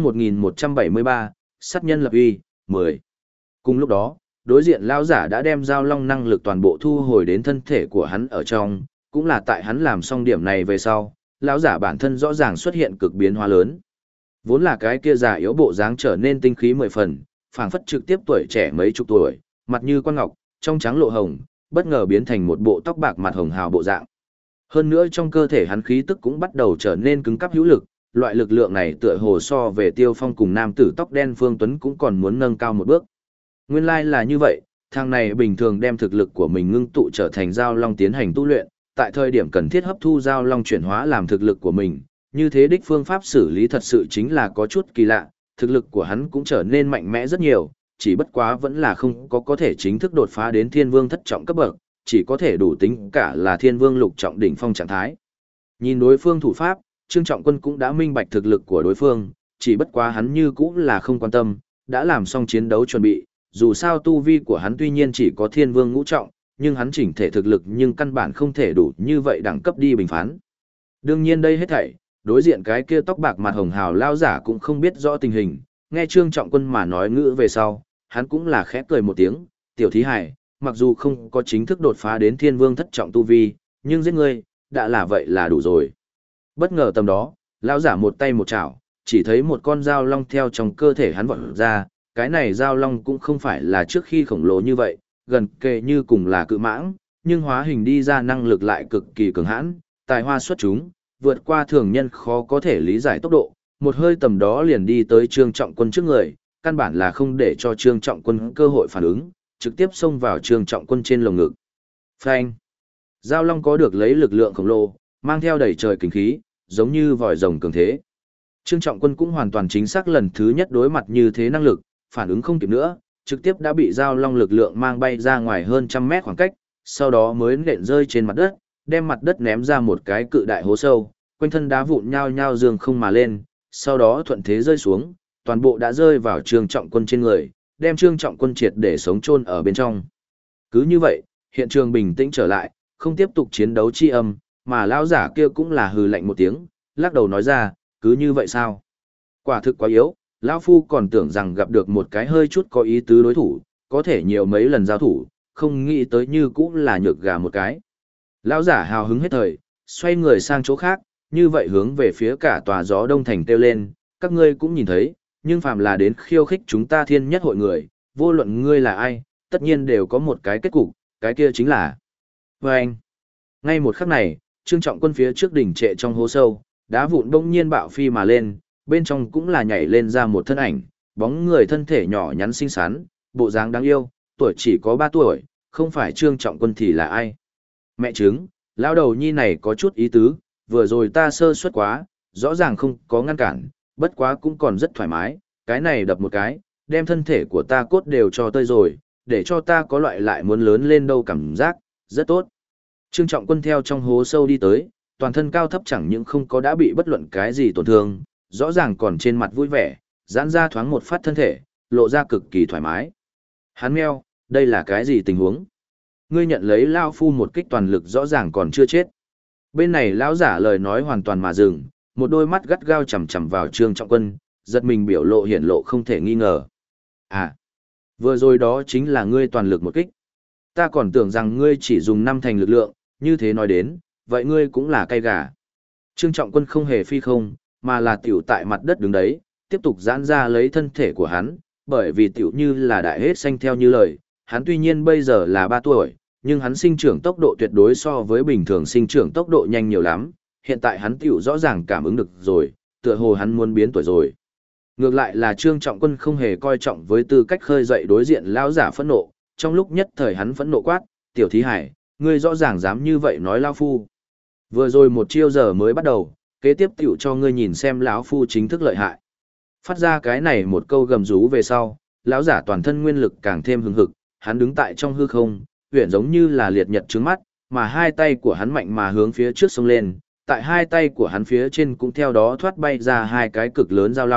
1173, sát nhân lập uy, 10. Cùng lúc đó, đối diện lão giả đã đem giao long năng lực toàn bộ thu hồi đến thân thể của hắn ở trong, cũng là tại hắn làm xong điểm này về sau, lão giả bản thân rõ ràng xuất hiện cực biến hóa lớn. Vốn là cái kia già yếu bộ dáng trở nên tinh khí 10 phần, phảng phất trực tiếp tuổi trẻ mấy chục tuổi, mặt như quan ngọc, trong trắng lộ hồng, bất ngờ biến thành một bộ tóc bạc mặt hồng hào bộ dạng. Hơn nữa trong cơ thể hắn khí tức cũng bắt đầu trở nên cứng cáp hữu lực, loại lực lượng này tựa hồ so về Tiêu Phong cùng nam tử tóc đen Phương Tuấn cũng còn muốn nâng cao một bước. Nguyên lai là như vậy, thằng này bình thường đem thực lực của mình ngưng tụ trở thành giao long tiến hành tu luyện, tại thời điểm cần thiết hấp thu giao long chuyển hóa làm thực lực của mình, như thế đích phương pháp xử lý thật sự chính là có chút kỳ lạ, thực lực của hắn cũng trở nên mạnh mẽ rất nhiều, chỉ bất quá vẫn là không có thể chính thức đột phá đến thiên vương thất trọng cấp bậc, chỉ có thể đủ tính cả là thiên vương lục trọng đỉnh phong trạng thái. Nhìn đối phương thủ pháp, Trương Trọng Quân cũng đã minh bạch thực lực của đối phương, chỉ bất quá hắn như cũng là không quan tâm, đã làm xong chiến đấu chuẩn bị, dù sao tu vi của hắn tuy nhiên chỉ có thiên vương ngũ trọng, nhưng hắn chỉnh thể thực lực nhưng căn bản không thể đủ như vậy đẳng cấp đi bình phán. Đương nhiên đây hết thảy, đối diện cái kia tóc bạc mặt hồng hào lao giả cũng không biết rõ tình hình, nghe Trương Trọng Quân mà nói ngữ về sau, hắn cũng là khẽ cười một tiếng, tiểu thí hải, mặc dù không có chính thức đột phá đến thiên vương thất trọng tu vi, nhưng giết ngươi, đã là vậy là đủ rồi. Bất ngờ tầm đó, lão giả một tay một chảo, chỉ thấy một con dao long theo trong cơ thể hắn vọt ra, cái này dao long cũng không phải là trước khi khổng lồ như vậy, gần kề như cùng là cự mãng, nhưng hóa hình đi ra năng lực lại cực kỳ cường hãn, tài hoa xuất chúng, vượt qua thường nhân khó có thể lý giải tốc độ, một hơi tầm đó liền đi tới Trương Trọng Quân trước người, căn bản là không để cho Trương Trọng Quân cơ hội phản ứng, trực tiếp xông vào Trương Trọng Quân trên lồng ngực. Phanh! Dao long có được lấy lực lượng khổng lồ, mang theo đầy trời kinh khí, giống như vòi rồng cường thế. Trương Trọng Quân cũng hoàn toàn chính xác lần thứ nhất đối mặt như thế năng lực, phản ứng không kịp nữa, trực tiếp đã bị dao long lực lượng mang bay ra ngoài hơn trăm mét khoảng cách, sau đó mới nện rơi trên mặt đất, đem mặt đất ném ra một cái cự đại hố sâu, quanh thân đá vụn nhao nhao dương không mà lên, sau đó thuận thế rơi xuống, toàn bộ đã rơi vào Trương Trọng Quân trên người, đem Trương Trọng Quân triệt để sống chôn ở bên trong. Cứ như vậy, hiện trường bình tĩnh trở lại, không tiếp tục chiến đấu chi âm, mà lão giả kia cũng là hừ lạnh một tiếng, lắc đầu nói ra, cứ như vậy sao? Quả thực quá yếu, lão phu còn tưởng rằng gặp được một cái hơi chút có ý tứ đối thủ, có thể nhiều mấy lần giao thủ, không nghĩ tới như cũng là nhược gà một cái. Lão giả hào hứng hết thời, xoay người sang chỗ khác, như vậy hướng về phía cả tòa gió đông thành kêu lên, các ngươi cũng nhìn thấy, nhưng phàm là đến khiêu khích chúng ta thiên nhất hội người, vô luận ngươi là ai, tất nhiên đều có một cái kết cục, cái kia chính là anh. Ngay một khắc này, Trương Trọng Quân phía trước đỉnh trệ trong hố sâu, đá vụn bỗng nhiên bạo phi mà lên, bên trong cũng là nhảy lên ra một thân ảnh, bóng người thân thể nhỏ nhắn xinh xắn, bộ dáng đáng yêu, tuổi chỉ có 3 tuổi, không phải Trương Trọng Quân thì là ai. Mẹ chứng, lão đầu nhi này có chút ý tứ, vừa rồi ta sơ suất quá, rõ ràng không có ngăn cản, bất quá cũng còn rất thoải mái, cái này đập một cái, đem thân thể của ta cốt đều cho tơi rồi, để cho ta có loại lại muốn lớn lên đâu cảm giác, rất tốt. Trương Trọng Quân theo trong hố sâu đi tới, toàn thân cao thấp chẳng những không có đã bị bất luận cái gì tổn thương, rõ ràng còn trên mặt vui vẻ, giãn ra thoáng một phát thân thể, lộ ra cực kỳ thoải mái. Hắn meo, đây là cái gì tình huống? Ngươi nhận lấy Lao Phu một kích toàn lực rõ ràng còn chưa chết. Bên này lão giả lời nói hoàn toàn mà dừng, một đôi mắt gắt gao chằm chằm vào Trương Trọng Quân, giật mình biểu lộ hiển lộ không thể nghi ngờ. À, vừa rồi đó chính là ngươi toàn lực một kích. Ta còn tưởng rằng ngươi chỉ dùng 5 thành lực lượng, như thế nói đến, vậy ngươi cũng là cay gà. Trương Trọng Quân không hề phi không, mà là tiểu tại mặt đất đứng đấy, tiếp tục giãn ra lấy thân thể của hắn, bởi vì tiểu như là đại hết xanh theo như lời, hắn tuy nhiên bây giờ là 3 tuổi, nhưng hắn sinh trưởng tốc độ tuyệt đối so với bình thường sinh trưởng tốc độ nhanh nhiều lắm, hiện tại hắn tiểu rõ ràng cảm ứng được rồi, tựa hồ hắn muốn biến tuổi rồi. Ngược lại là Trương Trọng Quân không hề coi trọng với tư cách khơi dậy đối diện lão giả phẫn nộ, trong lúc nhất thời hắn phẫn nộ quát, "Tiểu thí hải, ngươi rõ ràng dám như vậy nói lão phu. Vừa rồi một chiêu giờ mới bắt đầu, kế tiếp tiểu cho ngươi nhìn xem lão phu chính thức lợi hại." Phát ra cái này một câu gầm rú về sau, lão giả toàn thân nguyên lực càng thêm hừng hực, hắn đứng tại trong hư không, huyền giống như là liệt nhật trứng mắt, mà hai tay của hắn mạnh mà hướng phía trước xông lên, tại hai tay của hắn phía trên cũng theo đó thoát bay ra hai cái cực lớn dao long,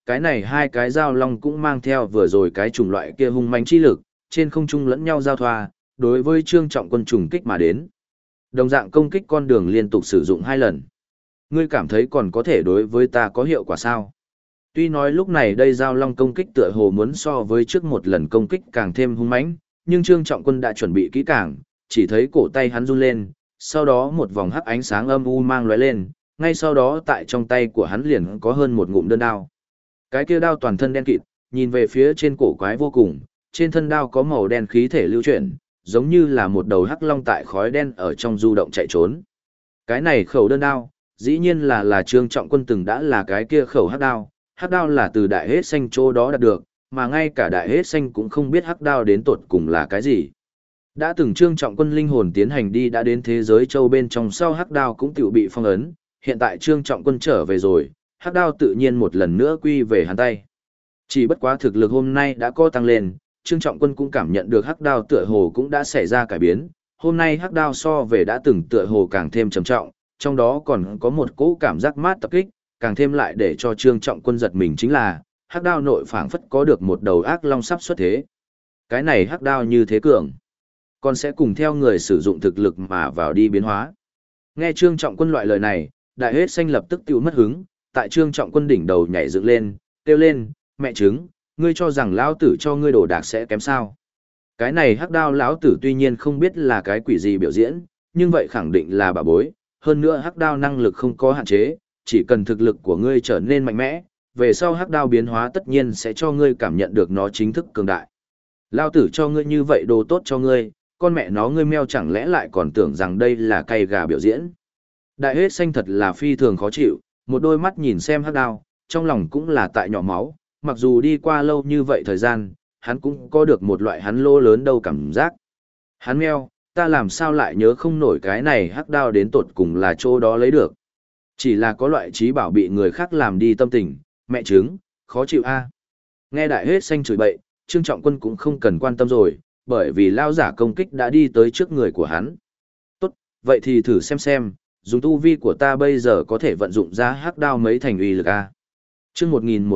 cái này hai cái dao long cũng mang theo vừa rồi cái chủng loại kia hung mãnh chi lực, trên không trung lẫn nhau giao thoa, đối với Trương Trọng Quân trùng kích mà đến. Đồng dạng công kích con đường liên tục sử dụng 2 lần. Ngươi cảm thấy còn có thể đối với ta có hiệu quả sao? Tuy nói lúc này đây giao long công kích tựa hồ muốn so với trước một lần công kích càng thêm hung mãnh, nhưng Trương Trọng Quân đã chuẩn bị kỹ càng, chỉ thấy cổ tay hắn run lên, sau đó một vòng hắc ánh sáng âm u mang lóe lên, ngay sau đó tại trong tay của hắn liền có hơn một ngụm đơn đao. Cái kia đao toàn thân đen kịt, nhìn về phía trên cổ quái vô cùng, trên thân đao có màu đen khí thể lưu chuyển, giống như là một đầu hắc long tại khói đen ở trong du động chạy trốn. Cái này khẩu đơn đao, dĩ nhiên là Trương Trọng Quân từng đã là cái kia khẩu hắc đao là từ đại hết xanh chỗ đó đạt được, mà ngay cả đại hết xanh cũng không biết hắc đao đến tột cùng là cái gì. Đã từng Trương Trọng Quân linh hồn tiến hành đi đã đến thế giới châu bên trong sau hắc đao cũng tự bị phong ấn, hiện tại Trương Trọng Quân trở về rồi, hắc đao tự nhiên một lần nữa quy về hắn tay. Chỉ bất quá thực lực hôm nay đã có tăng lên, Trương Trọng Quân cũng cảm nhận được hắc đao tựa hồ cũng đã xảy ra cải biến, hôm nay hắc đao so về đã từng tựa hồ càng thêm trầm trọng, trong đó còn có một cỗ cảm giác mát tập kích, càng thêm lại để cho Trương Trọng Quân giật mình chính là, hắc đao nội phảng phất có được một đầu ác long sắp xuất thế. Cái này hắc đao như thế cường, còn sẽ cùng theo người sử dụng thực lực mà vào đi biến hóa. Nghe Trương Trọng Quân loại lời này, đại hết xanh lập tức tiêu mất hứng, tại Trương Trọng Quân đỉnh đầu nhảy dựng lên, kêu lên, mẹ trứng, ngươi cho rằng lão tử cho ngươi đồ đạc sẽ kém sao? Cái này hắc đao lão tử tuy nhiên không biết là cái quỷ gì biểu diễn, nhưng vậy khẳng định là bà bối, hơn nữa hắc đao năng lực không có hạn chế, chỉ cần thực lực của ngươi trở nên mạnh mẽ, về sau hắc đao biến hóa tất nhiên sẽ cho ngươi cảm nhận được nó chính thức cường đại. Lão tử cho ngươi như vậy đồ tốt cho ngươi, con mẹ nó ngươi meo chẳng lẽ lại còn tưởng rằng đây là cay gà biểu diễn. Đại hết xanh thật là phi thường khó chịu, một đôi mắt nhìn xem hắc đao, trong lòng cũng là tại nhỏ máu, mặc dù đi qua lâu như vậy thời gian, hắn cũng có được một loại hắn lỗ lớn đâu cảm giác. Hắn meo, ta làm sao lại nhớ không nổi cái này hắc đao đến tột cùng là chỗ đó lấy được. Chỉ là có loại trí bảo bị người khác làm đi tâm tình, mẹ trứng, khó chịu a. Nghe đại hết xanh chửi bậy, Trương Trọng Quân cũng không cần quan tâm rồi, bởi vì lao giả công kích đã đi tới trước người của hắn. Tốt, vậy thì thử xem, dùng tu vi của ta bây giờ có thể vận dụng ra hắc đao mấy thành uy lực a. Chương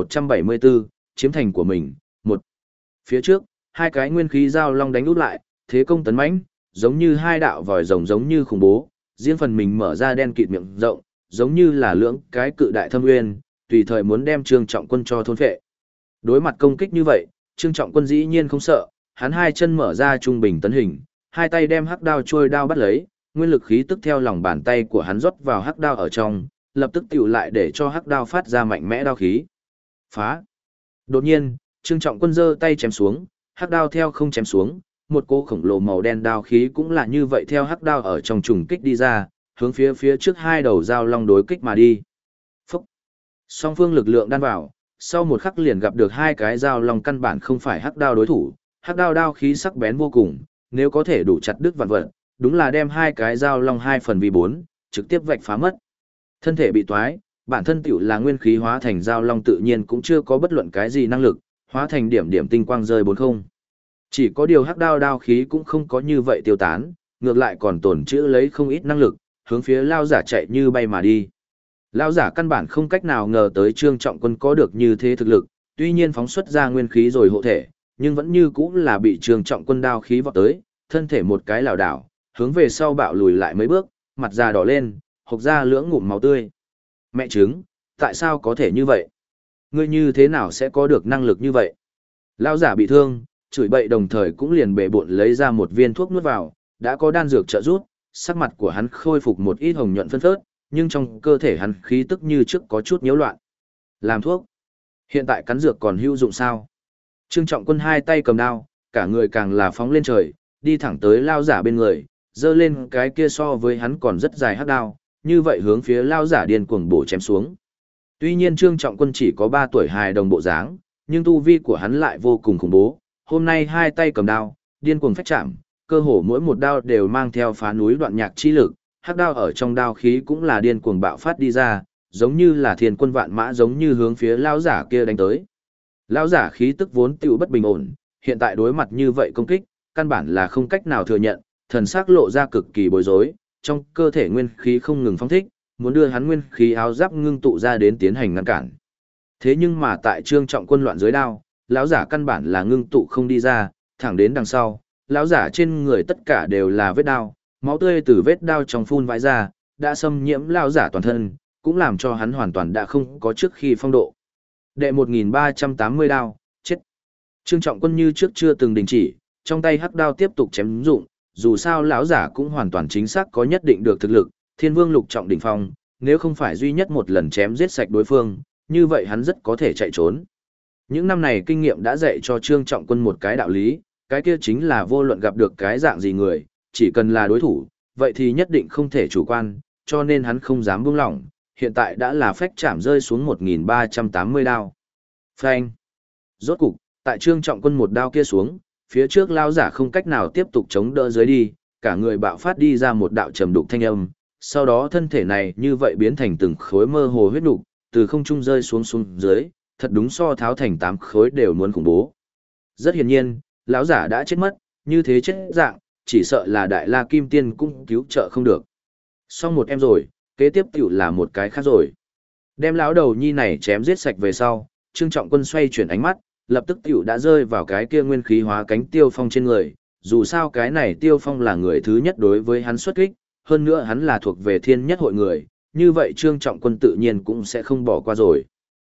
1174, chiếm thành của mình, 1. Phía trước, hai cái nguyên khí giao long đánh út lại, thế công tấn mãnh, giống như hai đạo vòi rồng giống như khủng bố, riêng phần mình mở ra đen kịt miệng rộng, giống như là lưỡng cái cự đại thâm uyên, tùy thời muốn đem Trương Trọng Quân cho thôn phệ. Đối mặt công kích như vậy, Trương Trọng Quân dĩ nhiên không sợ, hắn hai chân mở ra trung bình tấn hình, hai tay đem hắc đao trôi đao bắt lấy, nguyên lực khí tức theo lòng bàn tay của hắn rót vào hắc đao ở trong, lập tức tiểu lại để cho hắc đao phát ra mạnh mẽ đao khí. Phá! Đột nhiên, Trương Trọng Quân giơ tay chém xuống, hắc đao theo không chém xuống, một cỗ khổng lồ màu đen đao khí cũng là như vậy theo hắc đao ở trong trùng kích đi ra, hướng phía trước hai đầu dao long đối kích mà đi. Phúc! Song phương lực lượng đan vào, sau một khắc liền gặp được hai cái dao long căn bản không phải hắc đao đối thủ, hắc đao đao khí sắc bén vô cùng, nếu có thể đủ chặt đứt vạn vật, đúng là đem hai cái dao long 2/4, trực tiếp vạch phá mất. Thân thể bị toái, bản thân tiểu là nguyên khí hóa thành dao long tự nhiên cũng chưa có bất luận cái gì năng lực, hóa thành điểm điểm tinh quang rơi 40. Chỉ có điều hắc đao đao khí cũng không có như vậy tiêu tán, ngược lại còn tổn trữ lấy không ít năng lực, hướng phía lao giả chạy như bay mà đi. Lao giả căn bản không cách nào ngờ tới Trương Trọng Quân có được như thế thực lực, tuy nhiên phóng xuất ra nguyên khí rồi hộ thể, nhưng vẫn như cũng là bị Trương Trọng Quân đao khí vọt tới, thân thể một cái lảo đảo, hướng về sau bạo lùi lại mấy bước, mặt già đỏ lên, hộc ra lưỡng ngụm máu tươi. Mẹ trứng, tại sao có thể như vậy? Ngươi như thế nào sẽ có được năng lực như vậy? Lão giả bị thương, chửi bậy đồng thời cũng liền bệ bộn lấy ra một viên thuốc nuốt vào, đã có đan dược trợ giúp, sắc mặt của hắn khôi phục một ít hồng nhuận phân phớt, nhưng trong cơ thể hắn khí tức như trước có chút nhiễu loạn. Làm thuốc? Hiện tại cắn dược còn hữu dụng sao? Trương Trọng Quân hai tay cầm đao, cả người càng là phóng lên trời, đi thẳng tới lão giả bên người, giơ lên cái kia so với hắn còn rất dài hắc đao, như vậy hướng phía lão giả điên cuồng bổ chém xuống. Tuy nhiên Trương Trọng Quân chỉ có 3 tuổi hài đồng bộ dáng, nhưng tu vi của hắn lại vô cùng khủng bố. Hôm nay hai tay cầm đao, điên cuồng phách chạm, cơ hồ mỗi một đao đều mang theo phá núi đoạn nhạc chi lực, hắc đao ở trong đao khí cũng là điên cuồng bạo phát đi ra, giống như là thiên quân vạn mã giống như hướng phía lão giả kia đánh tới. Lão giả khí tức vốn tựu bất bình ổn, hiện tại đối mặt như vậy công kích, căn bản là không cách nào thừa nhận, thần sắc lộ ra cực kỳ bối rối, trong cơ thể nguyên khí không ngừng phóng thích, muốn đưa hắn nguyên khí áo giáp ngưng tụ ra đến tiến hành ngăn cản. Thế nhưng mà tại Trương Trọng Quân loạn dưới đao, lão giả căn bản là ngưng tụ không đi ra, thẳng đến đằng sau, lão giả trên người tất cả đều là vết đao, máu tươi từ vết đao trong phun vãi ra, đã xâm nhiễm lão giả toàn thân, cũng làm cho hắn hoàn toàn đã không có trước khi phong độ. Đệ 1380 đao, chết. Trương Trọng Quân như trước chưa từng đình chỉ, trong tay hắc đao tiếp tục chém dụng, dù sao lão giả cũng hoàn toàn chính xác có nhất định được thực lực, Thiên Vương lục trọng đỉnh phong, nếu không phải duy nhất một lần chém giết sạch đối phương, như vậy hắn rất có thể chạy trốn. Những năm này kinh nghiệm đã dạy cho Trương Trọng Quân một cái đạo lý, cái kia chính là vô luận gặp được cái dạng gì người, chỉ cần là đối thủ, vậy thì nhất định không thể chủ quan, cho nên hắn không dám buông lỏng, hiện tại đã là phách chạm rơi xuống 1380 đao. Phanh. Rốt cục, tại Trương Trọng Quân một đao kia xuống, phía trước lao giả không cách nào tiếp tục chống đỡ dưới đi, cả người bạo phát đi ra một đạo trầm đục thanh âm, sau đó thân thể này như vậy biến thành từng khối mơ hồ huyết đục, từ không trung rơi xuống dưới, thật đúng so tháo thành 8 khối đều muốn khủng bố. Rất hiển nhiên, lão giả đã chết mất, như thế chết dạng, chỉ sợ là Đại La Kim Tiên cũng cứu trợ không được. Xong một em rồi, kế tiếp tiểu là một cái khác rồi. Đem lão đầu nhi này chém giết sạch về sau, Trương Trọng Quân xoay chuyển ánh mắt, lập tức tiểu đã rơi vào cái kia nguyên khí hóa cánh Tiêu Phong trên người, dù sao cái này Tiêu Phong là người thứ nhất đối với hắn xuất kích, hơn nữa hắn là thuộc về thiên nhất hội người, như vậy Trương Trọng Quân tự nhiên cũng sẽ không bỏ qua rồi.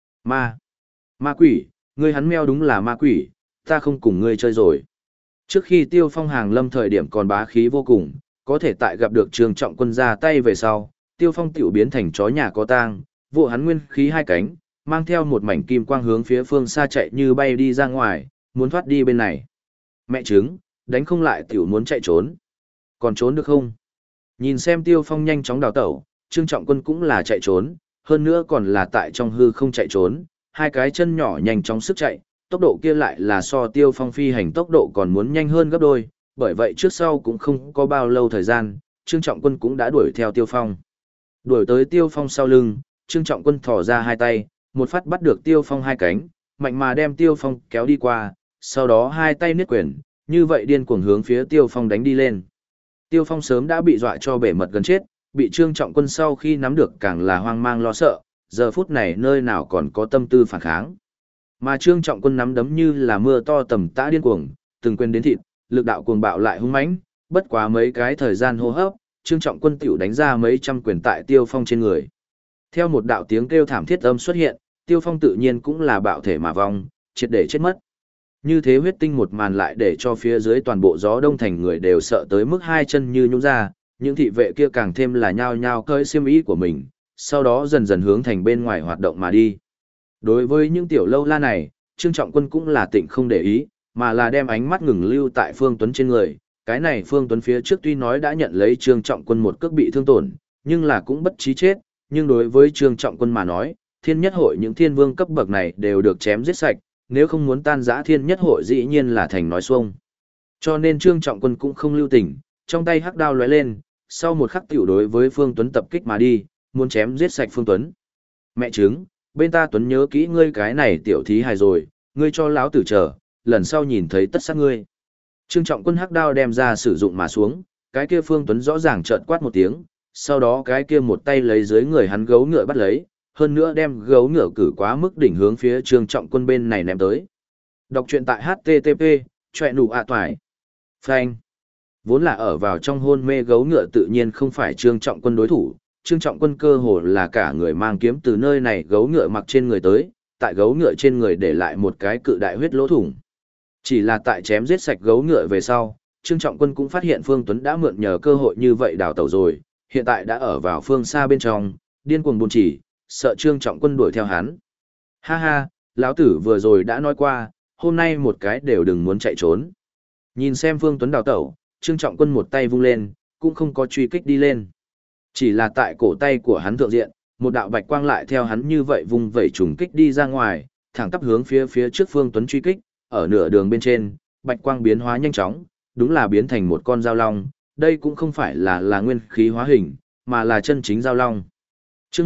Ma quỷ, ngươi hắn meo đúng là ma quỷ, ta không cùng ngươi chơi rồi. Trước khi Tiêu Phong hàng lâm thời điểm còn bá khí vô cùng, có thể tại gặp được Trương Trọng Quân ra tay về sau, Tiêu Phong tiểu biến thành chó nhà có tang, vụ hắn nguyên khí hai cánh, mang theo một mảnh kim quang hướng phía phương xa chạy như bay đi ra ngoài, muốn thoát đi bên này. Mẹ trứng, đánh không lại tiểu muốn chạy trốn. Còn trốn được không? Nhìn xem Tiêu Phong nhanh chóng đào tẩu, Trương Trọng Quân cũng là chạy trốn, hơn nữa còn là tại trong hư không chạy trốn, hai cái chân nhỏ nhanh chóng sức chạy, tốc độ kia lại là so Tiêu Phong phi hành tốc độ còn muốn nhanh hơn gấp đôi, bởi vậy trước sau cũng không có bao lâu thời gian, Trương Trọng Quân cũng đã đuổi theo Tiêu Phong. Đuổi tới Tiêu Phong sau lưng, Trương Trọng Quân thò ra hai tay, một phát bắt được Tiêu Phong hai cánh, mạnh mà đem Tiêu Phong kéo đi qua, sau đó hai tay niết quyền, như vậy điên cuồng hướng phía Tiêu Phong đánh đi lên. Tiêu Phong sớm đã bị dọa cho bể mật gần chết, bị Trương Trọng Quân sau khi nắm được càng là hoang mang lo sợ, giờ phút này nơi nào còn có tâm tư phản kháng. Mà Trương Trọng Quân nắm đấm như là mưa to tầm tã điên cuồng, từng quyền đến thịt, lực đạo cuồng bạo lại hung mãnh, bất quá mấy cái thời gian hô hấp, Trương Trọng Quân tiểu đánh ra mấy trăm quyền tại Tiêu Phong trên người. Theo một đạo tiếng kêu thảm thiết âm xuất hiện, Tiêu Phong tự nhiên cũng là bạo thể mà vong, triệt để chết mất. Như thế huyết tinh một màn lại để cho phía dưới toàn bộ gió đông thành người đều sợ tới mức hai chân như nhũn ra, những thị vệ kia càng thêm là nhao nhao cởi xiêm y của mình, sau đó dần dần hướng thành bên ngoài hoạt động mà đi. Đối với những tiểu lâu la này, Trương Trọng Quân cũng là tịnh không để ý, mà là đem ánh mắt ngừng lưu tại Phương Tuấn trên người. Cái này Phương Tuấn phía trước tuy nói đã nhận lấy Trương Trọng Quân một cước bị thương tổn, nhưng là cũng bất chí chết, nhưng đối với Trương Trọng Quân mà nói, thiên nhất hội những thiên vương cấp bậc này đều được chém giết sạch, nếu không muốn tan rã thiên nhất hội dĩ nhiên là thành nói xuông. Cho nên Trương Trọng Quân cũng không lưu tình, trong tay hắc đao lóe lên, sau một khắc tiểu đối với Phương Tuấn tập kích mà đi, muốn chém giết sạch Phương Tuấn. Mẹ trứng, bên ta Tuấn nhớ kỹ ngươi cái này tiểu thí hài rồi, ngươi cho lão tử chờ, lần sau nhìn thấy tất sát ngươi. Trương Trọng Quân hắc đao đem ra sử dụng mà xuống, cái kia Phương Tuấn rõ ràng trợn quát một tiếng, sau đó cái kia một tay lấy dưới người hắn gấu ngựa bắt lấy, hơn nữa đem gấu ngựa cử quá mức đỉnh hướng phía Trương Trọng Quân bên này ném tới. Đọc truyện tại http choẹ nụ ạ toải. Phanh. Vốn là ở vào trong hôn mê gấu ngựa tự nhiên không phải Trương Trọng Quân đối thủ, Trương Trọng Quân cơ hồ là cả người mang kiếm từ nơi này gấu ngựa mặc trên người tới, tại gấu ngựa trên người để lại một cái cự đại huyết lỗ thủng. Chỉ là tại chém giết sạch gấu ngựa về sau, Trương Trọng Quân cũng phát hiện Phương Tuấn đã mượn nhờ cơ hội như vậy đào tẩu rồi, hiện tại đã ở vào phương xa bên trong, điên cuồng buồn chỉ, sợ Trương Trọng Quân đuổi theo hắn. Ha ha, lão tử vừa rồi đã nói qua, hôm nay một cái đều đừng muốn chạy trốn. Nhìn xem Phương Tuấn đào tẩu, Trương Trọng Quân một tay vung lên, cũng không có truy kích đi lên. Chỉ là tại cổ tay của hắn thượng diện, một đạo bạch quang lại theo hắn như vậy vung vẩy trùng kích đi ra ngoài, thẳng tắp hướng phía trước Phương Tuấn truy kích, ở nửa đường bên trên, bạch quang biến hóa nhanh chóng, đúng là biến thành một con dao long, đây cũng không phải là nguyên khí hóa hình, mà là chân chính dao long. Chương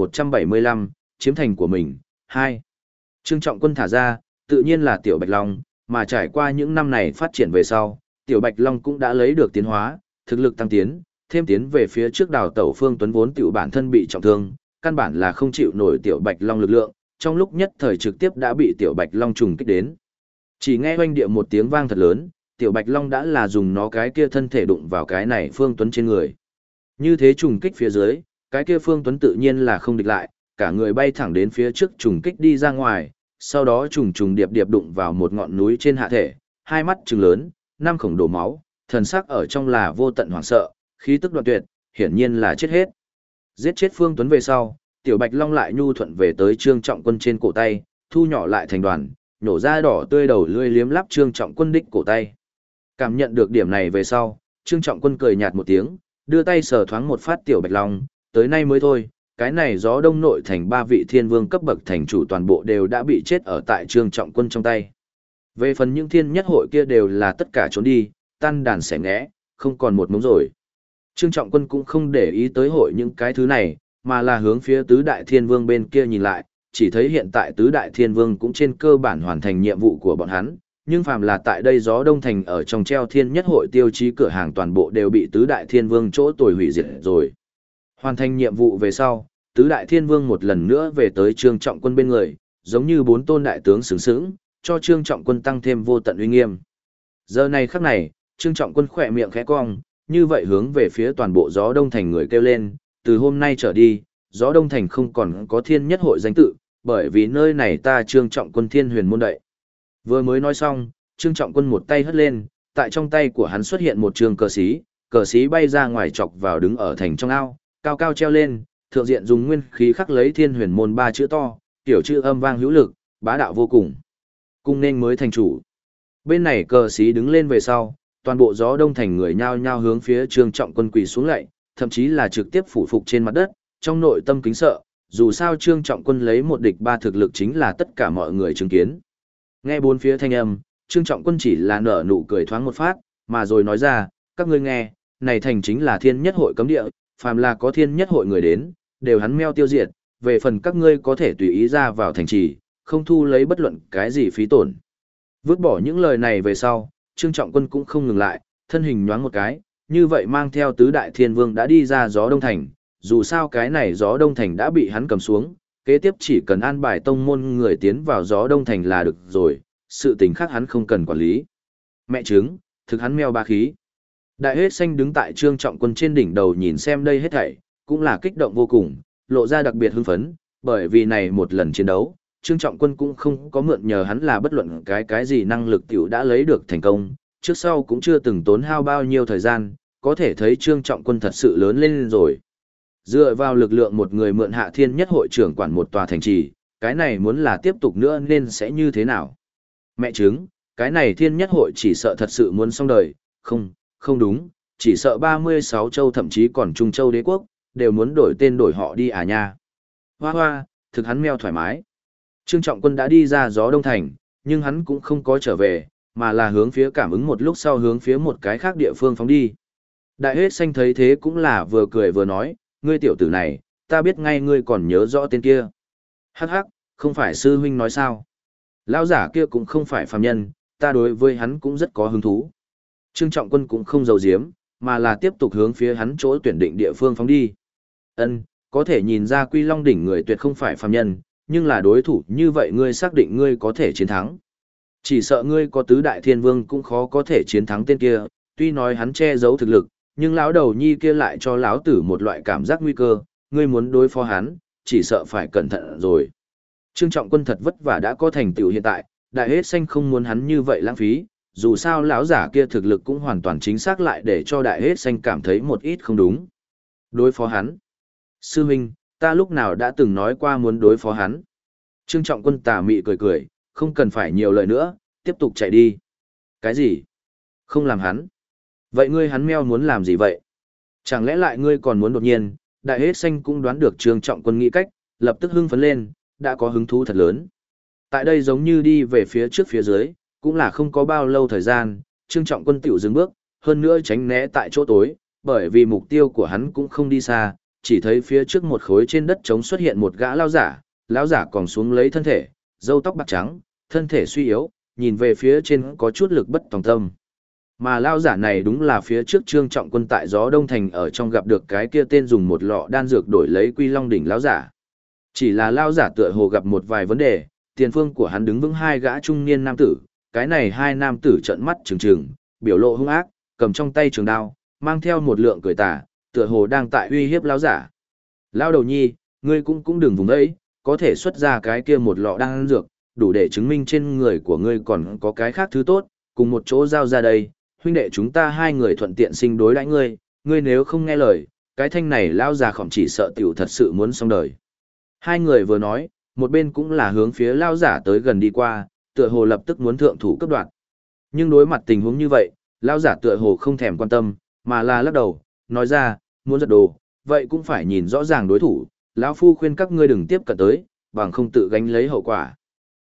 1175, chiếm thành của mình, 2. Trương Trọng Quân thả ra, tự nhiên là tiểu bạch long, mà trải qua những năm này phát triển về sau, tiểu bạch long cũng đã lấy được tiến hóa, thực lực tăng tiến, thêm tiến về phía trước đào tẩu Phương Tuấn vốn tiểu bản thân bị trọng thương, căn bản là không chịu nổi tiểu bạch long lực lượng, trong lúc nhất thời trực tiếp đã bị Tiểu Bạch Long trùng kích đến. Chỉ nghe oanh địa một tiếng vang thật lớn, Tiểu Bạch Long đã là dùng nó cái kia thân thể đụng vào cái này Phương Tuấn trên người. Như thế trùng kích phía dưới, cái kia Phương Tuấn tự nhiên là không địch lại, cả người bay thẳng đến phía trước trùng kích đi ra ngoài, sau đó trùng trùng điệp điệp đụng vào một ngọn núi trên hạ thể, hai mắt trừng lớn, năm khổng đổ máu, thần sắc ở trong là vô tận hoảng sợ, khí tức đoạn tuyệt, hiển nhiên là chết hết. Giết chết Phương Tuấn về sau, Tiểu Bạch Long lại nhu thuận về tới Trương Trọng Quân trên cổ tay, thu nhỏ lại thành đoàn, nổ ra đỏ tươi đầu lưỡi liếm láp Trương Trọng Quân đích cổ tay. Cảm nhận được điểm này về sau, Trương Trọng Quân cười nhạt một tiếng, đưa tay sờ thoáng một phát Tiểu Bạch Long, tới nay mới thôi, cái này gió đông nội thành 3 vị thiên vương cấp bậc thành chủ toàn bộ đều đã bị chết ở tại Trương Trọng Quân trong tay. Về phần những thiên nhất hội kia đều là tất cả trốn đi, tan đàn xẻ ngẽ, không còn một mống rồi. Trương Trọng Quân cũng không để ý tới hội những cái thứ này, mà là hướng phía tứ đại thiên vương bên kia nhìn lại, chỉ thấy hiện tại tứ đại thiên vương cũng trên cơ bản hoàn thành nhiệm vụ của bọn hắn, nhưng phàm là tại đây gió đông thành ở trong treo thiên nhất hội tiêu chí cửa hàng toàn bộ đều bị tứ đại thiên vương chỗ tồi hủy diệt rồi. Hoàn thành nhiệm vụ về sau, tứ đại thiên vương một lần nữa về tới Trương Trọng Quân bên người, giống như bốn tôn đại tướng sướng sướng, cho Trương Trọng Quân tăng thêm vô tận uy nghiêm. Giờ này khắc này, Trương Trọng Quân khỏe miệng khẽ cong, như vậy hướng về phía toàn bộ gió đông thành người kêu lên, từ hôm nay trở đi, gió đông thành không còn có thiên nhất hội danh tự, bởi vì nơi này ta Trương Trọng Quân thiên huyền môn đậy. Vừa mới nói xong, Trương Trọng Quân một tay hất lên, tại trong tay của hắn xuất hiện một trường cờ xí bay ra ngoài chọc vào đứng ở thành trong ao, cao cao treo lên, thượng diện dùng nguyên khí khắc lấy thiên huyền môn 3 chữ to, tiểu chữ âm vang hữu lực, bá đạo vô cùng. Cung nên mới thành chủ. Bên này cờ xí đứng lên về sau, toàn bộ gió đông thành người nhao nhao hướng phía Trương Trọng Quân quỳ xuống lạy, thậm chí là trực tiếp phủ phục trên mặt đất, trong nội tâm kính sợ, dù sao Trương Trọng Quân lấy một địch 3 thực lực chính là tất cả mọi người chứng kiến. Nghe bốn phía thanh âm, Trương Trọng Quân chỉ là nở nụ cười thoáng một phát, mà rồi nói ra, các ngươi nghe, này thành chính là thiên nhất hội cấm địa, phàm là có thiên nhất hội người đến, đều hắn meo tiêu diệt, về phần các ngươi có thể tùy ý ra vào thành trì, không thu lấy bất luận cái gì phí tổn. Vứt bỏ những lời này về sau, Trương Trọng Quân cũng không ngừng lại, thân hình nhoáng một cái, như vậy mang theo tứ đại thiên vương đã đi ra gió đông thành, dù sao cái này gió đông thành đã bị hắn cầm xuống, kế tiếp chỉ cần an bài tông môn người tiến vào gió đông thành là được rồi, sự tình khác hắn không cần quản lý. Mẹ chứng, thực hắn meo ba khí. Đại hết xanh đứng tại Trương Trọng Quân trên đỉnh đầu nhìn xem đây hết thảy, cũng là kích động vô cùng, lộ ra đặc biệt hưng phấn, bởi vì này một lần chiến đấu, Trương Trọng Quân cũng không có mượn nhờ hắn là bất luận cái gì năng lực tiểu đã lấy được thành công, trước sau cũng chưa từng tốn hao bao nhiêu thời gian, có thể thấy Trương Trọng Quân thật sự lớn lên rồi. Dựa vào lực lượng một người mượn hạ thiên nhất hội trưởng quản một tòa thành trì, cái này muốn là tiếp tục nữa nên sẽ như thế nào? Mẹ chứng, cái này thiên nhất hội chỉ sợ thật sự muốn xong đời, không đúng, chỉ sợ 36 châu thậm chí còn Trung Châu đế quốc, đều muốn đổi tên đổi họ đi à nha. Hoa hoa, thực hắn meo thoải mái. Trương Trọng Quân đã đi ra gió đông thành, nhưng hắn cũng không có trở về, mà là hướng phía cảm ứng một lúc sau hướng phía một cái khác địa phương phóng đi. Đại hết xanh thấy thế cũng là vừa cười vừa nói, ngươi tiểu tử này, ta biết ngay ngươi còn nhớ rõ tên kia. Hắc hắc, không phải sư huynh nói sao. Lão giả kia cũng không phải phàm nhân, ta đối với hắn cũng rất có hứng thú. Trương Trọng Quân cũng không giấu giếm, mà là tiếp tục hướng phía hắn chỗ tuyển định địa phương phóng đi. Ân, có thể nhìn ra Quy Long đỉnh người tuyệt không phải phàm nhân, nhưng là đối thủ như vậy ngươi xác định ngươi có thể chiến thắng. Chỉ sợ ngươi có tứ đại thiên vương cũng khó có thể chiến thắng tên kia, tuy nói hắn che giấu thực lực, nhưng lão đầu nhi kia lại cho lão tử một loại cảm giác nguy cơ, ngươi muốn đối phó hắn, chỉ sợ phải cẩn thận rồi. Trương Trọng Quân thật vất vả đã có thành tựu hiện tại, đại hết xanh không muốn hắn như vậy lãng phí, dù sao lão giả kia thực lực cũng hoàn toàn chính xác lại để cho đại hết xanh cảm thấy một ít không đúng. Đối phó hắn. Sư huynh, ta lúc nào đã từng nói qua muốn đối phó hắn. Trương Trọng Quân tà mị cười cười, không cần phải nhiều lời nữa, tiếp tục chạy đi. Cái gì? Không làm hắn. Vậy ngươi hắn meo muốn làm gì vậy? Chẳng lẽ lại ngươi còn muốn đột nhiên? Đại hết xanh cũng đoán được Trương Trọng Quân nghĩ cách, lập tức hưng phấn lên, đã có hứng thú thật lớn. Tại đây giống như đi về phía trước phía dưới, cũng là không có bao lâu thời gian, Trương Trọng Quân tiểu dừng bước, hơn nữa tránh né tại chỗ tối, bởi vì mục tiêu của hắn cũng không đi xa, chỉ thấy phía trước một khối trên đất trống xuất hiện một gã lão giả còn xuống lấy thân thể, râu tóc bạc trắng, thân thể suy yếu, nhìn về phía trên có chút lực bất tòng tâm. Mà lão giả này đúng là phía trước Trương Trọng Quân tại gió đông thành ở trong gặp được cái kia tên dùng một lọ đan dược đổi lấy Quy Long đỉnh lão giả. Chỉ là lao giả tựa hồ gặp một vài vấn đề, tiền phương của hắn đứng vững hai gã trung niên nam tử, cái này hai nam tử trợn mắt trừng trừng, biểu lộ hung ác, cầm trong tay trường đao, mang theo một lượng cười tà, tựa hồ đang tại uy hiếp lao giả. Lao đầu nhi, ngươi cũng đừng vùng đấy, có thể xuất ra cái kia một lọ đan dược, đủ để chứng minh trên người của ngươi còn có cái khác thứ tốt, cùng một chỗ giao ra đây, huynh đệ chúng ta hai người thuận tiện sinh đối đãi ngươi, ngươi nếu không nghe lời, cái thanh này lao già khỏm chỉ sợ tiểu thật sự muốn xong đời. Hai người vừa nói, một bên cũng là hướng phía lao giả tới gần đi qua, tựa hồ lập tức muốn thượng thủ cấp đoạn. Nhưng đối mặt tình huống như vậy, lao giả tựa hồ không thèm quan tâm, mà là lắc đầu, nói ra, muốn giật đồ, vậy cũng phải nhìn rõ ràng đối thủ, lão phu khuyên các ngươi đừng tiếp cận tới, bằng không tự gánh lấy hậu quả.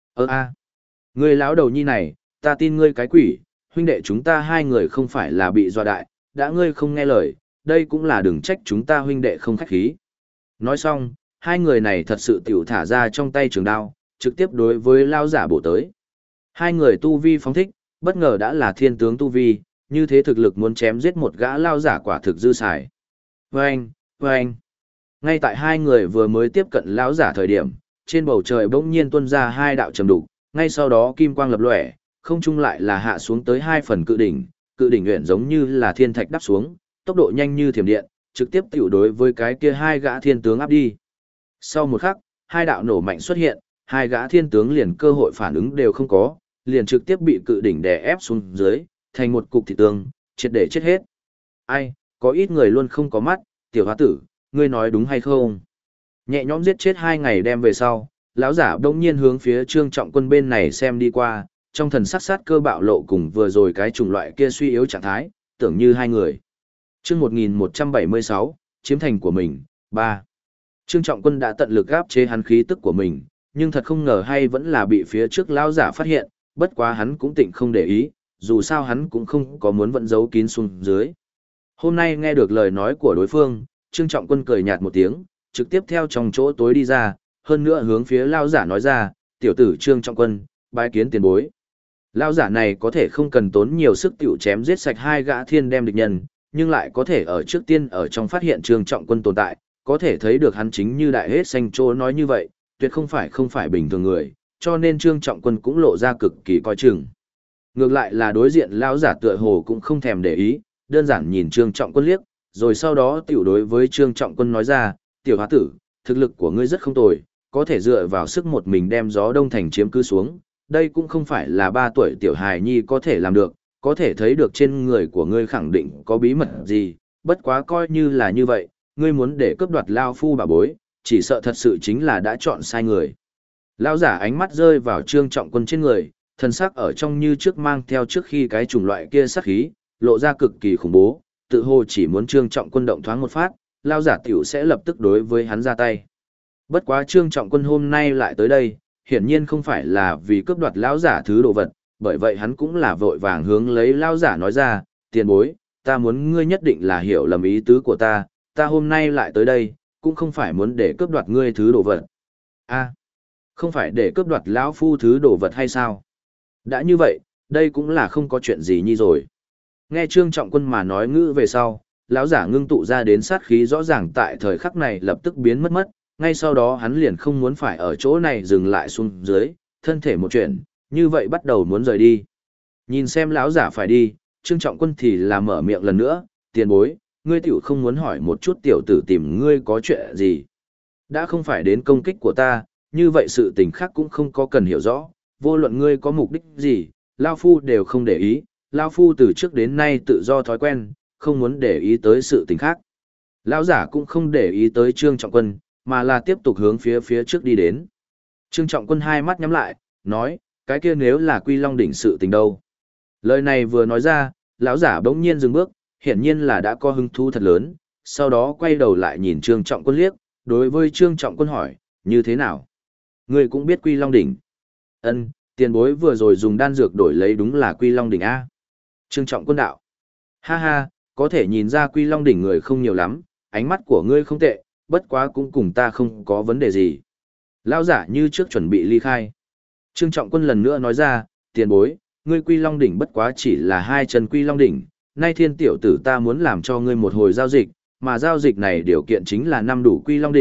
Ngươi lão đầu nhi này, ta tin ngươi cái quỷ, huynh đệ chúng ta hai người không phải là bị dọa đại, đã ngươi không nghe lời, đây cũng là đừng trách chúng ta huynh đệ không khách khí. Nói xong, hai người này thật sự tiểu thả ra trong tay trường đao, trực tiếp đối với lao giả bổ tới. Hai người tu vi phóng thích, bất ngờ đã là thiên tướng tu vi, như thế thực lực muốn chém giết một gã lao giả quả thực dư xài. Vâng, vâng. Ngay tại hai người vừa mới tiếp cận lão giả thời điểm, trên bầu trời bỗng nhiên tuôn ra hai đạo trầm đục, ngay sau đó kim quang lập lòe, không trung lại là hạ xuống tới hai phần cự đỉnh luyện giống như là thiên thạch đắp xuống, tốc độ nhanh như thiểm điện, trực tiếp tiểu đối với cái kia hai gã thiên tướng áp đi. Sau một khắc, hai đạo nổ mạnh xuất hiện, hai gã thiên tướng liền cơ hội phản ứng đều không có, liền trực tiếp bị cự đỉnh đè ép xuống dưới, thành một cục thịt tương, triệt để chết hết. Ai, có ít người luôn không có mắt, tiểu hóa tử, ngươi nói đúng hay không? Nhẹ nhõm giết chết 2 ngày đem về sau, lão giả đông nhiên hướng phía Trương Trọng Quân bên này xem đi qua, trong thần sắc sát cơ bạo lộ cùng vừa rồi cái chủng loại kia suy yếu trạng thái, tưởng như hai người. Chương 1176, chiếm thành của mình, 3. Trương Trọng Quân đã tận lực áp chế hắn khí tức của mình, nhưng thật không ngờ hay vẫn là bị phía trước lão giả phát hiện, bất quá hắn cũng tịnh không để ý, dù sao hắn cũng không có muốn vẫn giấu kín xuống dưới. Hôm nay nghe được lời nói của đối phương, Trương Trọng Quân cười nhạt một tiếng, trực tiếp theo trong chỗ tối đi ra, hơn nữa hướng phía lão giả nói ra, tiểu tử Trương Trọng Quân, bái kiến tiền bối. Lão giả này có thể không cần tốn nhiều sức tiểu chém giết sạch 2 gã thiên đem địch nhân, nhưng lại có thể ở trước tiên ở trong phát hiện Trương Trọng Quân tồn tại, có thể thấy được hắn chính như đại hết xanh trô nói như vậy, tuyệt không phải bình thường người, cho nên Trương Trọng Quân cũng lộ ra cực kỳ coi chừng. Ngược lại là đối diện lão giả tựa hồ cũng không thèm để ý, đơn giản nhìn Trương Trọng Quân liếc, rồi sau đó tiểu đối với Trương Trọng Quân nói ra, tiểu hóa tử, thực lực của ngươi rất không tồi, có thể dựa vào sức một mình đem gió đông thành chiếm cứ xuống, đây cũng không phải là 3 tuổi tiểu hài nhi có thể làm được, có thể thấy được trên người của ngươi khẳng định có bí mật gì, bất quá coi như là như vậy, ngươi muốn để cướp đoạt lao phu bà bối, chỉ sợ thật sự chính là đã chọn sai người. Lão giả ánh mắt rơi vào Trương Trọng Quân trên người, thân sắc ở trong như trước mang theo trước khi cái chủng loại kia sát khí, lộ ra cực kỳ khủng bố, tự hồ chỉ muốn Trương Trọng Quân động thoáng một phát, lão giả tiểu sẽ lập tức đối với hắn ra tay. Bất quá Trương Trọng Quân hôm nay lại tới đây, hiển nhiên không phải là vì cướp đoạt lão giả thứ đồ vật, bởi vậy hắn cũng là vội vàng hướng lấy lão giả nói ra, tiền bối, ta muốn ngươi nhất định là hiểu lầm ý tứ của ta hôm nay lại tới đây, cũng không phải muốn để cướp đoạt ngươi thứ đồ vật. Không phải để cướp đoạt lão phu thứ đồ vật hay sao? Đã như vậy, đây cũng là không có chuyện gì nhi rồi. Nghe Trương Trọng Quân mà nói ngữ về sau, lão giả ngưng tụ ra đến sát khí rõ ràng tại thời khắc này lập tức biến mất, ngay sau đó hắn liền không muốn phải ở chỗ này dừng lại xuống dưới, thân thể một chuyện, như vậy bắt đầu muốn rời đi. Nhìn xem lão giả phải đi, Trương Trọng Quân thì là mở miệng lần nữa, tiền bối, ngươi tiểu không muốn hỏi một chút tiểu tử tìm ngươi có chuyện gì. Đã không phải đến công kích của ta, như vậy sự tình khác cũng không có cần hiểu rõ, vô luận ngươi có mục đích gì, Lao Phu đều không để ý, Lao Phu từ trước đến nay tự do thói quen, không muốn để ý tới sự tình khác. Lão giả cũng không để ý tới Trương Trọng Quân, mà là tiếp tục hướng phía trước đi đến. Trương Trọng Quân hai mắt nhắm lại, nói, cái kia nếu là Quy Long đỉnh sự tình đâu. Lời này vừa nói ra, lão giả bỗng nhiên dừng bước, hiển nhiên là đã có hứng thú thật lớn, sau đó quay đầu lại nhìn Trương Trọng Quân liếc, đối với Trương Trọng Quân hỏi, như thế nào? Ngươi cũng biết Quy Long đỉnh. Ân, tiền bối vừa rồi dùng đan dược đổi lấy đúng là Quy Long đỉnh A. Trương Trọng Quân đạo. Ha ha, có thể nhìn ra Quy Long đỉnh người không nhiều lắm, ánh mắt của ngươi không tệ, bất quá cũng cùng ta không có vấn đề gì. Lão giả như trước chuẩn bị ly khai. Trương Trọng Quân lần nữa nói ra, tiền bối, ngươi Quy Long đỉnh bất quá chỉ là 2 chân Quy Long đỉnh, nay thiên tiểu tử ta muốn làm cho ngươi một hồi giao dịch, mà giao dịch này điều kiện chính là 5 đủ Quy Long đỉnh,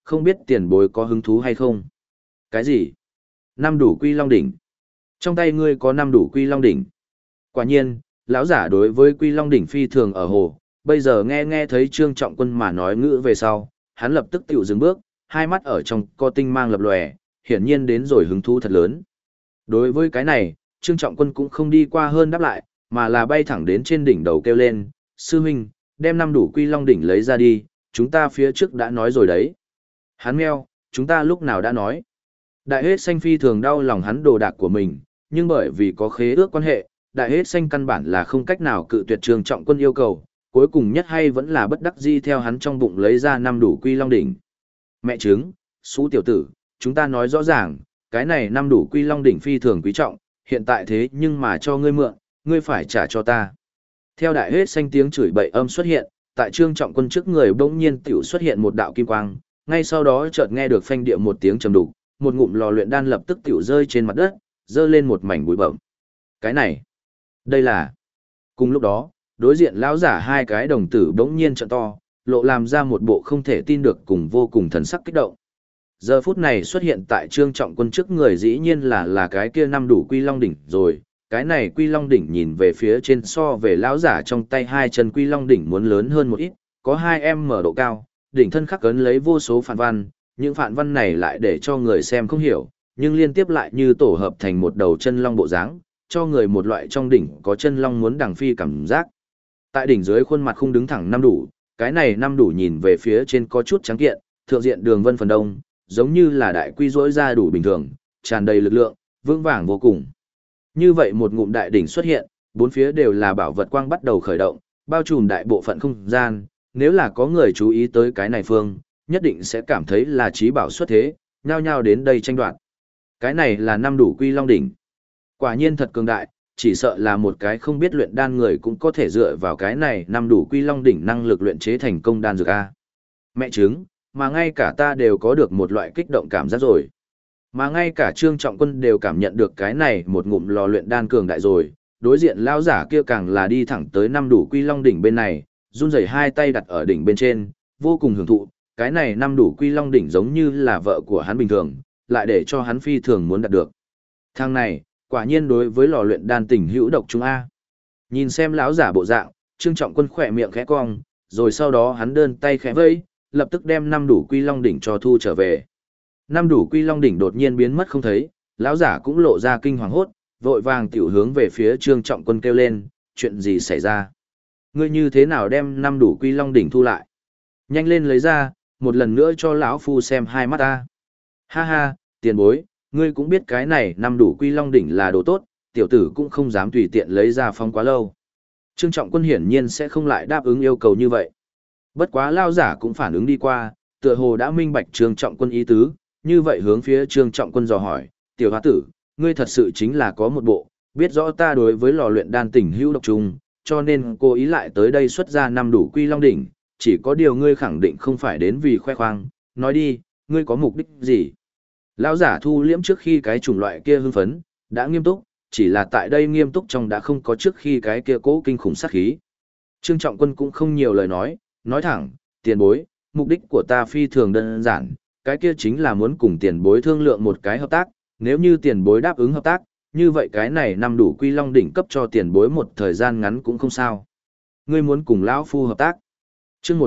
không biết tiền bối có hứng thú hay không? Cái gì? Năm đủ quy long đỉnh. Trong tay ngươi có năm đủ quy long đỉnh. Quả nhiên, lão giả đối với quy long đỉnh phi thường ở hồ, bây giờ nghe thấy Trương Trọng Quân mà nói ngữ về sau, hắn lập tức tiểu dừng bước, hai mắt ở trong co tinh mang lập lòe, hiển nhiên đến rồi hứng thú thật lớn. Đối với cái này, Trương Trọng Quân cũng không đi qua hơn đáp lại, mà là bay thẳng đến trên đỉnh đầu kêu lên, sư huynh, đem năm đủ quy long đỉnh lấy ra đi, chúng ta phía trước đã nói rồi đấy. Hắn meo, chúng ta lúc nào đã nói. Đại hết xanh phi thường đau lòng hắn đồ đạc của mình, nhưng bởi vì có khế ước quan hệ, đại hết xanh căn bản là không cách nào cự tuyệt Trương Trọng Quân yêu cầu, cuối cùng nhất hay vẫn là bất đắc dĩ theo hắn trong bụng lấy ra năm đủ quy long đỉnh. Mẹ trứng, xú tiểu tử, chúng ta nói rõ ràng, cái này năm đủ quy long đỉnh phi thường quý trọng, hiện tại thế nhưng mà cho ngươi mượn, ngươi phải trả cho ta. Theo đại hết xanh tiếng chửi bậy âm xuất hiện, tại Trương Trọng Quân trước người bỗng nhiên tiểu xuất hiện một đạo kim quang, ngay sau đó chợt nghe được phanh địa một tiếng trầm đục, một ngụm lò luyện đan lập tức tiểu rơi trên mặt đất, dơ lên một mảnh bụi bặm. Cái này, đây là. Cùng lúc đó, đối diện lão giả hai cái đồng tử bỗng nhiên trợn to, lộ làm ra một bộ không thể tin được cùng vô cùng thần sắc kích động. Giờ phút này xuất hiện tại Trương Trọng Quân trước người dĩ nhiên là cái kia năm đủ quy long đỉnh rồi, cái này quy long đỉnh nhìn về phía trên so về lão giả trong tay hai chân quy long đỉnh muốn lớn hơn một ít, có 2m độ cao, đỉnh thân khắc cấn lấy vô số phản văn, những phản văn này lại để cho người xem không hiểu, nhưng liên tiếp lại như tổ hợp thành một đầu chân long bộ dáng, cho người một loại trong đỉnh có chân long muốn đằng phi cảm giác. Tại đỉnh dưới khuôn mặt không đứng thẳng năm đủ, cái này năm đủ nhìn về phía trên có chút trắng kiện, thượng diện đường vân phần đông, giống như là đại quy rỗi ra đủ bình thường, tràn đầy lực lượng, vững vàng vô cùng. Như vậy một ngụm đại đỉnh xuất hiện, bốn phía đều là bảo vật quang bắt đầu khởi động, bao trùm đại bộ phận không gian, nếu là có người chú ý tới cái này phương, nhất định sẽ cảm thấy là trí bảo xuất thế, nhao nhao đến đây tranh đoạt. Cái này là năm đủ quy long đỉnh. Quả nhiên thật cường đại, chỉ sợ là một cái không biết luyện đan người cũng có thể dựa vào cái này năm đủ quy long đỉnh năng lực luyện chế thành công đan dược a. Mẹ chứng, mà ngay cả ta đều có được một loại kích động cảm giác rồi. Mà ngay cả Trương Trọng Quân đều cảm nhận được cái này một ngụm lò luyện đan cường đại rồi, đối diện lão giả kia càng là đi thẳng tới năm đủ quy long đỉnh bên này, run rẩy hai tay đặt ở đỉnh bên trên, vô cùng hưởng thụ, cái này năm đủ quy long đỉnh giống như là vợ của hắn bình thường, lại để cho hắn phi thường muốn đạt được. Thằng này, quả nhiên đối với lò luyện đan tình hữu độc chúng a. Nhìn xem lão giả bộ dạng, Trương Trọng Quân khỏe miệng khẽ cong, rồi sau đó hắn đơn tay khẽ vẫy, lập tức đem năm đủ quy long đỉnh cho thu trở về. Năm đủ quy long đỉnh đột nhiên biến mất không thấy, lão giả cũng lộ ra kinh hoàng hốt, vội vàng tiểu hướng về phía Trương Trọng Quân kêu lên, chuyện gì xảy ra? Ngươi như thế nào đem năm đủ quy long đỉnh thu lại? Nhanh lên lấy ra, một lần nữa cho lão phu xem hai mắt ta. Ha ha, tiền bối, ngươi cũng biết cái này năm đủ quy long đỉnh là đồ tốt, tiểu tử cũng không dám tùy tiện lấy ra phong quá lâu. Trương Trọng Quân hiển nhiên sẽ không lại đáp ứng yêu cầu như vậy. Bất quá lao giả cũng phản ứng đi qua, tựa hồ đã minh bạch Trương Trọng Quân ý tứ, như vậy hướng phía Trương Trọng Quân dò hỏi, tiểu hóa tử, ngươi thật sự chính là có một bộ, biết rõ ta đối với lò luyện đan tình hữu độc trùng, cho nên cố ý lại tới đây xuất ra năm đủ quy long đỉnh, chỉ có điều ngươi khẳng định không phải đến vì khoe khoang, nói đi, ngươi có mục đích gì? Lão giả thu liễm trước khi cái chủng loại kia hưng phấn, đã nghiêm túc, chỉ là tại đây nghiêm túc trong đã không có trước khi cái kia cố kinh khủng sát khí. Trương Trọng Quân cũng không nhiều lời nói thẳng, tiền bối, mục đích của ta phi thường đơn giản, cái kia chính là muốn cùng tiền bối thương lượng một cái hợp tác, nếu như tiền bối đáp ứng hợp tác, như vậy cái này năm đủ quy long đỉnh cấp cho tiền bối một thời gian ngắn cũng không sao. Ngươi muốn cùng lão phu hợp tác. Chương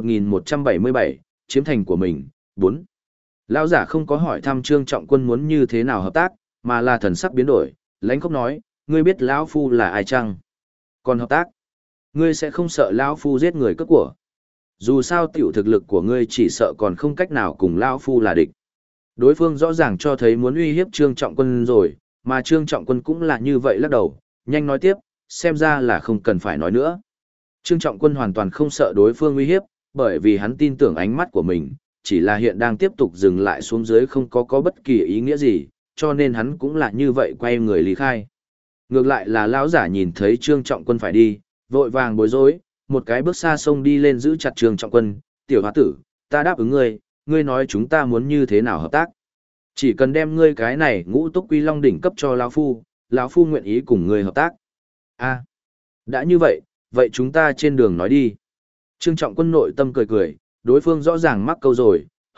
1177, chiếm thành của mình, 4. Lão giả không có hỏi thăm Trương Trọng Quân muốn như thế nào hợp tác, mà là thần sắc biến đổi, lãnh khốc nói, ngươi biết lão phu là ai chăng? Còn hợp tác, ngươi sẽ không sợ lão phu giết người cướp của. Dù sao tiểu thực lực của ngươi chỉ sợ còn không cách nào cùng lão phu là địch. Đối phương rõ ràng cho thấy muốn uy hiếp Trương Trọng Quân rồi, mà Trương Trọng Quân cũng là như vậy lắc đầu, nhanh nói tiếp, xem ra là không cần phải nói nữa. Trương Trọng Quân hoàn toàn không sợ đối phương uy hiếp, bởi vì hắn tin tưởng ánh mắt của mình, chỉ là hiện đang tiếp tục dừng lại xuống dưới không có bất kỳ ý nghĩa gì, cho nên hắn cũng là như vậy quay người lý khai. Ngược lại là lão giả nhìn thấy Trương Trọng Quân phải đi, vội vàng bối rối, một cái bước xa sông đi lên giữ chặt Trương Trọng Quân, tiểu hóa tử, ta đáp ứng ngươi, ngươi nói chúng ta muốn như thế nào hợp tác. Chỉ cần đem ngươi cái này ngũ túc quy long đỉnh cấp cho lão phu nguyện ý cùng ngươi hợp tác. A, đã như vậy, vậy chúng ta trên đường nói đi. Trương Trọng Quân nội tâm cười cười, đối phương rõ ràng mắc câu rồi,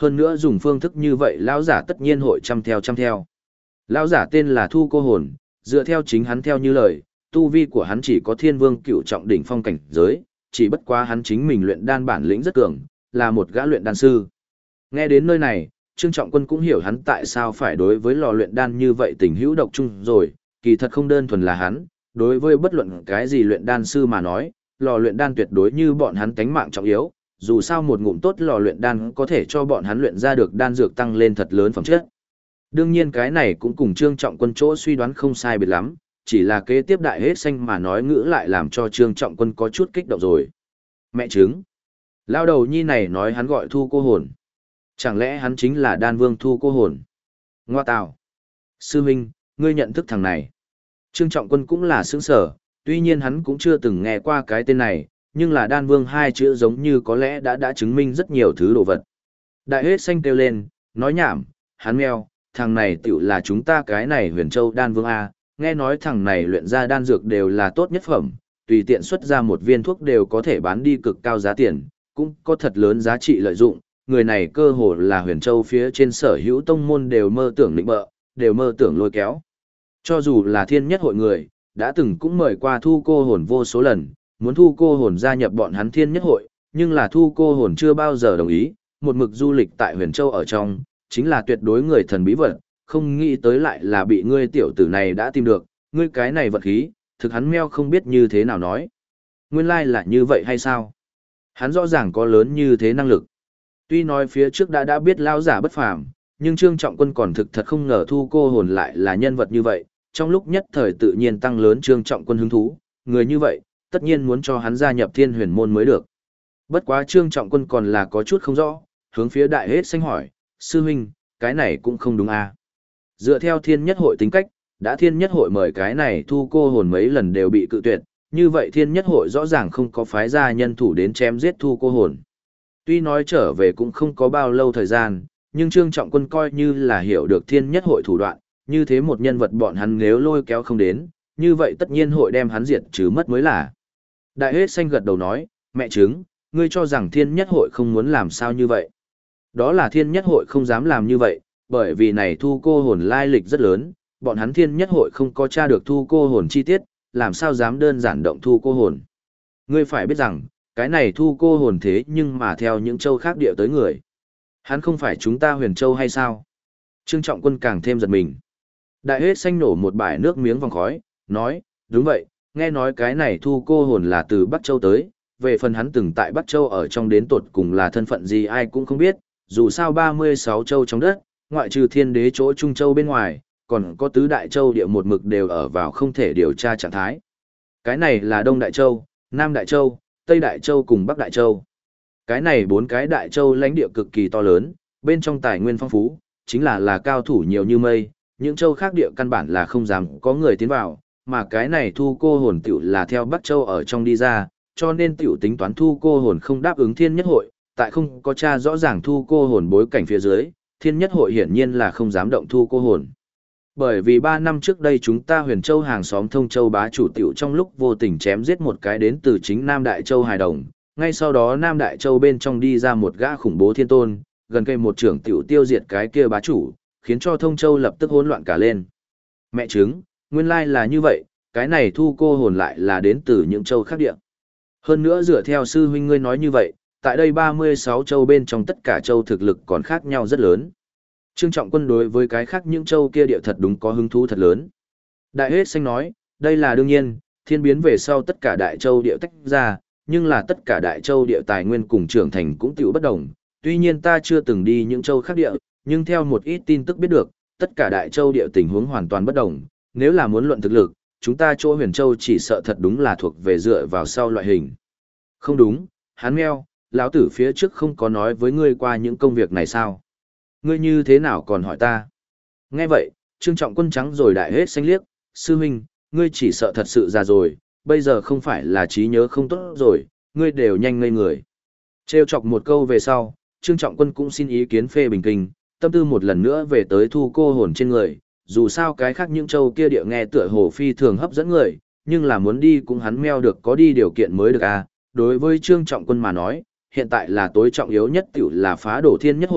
hơn nữa dùng phương thức như vậy lão giả tất nhiên hội trăm theo. Lão giả tên là Thu Cô Hồn, dựa theo chính hắn theo như lời, tu vi của hắn chỉ có Thiên Vương cựu trọng đỉnh phong cảnh giới, chỉ bất quá hắn chính mình luyện đan bản lĩnh rất cường, là một gã luyện đan sư. Nghe đến nơi này, Trương Trọng Quân cũng hiểu hắn tại sao phải đối với lò luyện đan như vậy tình hữu độc chung rồi, kỳ thật không đơn thuần là hắn, đối với bất luận cái gì luyện đan sư mà nói, lò luyện đan tuyệt đối như bọn hắn tánh mạng trọng yếu, dù sao một ngụm tốt lò luyện đan có thể cho bọn hắn luyện ra được đan dược tăng lên thật lớn phẩm chất. Đương nhiên cái này cũng cùng Trương Trọng Quân chỗ suy đoán không sai biệt lắm, chỉ là kế tiếp đại hết xanh mà nói ngữ lại làm cho Trương Trọng Quân có chút kích động rồi. Mẹ chứng. Lao đầu nhi này nói hắn gọi Thu Cô Hồn. Chẳng lẽ hắn chính là đan vương Thu Cô Hồn? Ngoa tào. Sư huynh, ngươi nhận thức thằng này. Trương Trọng Quân cũng là sướng sở, tuy nhiên hắn cũng chưa từng nghe qua cái tên này, nhưng là đan vương hai chữ giống như có lẽ đã chứng minh rất nhiều thứ đồ vật. Đại hết xanh kêu lên, nói nhảm, hắn mèo, thằng này tiểu là chúng ta cái này Huyền Châu đan vương A, nghe nói thằng này luyện ra đan dược đều là tốt nhất phẩm, tùy tiện xuất ra một viên thuốc đều có thể bán đi cực cao giá tiền, cũng có thật lớn giá trị lợi dụng, người này cơ hồ là Huyền Châu phía trên sở hữu tông môn đều mơ tưởng lĩnh bợ, đều mơ tưởng lôi kéo. Cho dù là thiên nhất hội người, đã từng cũng mời qua Thu Cô Hồn vô số lần, muốn Thu Cô Hồn gia nhập bọn hắn thiên nhất hội, nhưng là Thu Cô Hồn chưa bao giờ đồng ý, một mực du lịch tại Huyền Châu ở trong, chính là tuyệt đối người thần bí vật, không nghĩ tới lại là bị ngươi tiểu tử này đã tìm được, ngươi cái này vật khí, thực hắn meo không biết như thế nào nói. Nguyên lai là như vậy hay sao? Hắn rõ ràng có lớn như thế năng lực. Tuy nói phía trước đã biết lão giả bất phàm, nhưng Trương Trọng Quân còn thực thật không ngờ Thu Cô Hồn lại là nhân vật như vậy, trong lúc nhất thời tự nhiên tăng lớn Trương Trọng Quân hứng thú, người như vậy, tất nhiên muốn cho hắn gia nhập Thiên Huyền môn mới được. Bất quá Trương Trọng Quân còn là có chút không rõ, hướng phía đại hết xanh hỏi, sư huynh, cái này cũng không đúng à. Dựa theo Thiên Nhất hội tính cách, đã Thiên Nhất hội mời cái này Thu Cô Hồn mấy lần đều bị cự tuyệt, như vậy Thiên Nhất hội rõ ràng không có phái ra nhân thủ đến chém giết Thu Cô Hồn. Tuy nói trở về cũng không có bao lâu thời gian, nhưng Trương Trọng Quân coi như là hiểu được Thiên Nhất hội thủ đoạn, như thế một nhân vật bọn hắn nếu lôi kéo không đến, như vậy tất nhiên hội đem hắn diệt trừ mất mới là. Đại hết xanh gật đầu nói, mẹ chứng, ngươi cho rằng Thiên Nhất hội không muốn làm sao như vậy. Đó là Thiên Nhất hội không dám làm như vậy, bởi vì này Thu Cô Hồn lai lịch rất lớn, bọn hắn Thiên Nhất hội không có tra được Thu Cô Hồn chi tiết, làm sao dám đơn giản động Thu Cô Hồn. Ngươi phải biết rằng, cái này Thu Cô Hồn thế nhưng mà theo những châu khác địa tới người. Hắn không phải chúng ta Huyền Châu hay sao? Trương Trọng Quân càng thêm giật mình. Đại hết xanh nổ một bãi nước miếng vòng khói, nói, đúng vậy, nghe nói cái này Thu Cô Hồn là từ Bắc Châu tới, về phần hắn từng tại Bắc Châu ở trong đến tột cùng là thân phận gì ai cũng không biết, dù sao 36 châu trong đất, ngoại trừ Thiên Đế chỗ Trung Châu bên ngoài, còn có tứ đại châu địa một mực đều ở vào không thể điều tra trạng thái. Cái này là Đông Đại Châu, Nam Đại Châu, Tây Đại Châu cùng Bắc Đại Châu. Cái này bốn cái đại châu lãnh địa cực kỳ to lớn, bên trong tài nguyên phong phú, chính là cao thủ nhiều như mây, những châu khác địa căn bản là không dám có người tiến vào, mà cái này Thu Cô Hồn tiểu là theo Bắc Châu ở trong đi ra, cho nên tiểu tính toán Thu Cô Hồn không đáp ứng Thiên Nhất hội, tại không có tra rõ ràng Thu Cô Hồn bối cảnh phía dưới, Thiên Nhất hội hiển nhiên là không dám động Thu Cô Hồn. Bởi vì 3 năm trước đây chúng ta Huyền Châu hàng xóm Thông Châu bá chủ tiểu trong lúc vô tình chém giết một cái đến từ chính Nam Đại Châu hài đồng, ngay sau đó Nam Đại Châu bên trong đi ra một gã khủng bố thiên tôn, gần cây một trưởng tiểu tiêu diệt cái kia bá chủ, khiến cho Thông Châu lập tức hỗn loạn cả lên. Mẹ chứng, nguyên lai là như vậy, cái này Thu Cô Hồn lại là đến từ những châu khác địa. Hơn nữa dựa theo sư huynh ngươi nói như vậy, tại đây 36 châu bên trong tất cả châu thực lực còn khác nhau rất lớn. Trương Trọng Quân đối với cái khác những châu kia địa thật đúng có hứng thú thật lớn. Đại hết xanh nói, đây là đương nhiên, thiên biến về sau tất cả đại châu địa tách ra, nhưng là tất cả đại châu địa tài nguyên cùng trưởng thành cũng tiểu bất đồng. Tuy nhiên ta chưa từng đi những châu khác địa, nhưng theo một ít tin tức biết được, tất cả đại châu địa tình huống hoàn toàn bất đồng. Nếu là muốn luận thực lực, chúng ta chỗ Huyền Châu chỉ sợ thật đúng là thuộc về dựa vào sau loại hình. Không đúng, hắn meo, lão tử phía trước không có nói với ngươi qua những công việc này sao? Ngươi như thế nào còn hỏi ta? Nghe vậy, Trương Trọng Quân trắng rồi đại hết xanh liếc, sư huynh, ngươi chỉ sợ thật sự già rồi, bây giờ không phải là trí nhớ không tốt rồi, ngươi đều nhanh ngây người. Trêu chọc một câu về sau, Trương Trọng Quân cũng xin ý kiến phê bình kinh, tâm tư một lần nữa về tới Thu Cô Hồn trên người, dù sao cái khác những châu kia địa nghe tựa hồ phi thường hấp dẫn người, nhưng là muốn đi cũng hắn meo được có đi điều kiện mới được à. Đối với Trương Trọng Quân mà nói, hiện tại là tối trọng yếu nhất tiểu là phá đổ Thiên Nhất hội,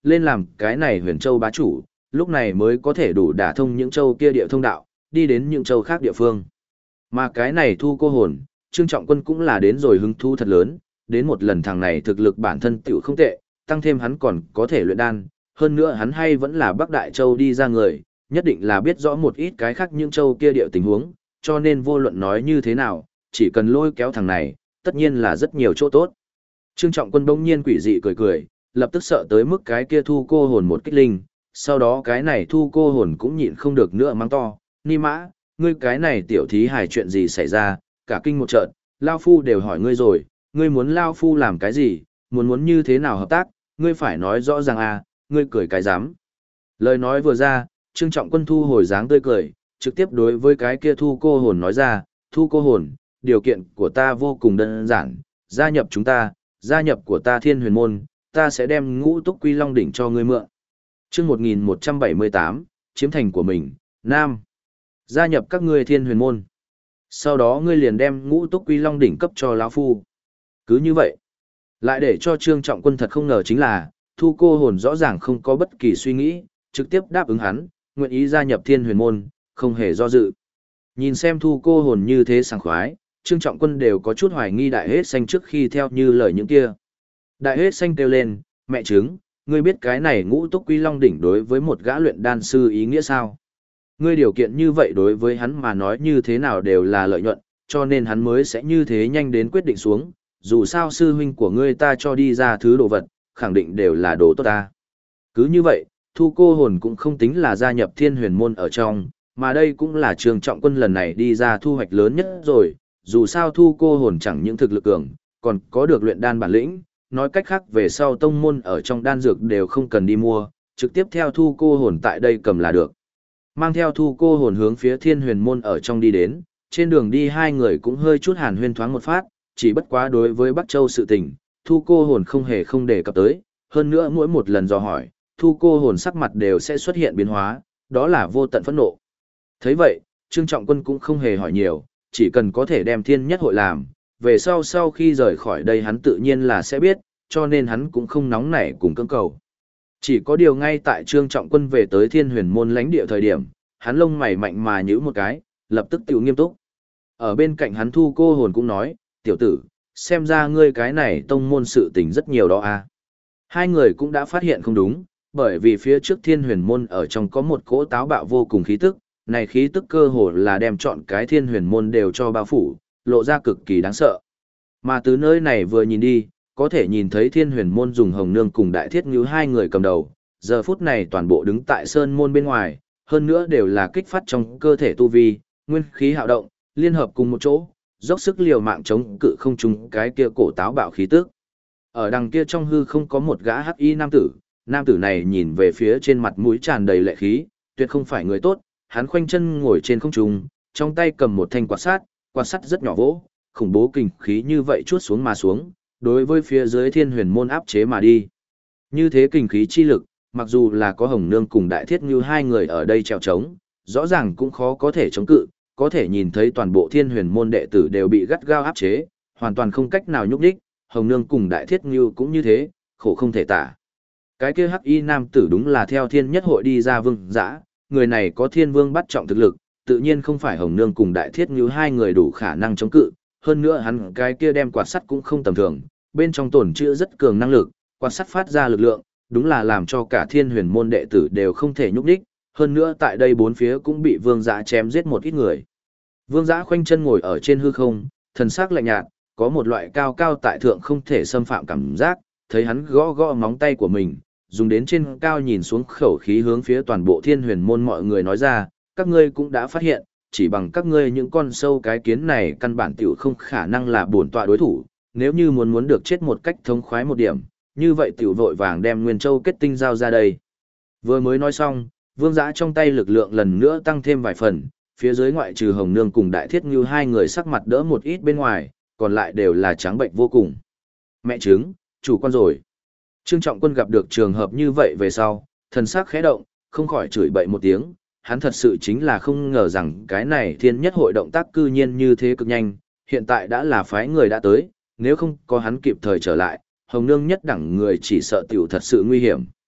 lên làm cái này huyền châu bá chủ, lúc này mới có thể đủ đả thông những châu kia địa thông đạo, đi đến những châu khác địa phương. Mà cái này thu cô hồn, Trương Trọng Quân cũng là đến rồi hứng thú thật lớn, đến một lần thằng này thực lực bản thân tiểu không tệ, tăng thêm hắn còn có thể luyện đan, hơn nữa hắn hay vẫn là Bắc Đại Châu đi ra người, nhất định là biết rõ một ít cái khác những châu kia địa tình huống, cho nên vô luận nói như thế nào, chỉ cần lôi kéo thằng này, tất nhiên là rất nhiều chỗ tốt. Trương Trọng Quân bỗng nhiên quỷ dị cười cười, lập tức sợ tới mức cái kia thu cô hồn một kích linh, sau đó cái này thu cô hồn cũng nhịn không được nữa mắng to, Ni Mã, ngươi cái này tiểu thí hài chuyện gì xảy ra, cả kinh một trận, Lao Phu đều hỏi ngươi rồi, ngươi muốn Lao Phu làm cái gì, muốn như thế nào hợp tác, ngươi phải nói rõ ràng à, ngươi cười cái dám. Lời nói vừa ra, Trương Trọng Quân thu hồi dáng tươi cười, trực tiếp đối với cái kia thu cô hồn nói ra, thu cô hồn, điều kiện của ta vô cùng đơn giản, gia nhập chúng ta, gia nhập của ta Thiên Huyền Môn, ta sẽ đem Ngũ Túc Quy Long đỉnh cho ngươi mượn. Chương 1178, chiếm thành của mình, Nam. Gia nhập các ngươi Thiên Huyền Môn. Sau đó ngươi liền đem Ngũ Túc Quy Long đỉnh cấp cho lão phu. Cứ như vậy. Lại để cho Trương Trọng Quân thật không ngờ chính là, thu cô hồn rõ ràng không có bất kỳ suy nghĩ, trực tiếp đáp ứng hắn, nguyện ý gia nhập Thiên Huyền Môn, không hề do dự. Nhìn xem thu cô hồn như thế sảng khoái, Trương Trọng Quân đều có chút hoài nghi Đại Hết Xanh trước khi theo như lời những kia. Đại Hết Xanh kêu lên, mẹ chứng, ngươi biết cái này Ngũ Túc Quy Long đỉnh đối với một gã luyện đan sư ý nghĩa sao? Ngươi điều kiện như vậy đối với hắn mà nói như thế nào đều là lợi nhuận, cho nên hắn mới sẽ như thế nhanh đến quyết định xuống, dù sao sư huynh của ngươi ta cho đi ra thứ đồ vật, khẳng định đều là đồ tốt ta. Cứ như vậy, thu cô hồn cũng không tính là gia nhập Thiên Huyền Môn ở trong, mà đây cũng là Trương Trọng Quân lần này đi ra thu hoạch lớn nhất rồi, dù sao thu cô hồn chẳng những thực lực cường, còn có được luyện đan bản lĩnh, nói cách khác về sau tông môn ở trong đan dược đều không cần đi mua, trực tiếp theo thu cô hồn tại đây cầm là được. Mang theo thu cô hồn hướng phía Thiên Huyền Môn ở trong đi đến, trên đường đi hai người cũng hơi chút hàn huyên thoáng một phát, chỉ bất quá đối với Bắc Châu sự tình, thu cô hồn không hề không đề cập tới, hơn nữa mỗi một lần dò hỏi, thu cô hồn sắc mặt đều sẽ xuất hiện biến hóa, đó là vô tận phẫn nộ. Thấy vậy, Trương Trọng Quân cũng không hề hỏi nhiều, chỉ cần có thể đem Thiên Nhất Hội làm, về sau khi rời khỏi đây hắn tự nhiên là sẽ biết, cho nên hắn cũng không nóng nảy cùng cưỡng cầu. Chỉ có điều ngay tại Trương Trọng Quân về tới Thiên Huyền Môn lãnh địa thời điểm, hắn lông mày mạnh mà nhíu một cái, lập tức tiểu nghiêm túc. Ở bên cạnh hắn thu cô hồn cũng nói, tiểu tử, xem ra ngươi cái này tông môn sự tình rất nhiều đó à. Hai người cũng đã phát hiện không đúng, bởi vì phía trước Thiên Huyền Môn ở trong có một cỗ táo bạo vô cùng khí tức, này khí tức cơ hồ là đem chọn cái Thiên Huyền Môn đều cho bao phủ, lộ ra cực kỳ đáng sợ. Mà từ nơi này vừa nhìn đi, có thể nhìn thấy Thiên Huyền Môn dùng Hồng Nương cùng Đại Thiết Ngưu hai người cầm đầu, giờ phút này toàn bộ đứng tại sơn môn bên ngoài, hơn nữa đều là kích phát trong cơ thể tu vi, nguyên khí hạo động, liên hợp cùng một chỗ, dốc sức liều mạng chống cự không trung cái kia cổ táo bạo khí tức. Ở đằng kia trong hư không có một gã hắc y nam tử này nhìn về phía trên mặt mũi tràn đầy lệ khí, tuyệt không phải người tốt, hắn khoanh chân ngồi trên không trung, trong tay cầm một thanh quạt sắt rất nhỏ vỗ, khủng bố kình khí như vậy chuốt xuống mà xuống, đối với phía dưới Thiên Huyền Môn áp chế mà đi. Như thế kình khí chi lực, mặc dù là có Hồng Nương cùng Đại Thiết Ngưu hai người ở đây trèo trống, rõ ràng cũng khó có thể chống cự, có thể nhìn thấy toàn bộ Thiên Huyền Môn đệ tử đều bị gắt gao áp chế, hoàn toàn không cách nào nhúc nhích, Hồng Nương cùng Đại Thiết Ngưu cũng như thế, khổ không thể tả. Cái kia hắc y nam tử đúng là theo Thiên Nhất Hội đi ra vương dã, người này có Thiên Vương bắt trọng thực lực, tự nhiên không phải Hồng Nương cùng Đại Thiết Ngưu hai người đủ khả năng chống cự, hơn nữa hắn cái kia đem quạt sắt cũng không tầm thường, bên trong tổn chữa rất cường năng lực, quạt sắt phát ra lực lượng, đúng là làm cho cả Thiên Huyền Môn đệ tử đều không thể nhúc nhích, hơn nữa tại đây bốn phía cũng bị Vương Dã chém giết một ít người. Vương Dã khoanh chân ngồi ở trên hư không, thần sắc lạnh nhạt, có một loại cao cao tại thượng không thể xâm phạm cảm giác, thấy hắn gõ gõ móng tay của mình, dùng đến trên cao nhìn xuống khẩu khí hướng phía toàn bộ Thiên Huyền Môn mọi người nói ra, các ngươi cũng đã phát hiện, chỉ bằng các ngươi những con sâu cái kiến này căn bản tiểu không khả năng là bổn tọa đối thủ, nếu như muốn được chết một cách thống khoái một điểm, như vậy tiểu vội vàng đem Nguyên Châu kết tinh giao ra đây. Vừa mới nói xong, Vương Dã trong tay lực lượng lần nữa tăng thêm vài phần, phía dưới ngoại trừ Hồng Nương cùng Đại Thiết Ngưu hai người sắc mặt đỡ một ít bên ngoài, còn lại đều là trắng bệnh vô cùng. Mẹ chứng, chủ quan rồi. Trương Trọng Quân gặp được trường hợp như vậy về sau, thần sắc khẽ động, không khỏi chửi bậy một tiếng, hắn thật sự chính là không ngờ rằng cái này Thiên Nhất Hội động tác cư nhiên như thế cực nhanh, hiện tại đã là phái người đã tới, nếu không có hắn kịp thời trở lại, Hồng Nương nhất đẳng người chỉ sợ tiểu thật sự nguy hiểm.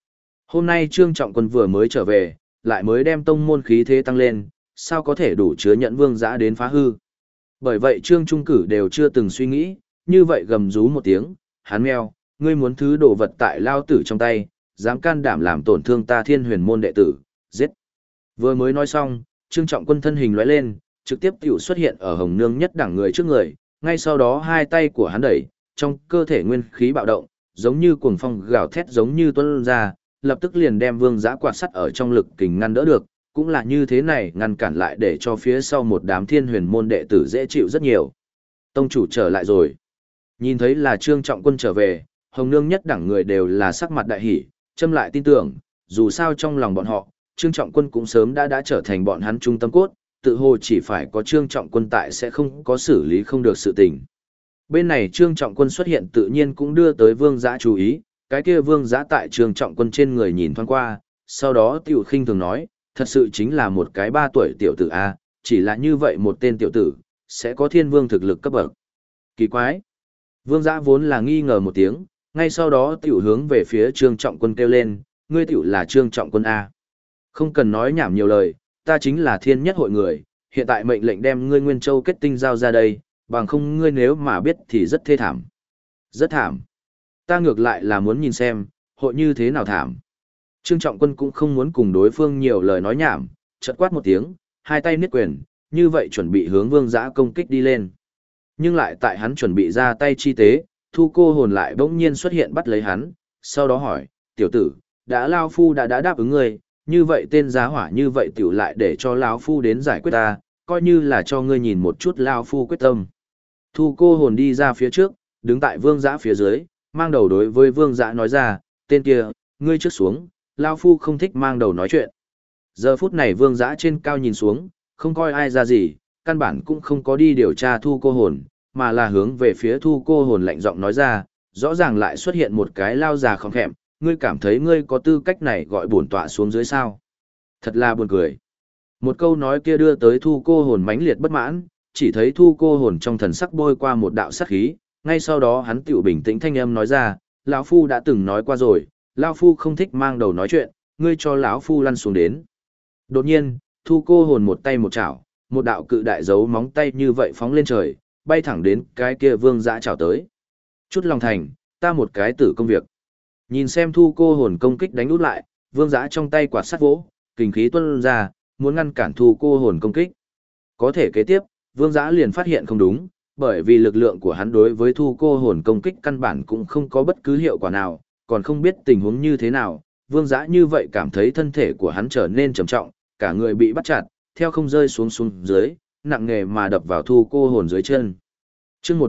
Hôm nay Trương Trọng Quân vừa mới trở về, lại mới đem tông môn khí thế tăng lên, sao có thể đủ chứa nhận Vương Giã đến phá hư. Bởi vậy Trương Trung Cử đều chưa từng suy nghĩ, như vậy gầm rú một tiếng, hắn meo, ngươi muốn thứ đồ vật tại lao tử trong tay, dám can đảm làm tổn thương ta Thiên Huyền môn đệ tử, giết. Vừa mới nói xong, Trương Trọng Quân thân hình lóe lên, trực tiếp tiểu xuất hiện ở Hồng Nương nhất đẳng người trước người, ngay sau đó hai tay của hắn đẩy, trong cơ thể nguyên khí bạo động, giống như cuồng phong gào thét giống như tuôn ra, lập tức liền đem Vương Giã quạt sắt ở trong lực kình ngăn đỡ được, cũng là như thế này ngăn cản lại để cho phía sau một đám Thiên Huyền môn đệ tử dễ chịu rất nhiều. Tông chủ trở lại rồi. Nhìn thấy là Trương Trọng Quân trở về, Hồng Nương nhất đẳng người đều là sắc mặt đại hỉ, châm lại tin tưởng, dù sao trong lòng bọn họ, Trương Trọng Quân cũng sớm đã trở thành bọn hắn trung tâm cốt, tự hồ chỉ phải có Trương Trọng Quân tại sẽ không có xử lý không được sự tình. Bên này Trương Trọng Quân xuất hiện tự nhiên cũng đưa tới Vương Giã chú ý, cái kia Vương Giã tại Trương Trọng Quân trên người nhìn thoáng qua, sau đó tiểu khinh thường nói, thật sự chính là một cái 3 tuổi tiểu tử A, chỉ là như vậy một tên tiểu tử, sẽ có thiên vương thực lực cấp bậc. Kỳ quái! Vương Giã vốn là nghi ngờ một tiếng, ngay sau đó tiểu hướng về phía Trương Trọng Quân kêu lên, ngươi tiểu là Trương Trọng Quân A. Không cần nói nhảm nhiều lời, ta chính là thiên nhất hội người, hiện tại mệnh lệnh đem ngươi Nguyên Châu kết tinh giao ra đây, bằng không ngươi nếu mà biết thì rất thê thảm. Rất thảm. Ta ngược lại là muốn nhìn xem, hội như thế nào thảm. Trương Trọng Quân cũng không muốn cùng đối phương nhiều lời nói nhảm, chợt quát một tiếng, hai tay niết quyền, như vậy chuẩn bị hướng Vương Giã công kích đi lên. Nhưng lại tại hắn chuẩn bị ra tay chi tế, Thu Cô Hồn lại bỗng nhiên xuất hiện bắt lấy hắn, sau đó hỏi, tiểu tử, Lao Phu đã đáp ứng ngươi, như vậy tên giá hỏa như vậy tiểu lại để cho Lão Phu đến giải quyết ta, coi như là cho ngươi nhìn một chút Lão Phu quyết tâm. Thu Cô Hồn đi ra phía trước, đứng tại Vương Giã phía dưới, mang đầu đối với Vương Giã nói ra, tên kia, ngươi trước xuống, Lão Phu không thích mang đầu nói chuyện. Giờ phút này Vương Giã trên cao nhìn xuống, không coi ai ra gì, căn bản cũng không có đi điều tra Thu Cô Hồn, mà là hướng về phía Thu Cô Hồn lạnh giọng nói ra, rõ ràng lại xuất hiện một cái lao già khom khẹm, ngươi cảm thấy ngươi có tư cách này gọi bổn tọa xuống dưới sao? Thật là buồn cười. Một câu nói kia đưa tới Thu Cô Hồn mãnh liệt bất mãn, chỉ thấy Thu Cô Hồn trong thần sắc bôi qua một đạo sát khí, ngay sau đó hắn tiểu bình tĩnh thanh âm nói ra, lão phu đã từng nói qua rồi, lão phu không thích mang đầu nói chuyện, ngươi cho lão phu lăn xuống đến. Đột nhiên, Thu Cô Hồn một tay một chảo, một đạo cự đại dấu móng tay như vậy phóng lên trời, bay thẳng đến cái kia Vương Giã chảo tới. Chút lòng thành, ta một cái tử công việc. Nhìn xem Thu Cô Hồn công kích đánh út lại, Vương Giã trong tay quạt sắt vỗ, kình khí tuôn ra, muốn ngăn cản Thu Cô Hồn công kích. Có thể kế tiếp, Vương Giã liền phát hiện không đúng, bởi vì lực lượng của hắn đối với Thu Cô Hồn công kích căn bản cũng không có bất cứ hiệu quả nào, còn không biết tình huống như thế nào. Vương Giã như vậy cảm thấy thân thể của hắn trở nên trầm trọng, cả người bị bắt chặt, theo không rơi xuống dưới, nặng nề mà đập vào Thu Cô Hồn dưới chân. Chương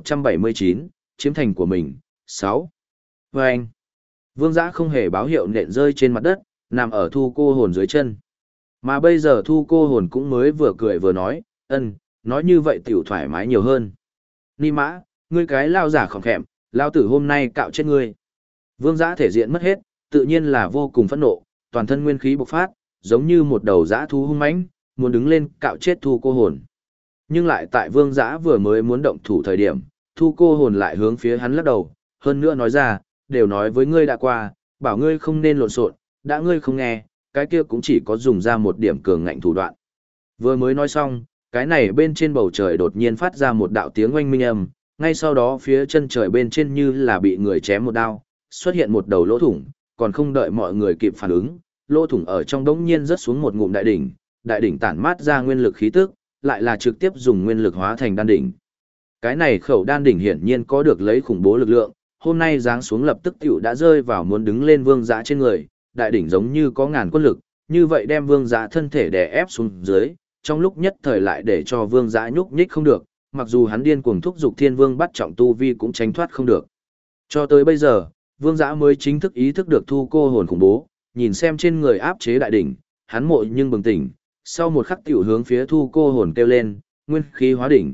1179, chiếm thành của mình, 6. Và anh, Vương Giã không hề báo hiệu nện rơi trên mặt đất, nằm ở Thu Cô Hồn dưới chân. Mà bây giờ Thu Cô Hồn cũng mới vừa cười vừa nói, nói như vậy tiểu thoải mái nhiều hơn. Ni mã, ngươi cái lao giả khỏng khẹm, lao tử hôm nay cạo chết ngươi. Vương Giã thể diện mất hết, tự nhiên là vô cùng phẫn nộ, toàn thân nguyên khí bộc phát, giống như một đầu dã thú hung mãnh, muốn đứng lên cạo chết Thu Cô Hồn. Nhưng lại tại Vương Giã vừa mới muốn động thủ thời điểm, Thu Cô Hồn lại hướng phía hắn lắc đầu, hơn nữa nói ra, đều nói với ngươi đã qua, bảo ngươi không nên lộn xộn, đã ngươi không nghe, cái kia cũng chỉ có dùng ra một điểm cường ngạnh thủ đoạn. Vừa mới nói xong, cái này bên trên bầu trời đột nhiên phát ra một đạo tiếng oanh minh âm, ngay sau đó phía chân trời bên trên như là bị người chém một đao, xuất hiện một đầu lỗ thủng, còn không đợi mọi người kịp phản ứng, lỗ thủng ở trong đống nhiên rớt xuống một ngụm đại đỉnh tản mát ra nguyên lực khí tức, lại là trực tiếp dùng nguyên lực hóa thành đan đỉnh. Cái này khẩu đan đỉnh hiển nhiên có được lấy khủng bố lực lượng, hôm nay giáng xuống lập tức tiểu đã rơi vào muốn đứng lên Vương Giã trên người, đại đỉnh giống như có ngàn quân lực, như vậy đem Vương Giã thân thể đè ép xuống dưới, trong lúc nhất thời lại để cho Vương Giã nhúc nhích không được, mặc dù hắn điên cuồng thúc giục Thiên Vương bắt trọng tu vi cũng tránh thoát không được. Cho tới bây giờ, Vương Giã mới chính thức ý thức được Thu Cô Hồn khủng bố, nhìn xem trên người áp chế đại đỉnh, hắn mộ nhưng bừng tỉnh, sau một khắc tiểu hướng phía Thu Cô Hồn kêu lên, nguyên khí hóa đỉnh,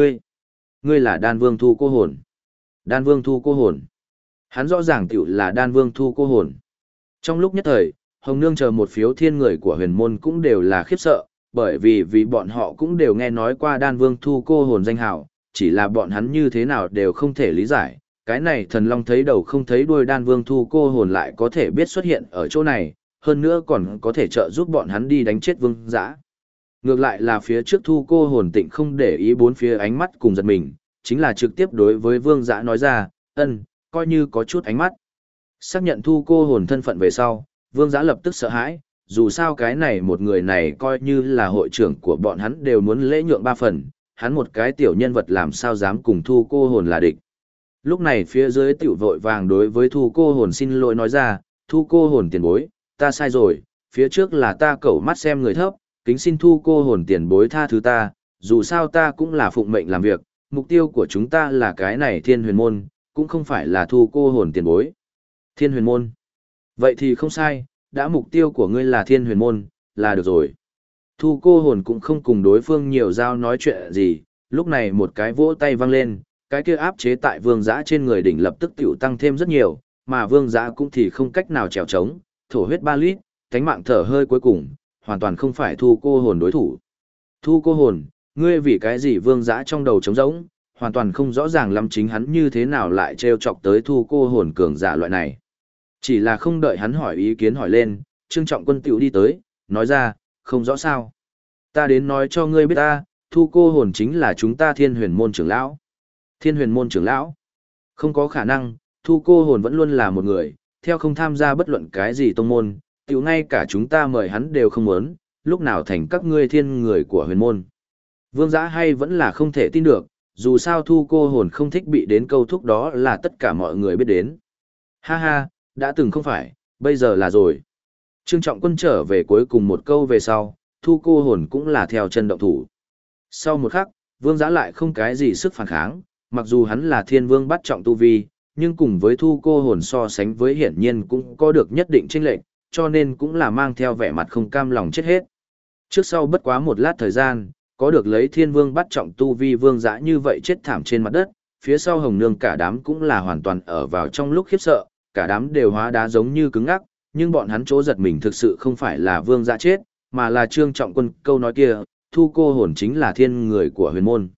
ngươi là Đan Vương Thu Cô Hồn. Đan Vương Thu Cô Hồn. Hắn rõ ràng tiểu là Đan Vương Thu Cô Hồn. Trong lúc nhất thời, Hồng Nương chờ một phiếu thiên người của huyền môn cũng đều là khiếp sợ, bởi vì bọn họ cũng đều nghe nói qua Đan Vương Thu Cô Hồn danh hào, chỉ là bọn hắn như thế nào đều không thể lý giải, Cái này thần long thấy đầu không thấy đuôi đan vương thu cô hồn lại có thể biết xuất hiện ở chỗ này, hơn nữa còn có thể trợ giúp bọn hắn đi đánh chết vương dã. Ngược lại là phía trước thu cô hồn tịnh không để ý bốn phía ánh mắt cùng giật mình, chính là trực tiếp đối với vương dã nói ra, coi như có chút ánh mắt. Xác nhận thu cô hồn thân phận về sau, vương dã lập tức sợ hãi, dù sao cái này một người này coi như là hội trưởng của bọn hắn đều muốn lễ nhượng ba phần, hắn một cái tiểu nhân vật làm sao dám cùng thu cô hồn là địch. Lúc này phía dưới tiểu vội vàng đối với thu cô hồn xin lỗi nói ra, thu cô hồn tiền bối, ta sai rồi, phía trước là ta cẩu mắt xem người thấp, kính xin thu cô hồn tiền bối tha thứ ta, dù sao ta cũng là phụng mệnh làm việc, mục tiêu của chúng ta là cái này thiên huyền môn, cũng không phải là thu cô hồn tiền bối. Thiên huyền môn. Vậy thì không sai, đã mục tiêu của ngươi là thiên huyền môn, là được rồi. Thu cô hồn cũng không cùng đối phương nhiều giao nói chuyện gì, lúc này một cái vỗ tay vang lên, cái kia áp chế tại vương giã trên người đỉnh lập tức tiểu tăng thêm rất nhiều, mà vương giã cũng thì không cách nào trèo trống, thổ huyết 3 lít, cánh mạng thở hơi cuối cùng, hoàn toàn không phải thu cô hồn đối thủ. Thu cô hồn, ngươi vì cái gì vương giã trong đầu trống rỗng, hoàn toàn không rõ ràng lắm chính hắn như thế nào lại trêu chọc tới thu cô hồn cường giả loại này. Chỉ là không đợi hắn hỏi ý kiến hỏi lên, Trương Trọng Quân tiểu đi tới, nói ra, không rõ sao. Ta đến nói cho ngươi biết ta, thu cô hồn chính là chúng ta thiên huyền môn trưởng lão. Thiên huyền môn trưởng lão? Không có khả năng, thu cô hồn vẫn luôn là một người, theo không tham gia bất luận cái gì tông môn, tiểu ngay cả chúng ta mời hắn đều không muốn, lúc nào thành các ngươi thiên người của huyền môn. Vương Giã hay vẫn là không thể tin được, dù sao thu cô hồn không thích bị đến câu thúc đó là tất cả mọi người biết đến. Ha ha, đã từng không phải, bây giờ là rồi. Trương Trọng Quân trở về cuối cùng một câu về sau, thu cô hồn cũng là theo chân động thủ. Sau một khắc, Vương Giã lại không cái gì sức phản kháng, mặc dù hắn là thiên vương bắt trọng tu vi, nhưng cùng với thu cô hồn so sánh với hiển nhiên cũng có được nhất định chênh lệch, cho nên cũng là mang theo vẻ mặt không cam lòng chết hết. Trước sau bất quá một lát thời gian, có được lấy thiên vương bắt trọng tu vi Vương Giã như vậy chết thảm trên mặt đất, phía sau Hồng Nương cả đám cũng là hoàn toàn ở vào trong lúc khiếp sợ, cả đám đều hóa đá giống như cứng ngắc, nhưng bọn hắn chỗ giật mình thực sự không phải là Vương Giã chết, mà là Trương Trọng Quân câu nói kia, thu cô hồn chính là thiên người của huyền môn.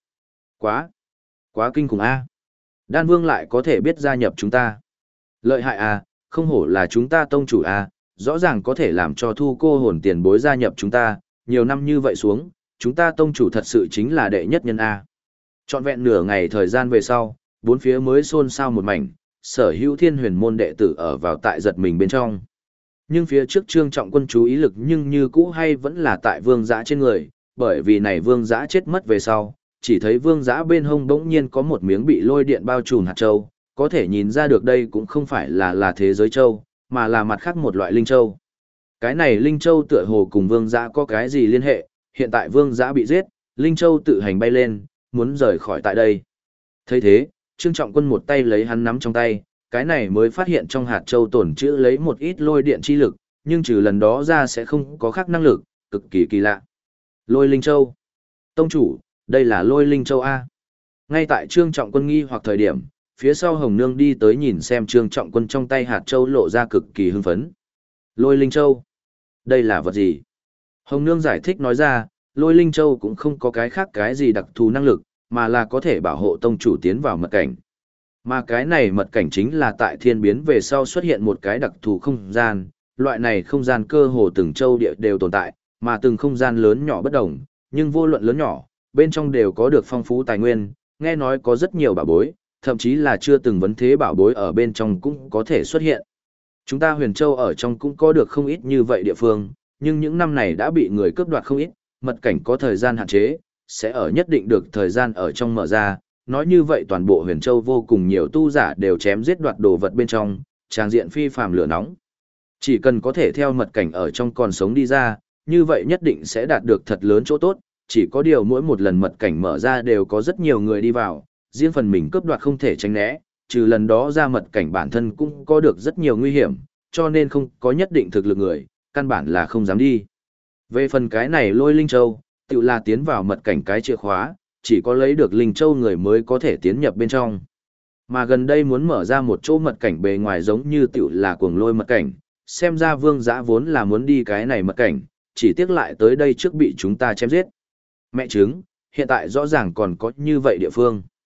Quá kinh khủng a. Đan Vương lại có thể biết gia nhập chúng ta. Lợi hại a, không hổ là chúng ta tông chủ a, rõ ràng có thể làm cho thu cô hồn tiền bối gia nhập chúng ta, nhiều năm như vậy xuống, chúng ta tông chủ thật sự chính là đệ nhất nhân a. Trọn vẹn nửa ngày thời gian về sau, bốn phía mới xôn xao một mảnh, sở hữu thiên huyền môn đệ tử ở vào tại giật mình bên trong. Nhưng phía trước Trương Trọng Quân chú ý lực nhưng như cũ hay vẫn là tại Vương Giã trên người, bởi vì này Vương Giã chết mất về sau, chỉ thấy Vương Giã bên hông bỗng nhiên có một miếng bị lôi điện bao trùm hạt châu, có thể nhìn ra được đây cũng không phải là thế giới châu, mà là mặt khác một loại linh châu. Cái này linh châu tựa hồ cùng Vương Giã có cái gì liên hệ, hiện tại Vương Giã bị giết, linh châu tự hành bay lên, muốn rời khỏi tại đây. Thấy thế, Trương Trọng Quân một tay lấy hắn nắm trong tay, cái này mới phát hiện trong hạt châu tổn trữ lấy một ít lôi điện chi lực, nhưng trừ lần đó ra sẽ không có khác năng lực, cực kỳ kỳ lạ. Lôi linh châu. Tông chủ, đây là lôi linh châu A. Ngay tại Trương Trọng Quân nghi hoặc thời điểm, phía sau Hồng Nương đi tới nhìn xem Trương Trọng Quân trong tay hạt châu lộ ra cực kỳ hưng phấn. Lôi linh châu. Đây là vật gì? Hồng Nương giải thích nói ra, lôi linh châu cũng không có cái khác cái gì đặc thù năng lực, mà là có thể bảo hộ tông chủ tiến vào mật cảnh. Mà cái này mật cảnh chính là tại thiên biến về sau xuất hiện một cái đặc thù không gian, loại này không gian cơ hồ từng châu địa đều tồn tại, mà từng không gian lớn nhỏ bất đồng, nhưng vô luận lớn nhỏ, bên trong đều có được phong phú tài nguyên, nghe nói có rất nhiều bảo bối, thậm chí là chưa từng vấn thế bảo bối ở bên trong cũng có thể xuất hiện. Chúng ta Huyền Châu ở trong cũng có được không ít như vậy địa phương, nhưng những năm này đã bị người cướp đoạt không ít, mật cảnh có thời gian hạn chế, sẽ ở nhất định được thời gian ở trong mở ra, nói như vậy toàn bộ Huyền Châu vô cùng nhiều tu giả đều chém giết đoạt đồ vật bên trong, tràng diện phi phàm lửa nóng. Chỉ cần có thể theo mật cảnh ở trong còn sống đi ra, như vậy nhất định sẽ đạt được thật lớn chỗ tốt, chỉ có điều mỗi một lần mật cảnh mở ra đều có rất nhiều người đi vào, riêng phần mình cướp đoạt không thể tránh né, trừ lần đó ra mật cảnh bản thân cũng có được rất nhiều nguy hiểm, cho nên không có nhất định thực lực người, căn bản là không dám đi. Về phần cái này lôi linh châu, tự là tiến vào mật cảnh cái chìa khóa, chỉ có lấy được linh châu người mới có thể tiến nhập bên trong. Mà gần đây muốn mở ra một chỗ mật cảnh bề ngoài giống như tiểu là cuồng lôi mật cảnh, xem ra Vương Giã vốn là muốn đi cái này mật cảnh, chỉ tiếc lại tới đây trước bị chúng ta chém giết. Mẹ chứng, hiện tại rõ ràng còn có như vậy địa phương.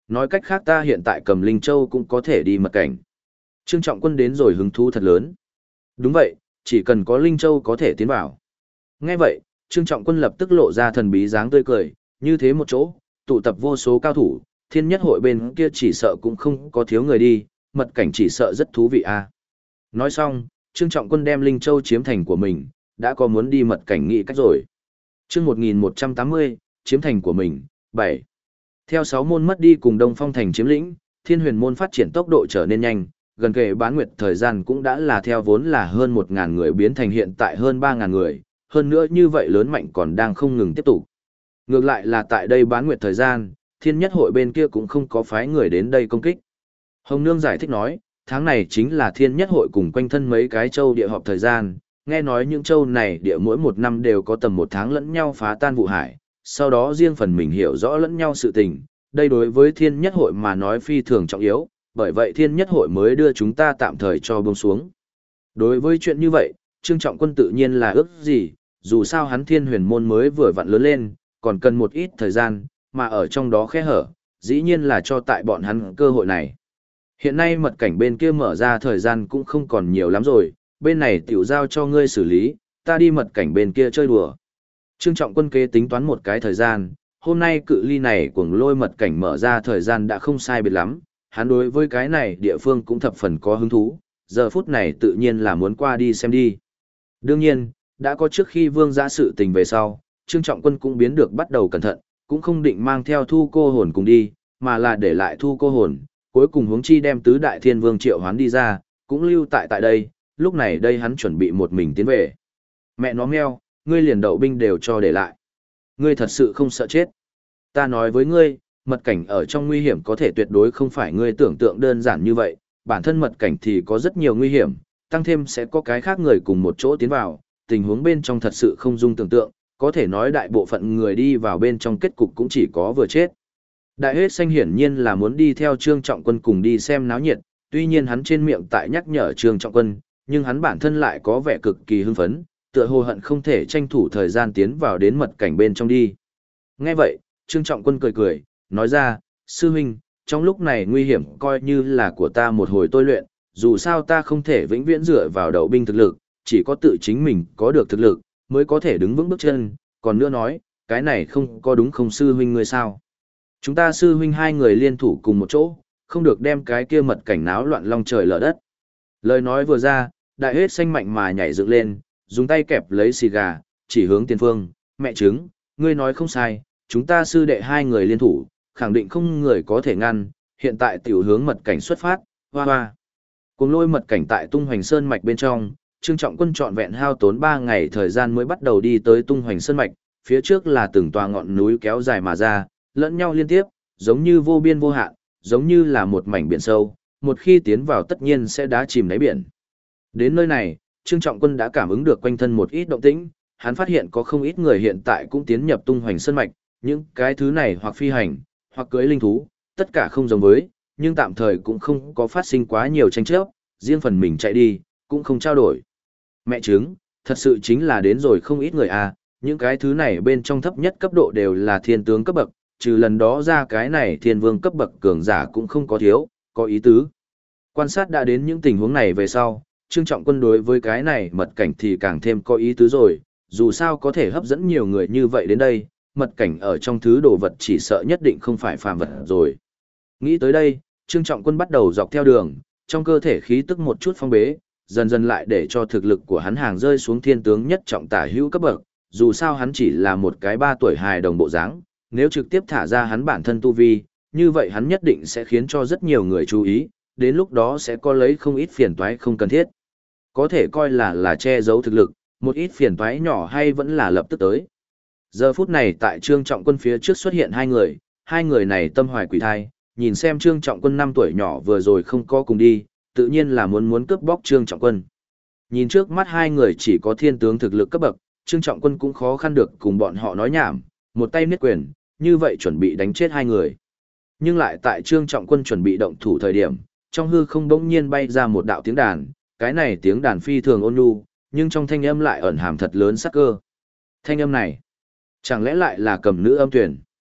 Nói cách khác ta hiện tại cầm Linh Châu cũng có thể đi mật cảnh. Trương Trọng Quân đến rồi hứng thú thật lớn. Đúng vậy, chỉ cần có Linh Châu có thể tiến vào. Nghe vậy, Trương Trọng Quân lập tức lộ ra thần bí dáng tươi cười, như thế một chỗ, tụ tập vô số cao thủ, thiên nhất hội bên kia chỉ sợ cũng không có thiếu người đi, mật cảnh chỉ sợ rất thú vị a. Nói xong, Trương Trọng Quân đem Linh Châu chiếm thành của mình, đã có muốn đi mật cảnh nghĩ cách rồi. Chương 1180, chiếm thành của mình, 7. Theo 6 môn mất đi cùng Đông Phong thành chiếm lĩnh, Thiên Huyền môn phát triển tốc độ trở nên nhanh, gần kề bán nguyệt thời gian cũng đã là theo vốn là hơn 1000 người biến thành hiện tại hơn 3000 người, hơn nữa như vậy lớn mạnh còn đang không ngừng tiếp tục. Ngược lại là tại đây bán nguyệt thời gian, Thiên Nhất hội bên kia cũng không có phái người đến đây công kích. Hồng Nương giải thích nói, tháng này chính là Thiên Nhất hội cùng quanh thân mấy cái châu địa họp thời gian, nghe nói những châu này địa mỗi một năm đều có tầm 1 tháng lẫn nhau phá tan vụ hải, sau đó riêng phần mình hiểu rõ lẫn nhau sự tình, đây đối với Thiên Nhất hội mà nói phi thường trọng yếu, bởi vậy Thiên Nhất hội mới đưa chúng ta tạm thời cho buông xuống. Đối với chuyện như vậy, Trương Trọng Quân tự nhiên là ước gì, dù sao hắn Thiên Huyền môn mới vừa vặn lớn lên, còn cần một ít thời gian, mà ở trong đó khe hở, dĩ nhiên là cho tại bọn hắn cơ hội này. Hiện nay mật cảnh bên kia mở ra thời gian cũng không còn nhiều lắm rồi, bên này tiểu giao cho ngươi xử lý, ta đi mật cảnh bên kia chơi đùa. Trương Trọng Quân kế tính toán một cái thời gian, hôm nay cự ly này cuồng lôi mật cảnh mở ra thời gian đã không sai biệt lắm, hắn đối với cái này địa phương cũng thập phần có hứng thú, giờ phút này tự nhiên là muốn qua đi xem đi. Đương nhiên, đã có trước khi vương giã sự tình về sau, Trương Trọng Quân cũng biến được bắt đầu cẩn thận, cũng không định mang theo thu cô hồn cùng đi, mà là để lại thu cô hồn, cuối cùng hướng chi đem tứ đại thiên vương triệu hoán đi ra, cũng lưu tại đây, lúc này đây hắn chuẩn bị một mình tiến về. Mẹ nó meo, ngươi liền đậu binh đều cho để lại. Ngươi thật sự không sợ chết. Ta nói với ngươi, mật cảnh ở trong nguy hiểm có thể tuyệt đối không phải ngươi tưởng tượng đơn giản như vậy, bản thân mật cảnh thì có rất nhiều nguy hiểm, tăng thêm sẽ có cái khác người cùng một chỗ tiến vào, tình huống bên trong thật sự không dung tưởng tượng, có thể nói đại bộ phận người đi vào bên trong kết cục cũng chỉ có vừa chết. Đại Hết Xanh hiển nhiên là muốn đi theo Trương Trọng Quân cùng đi xem náo nhiệt, tuy nhiên hắn trên miệng tại nhắc nhở Trương Trọng Quân, nhưng hắn bản thân lại có vẻ cực kỳ hưng phấn, tựa hồ hận không thể tranh thủ thời gian tiến vào đến mật cảnh bên trong đi. Nghe vậy, Trương Trọng Quân cười cười, nói ra, sư huynh, trong lúc này nguy hiểm coi như là của ta một hồi tôi luyện, dù sao ta không thể vĩnh viễn dựa vào đậu binh thực lực, chỉ có tự chính mình có được thực lực, mới có thể đứng vững bước chân, còn nữa nói, cái này không có đúng không sư huynh ngươi sao? Chúng ta sư huynh hai người liên thủ cùng một chỗ, không được đem cái kia mật cảnh náo loạn long trời lở đất. Lời nói vừa ra, Đại Hết Xanh mạnh mà nhảy dựng lên, dùng tay kẹp lấy xì gà, chỉ hướng tiền phương, mẹ chứng, ngươi nói không sai, chúng ta sư đệ hai người liên thủ, khẳng định không người có thể ngăn, hiện tại tiểu hướng mật cảnh xuất phát, hoa hoa. Cùng lôi mật cảnh tại Tung Hoành Sơn Mạch bên trong, Trương Trọng Quân trọn vẹn hao tốn 3 ngày thời gian mới bắt đầu đi tới Tung Hoành Sơn Mạch, phía trước là từng tòa ngọn núi kéo dài mà ra, lẫn nhau liên tiếp, giống như vô biên vô hạn, giống như là một mảnh biển sâu, một khi tiến vào tất nhiên sẽ đá chìm đáy biển. Đến nơi này, Trương Trọng Quân đã cảm ứng được quanh thân một ít động tĩnh, hắn phát hiện có không ít người hiện tại cũng tiến nhập Tung Hoành Sơn Mạch, những cái thứ này hoặc phi hành, hoặc cưỡi linh thú, tất cả không giống với, nhưng tạm thời cũng không có phát sinh quá nhiều tranh chấp, riêng phần mình chạy đi, cũng không trao đổi. Mẹ chứng, thật sự chính là đến rồi không ít người à, những cái thứ này bên trong thấp nhất cấp độ đều là thiên tướng cấp bậc, trừ lần đó ra cái này thiên vương cấp bậc cường giả cũng không có thiếu, có ý tứ. Quan sát đã đến những tình huống này về sau, Trương Trọng Quân đối với cái này mật cảnh thì càng thêm có ý tứ rồi, dù sao có thể hấp dẫn nhiều người như vậy đến đây, mật cảnh ở trong thứ đồ vật chỉ sợ nhất định không phải phàm vật rồi. Nghĩ tới đây, Trương Trọng Quân bắt đầu dọc theo đường, trong cơ thể khí tức một chút phong bế, dần dần lại để cho thực lực của hắn hàng rơi xuống thiên tướng nhất trọng tả hữu cấp bậc, dù sao hắn chỉ là một cái 3 tuổi hài đồng bộ dáng, nếu trực tiếp thả ra hắn bản thân tu vi, như vậy hắn nhất định sẽ khiến cho rất nhiều người chú ý, đến lúc đó sẽ có lấy không ít phiền toái không cần thiết. Có thể coi là che giấu thực lực, một ít phiền toái nhỏ hay vẫn là lập tức tới. Giờ phút này tại Trương Trọng Quân phía trước xuất hiện hai người này tâm hoài quỷ thai, nhìn xem Trương Trọng Quân 5 tuổi nhỏ vừa rồi không có cùng đi, tự nhiên là muốn cướp bóc Trương Trọng Quân. Nhìn trước mắt hai người chỉ có thiên tướng thực lực cấp bậc, Trương Trọng Quân cũng khó khăn được cùng bọn họ nói nhảm, một tay niết quyền, như vậy chuẩn bị đánh chết hai người. Nhưng lại tại Trương Trọng Quân chuẩn bị động thủ thời điểm, trong hư không bỗng nhiên bay ra một đạo tiếng đàn, cái này tiếng đàn phi thường ôn nhu, nhưng trong thanh âm lại ẩn hàm thật lớn sắc cơ. Thanh âm này, chẳng lẽ lại là cầm nữ âm tuyển?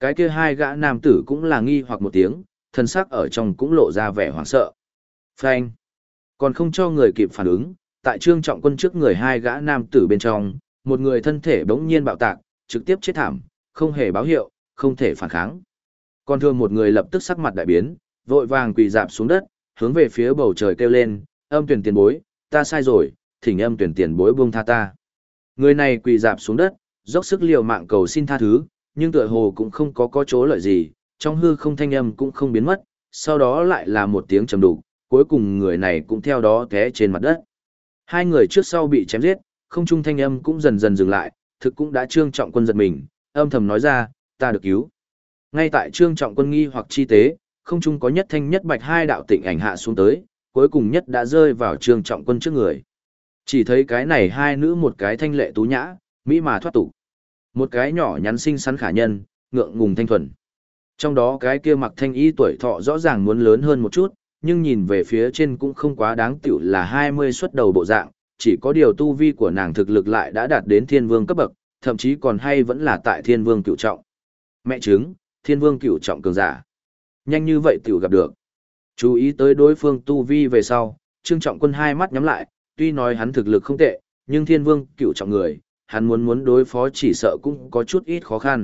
Cái kia hai gã nam tử cũng là nghi hoặc một tiếng, thân sắc ở trong cũng lộ ra vẻ hoảng sợ. Phanh! Còn không cho người kịp phản ứng, tại Trương Trọng Quân trước người hai gã nam tử bên trong, một người thân thể bỗng nhiên bạo tạc, trực tiếp chết thảm, không hề báo hiệu, không thể phản kháng. Còn thương một người lập tức sắc mặt đại biến, vội vàng quỳ dạp xuống đất, hướng về phía bầu trời kêu lên, Âm Tuyển tiền bối, ta sai rồi, thỉnh Âm Tuyển tiền bối buông tha ta. Người này quỳ dạp xuống đất, dốc sức liều mạng cầu xin tha thứ, nhưng tựa hồ cũng không có chỗ lợi gì, trong hư không thanh âm cũng không biến mất, sau đó lại là một tiếng trầm đục, cuối cùng người này cũng theo đó té trên mặt đất. Hai người trước sau bị chém giết, không trung thanh âm cũng dần dần dừng lại, thực cũng đã Trương Trọng Quân giật mình, âm thầm nói ra, ta được cứu. Ngay tại Trương Trọng Quân nghi hoặc chi tế, không trung có nhất thanh nhất bạch hai đạo tịnh ảnh hạ xuống tới, cuối cùng nhất đã rơi vào Trương Trọng Quân trước người. Chỉ thấy cái này hai nữ một cái thanh lệ tú nhã, mỹ mà thoát tục. Một cái nhỏ nhắn xinh xắn khả nhân, ngượng ngùng thanh thuần. Trong đó cái kia mặc thanh y tuổi thọ rõ ràng muốn lớn hơn một chút, nhưng nhìn về phía trên cũng không quá đáng tiểu là 20 xuất đầu bộ dạng, chỉ có điều tu vi của nàng thực lực lại đã đạt đến thiên vương cấp bậc, thậm chí còn hay vẫn là tại thiên vương cửu trọng. Mẹ chứng, thiên vương cửu trọng cường giả. Nhanh như vậy tiểu gặp được. Chú ý tới đối phương tu vi về sau, Trương Trọng Quân hai mắt nhắm lại, tuy nói hắn thực lực không tệ, nhưng thiên vương cửu trọng người, hắn muốn đối phó chỉ sợ cũng có chút ít khó khăn.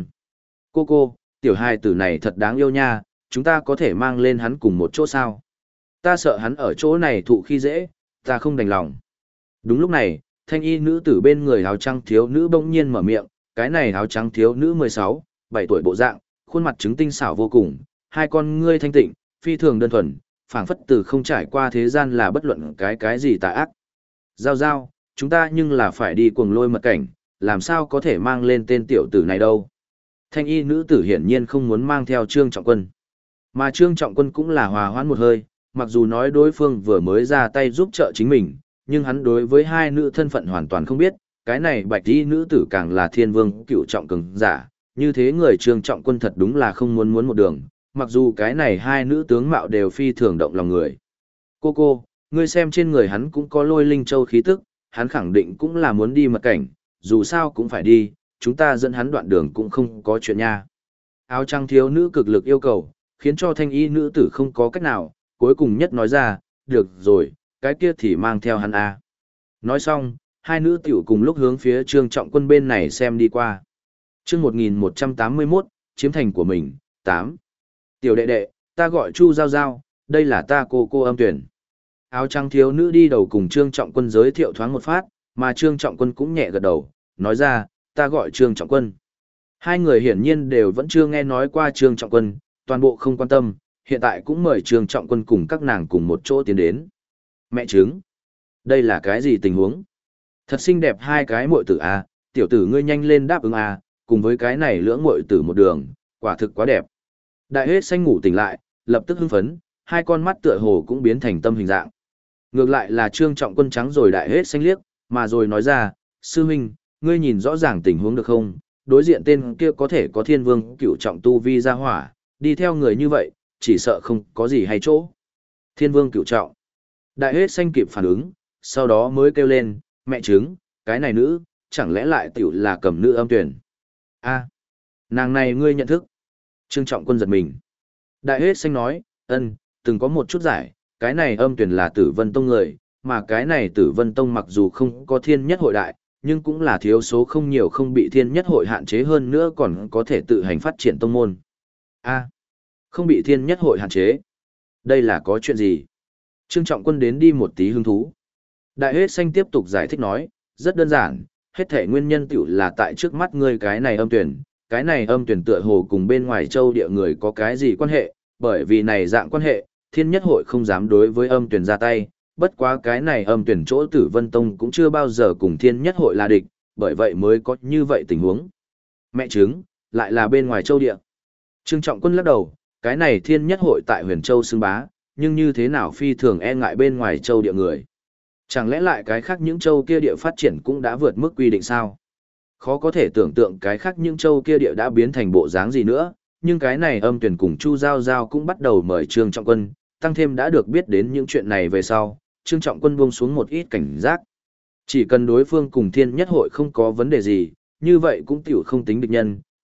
Cô, tiểu hài tử này thật đáng yêu nha, chúng ta có thể mang lên hắn cùng một chỗ sao? Ta sợ hắn ở chỗ này thụ khi dễ, ta không đành lòng. Đúng lúc này, thanh y nữ tử bên người áo trắng thiếu nữ bỗng nhiên mở miệng, cái này áo trắng thiếu nữ 16, 7 tuổi bộ dạng, khuôn mặt trứng tinh xảo vô cùng, hai con ngươi thanh tịnh, phi thường đơn thuần, phảng phất từ không trải qua thế gian là bất luận cái gì tà ác. Giao, chúng ta nhưng là phải đi cuồng lôi mật cảnh, làm sao có thể mang lên tên tiểu tử này đâu. Thanh y nữ tử hiển nhiên không muốn mang theo Trương Trọng Quân. Mà Trương Trọng Quân cũng là hòa hoãn một hơi, mặc dù nói đối phương vừa mới ra tay giúp trợ chính mình, nhưng hắn đối với hai nữ thân phận hoàn toàn không biết, cái này bạch y nữ tử càng là thiên vương cựu trọng cường giả, như thế người Trương Trọng Quân thật đúng là không muốn một đường, mặc dù cái này hai nữ tướng mạo đều phi thường động lòng người. Cô, ngươi xem trên người hắn cũng có lôi linh châu khí tức, hắn khẳng định cũng là muốn đi mật cảnh, dù sao cũng phải đi, chúng ta dẫn hắn đoạn đường cũng không có chuyện nha. Áo trắng thiếu nữ cực lực yêu cầu, khiến cho thanh y nữ tử không có cách nào, cuối cùng nhất nói ra, được rồi, cái kia thì mang theo hắn a. Nói xong, hai nữ tiểu cùng lúc hướng phía Trương Trọng Quân bên này xem đi qua. Chương 1181, chiếm thành của mình, 8. Tiểu đệ, ta gọi Chu Giao Giao, đây là ta cô Âm Tuyển. Áo trắng thiếu nữ đi đầu cùng Trương Trọng Quân giới thiệu thoáng một phát, mà Trương Trọng Quân cũng nhẹ gật đầu, nói ra, ta gọi Trương Trọng Quân. Hai người hiển nhiên đều vẫn chưa nghe nói qua Trương Trọng Quân, toàn bộ không quan tâm, hiện tại cũng mời Trương Trọng Quân cùng các nàng cùng một chỗ tiến đến. Mẹ chứng, đây là cái gì tình huống? Thật xinh đẹp hai cái muội tử à, tiểu tử ngươi nhanh lên đáp ứng à, cùng với cái này lưỡng muội tử một đường, quả thực quá đẹp. Đại hết xanh ngủ tỉnh lại, lập tức hưng phấn, hai con mắt tựa hồ cũng biến thành tâm hình dạng. Ngược lại là Trương Trọng Quân trắng rồi đại hết xanh liếc, mà rồi nói ra, sư huynh, ngươi nhìn rõ ràng tình huống được không? Đối diện tên kia có thể có thiên vương cửu trọng tu vi ra hỏa, đi theo người như vậy, chỉ sợ không có gì hay chỗ. Thiên vương cửu trọng. Đại hết xanh kịp phản ứng, sau đó mới kêu lên, mẹ chứng, cái này nữ, chẳng lẽ lại tiểu là Cầm Nữ Âm Tuyển? A, nàng này ngươi nhận thức. Trương Trọng Quân giật mình. Đại hết xanh nói, từng có một chút giải, cái này Âm Tuyển là Tử Vân Tông người, mà cái này Tử Vân Tông mặc dù không có thiên nhất hội đại, nhưng cũng là thiếu số không nhiều không bị thiên nhất hội hạn chế hơn nữa còn có thể tự hành phát triển tông môn. A, không bị thiên nhất hội hạn chế. Đây là có chuyện gì? Trương Trọng Quân đến đi một tí hứng thú. Đại hết xanh tiếp tục giải thích nói, rất đơn giản, hết thể nguyên nhân tiểu là tại trước mắt ngươi cái này Âm Tuyển tựa hồ cùng bên ngoài châu địa người có cái gì quan hệ, bởi vì này dạng quan hệ, thiên nhất hội không dám đối với Âm Tuyển ra tay, bất quá cái này Âm Tuyển chỗ Tử Vân Tông cũng chưa bao giờ cùng thiên nhất hội là địch, bởi vậy mới có như vậy tình huống. Mẹ chứng, lại là bên ngoài châu địa. Trương Trọng Quân lắc đầu, cái này thiên nhất hội tại huyền châu xưng bá, nhưng như thế nào phi thường e ngại bên ngoài châu địa người. Chẳng lẽ lại cái khác những châu kia địa phát triển cũng đã vượt mức quy định sao? Khó có thể tưởng tượng cái khác những châu kia địa đã biến thành bộ dáng gì nữa, nhưng cái này Âm Tuyển cùng Chu Giao Giao cũng bắt đầu mời Trương Trọng Quân, tăng thêm đã được biết đến những chuyện này về sau, Trương Trọng Quân buông xuống một ít cảnh giác. Chỉ cần đối phương cùng thiên nhất hội không có vấn đề gì, như vậy cũng tiểu không tính địch nhân,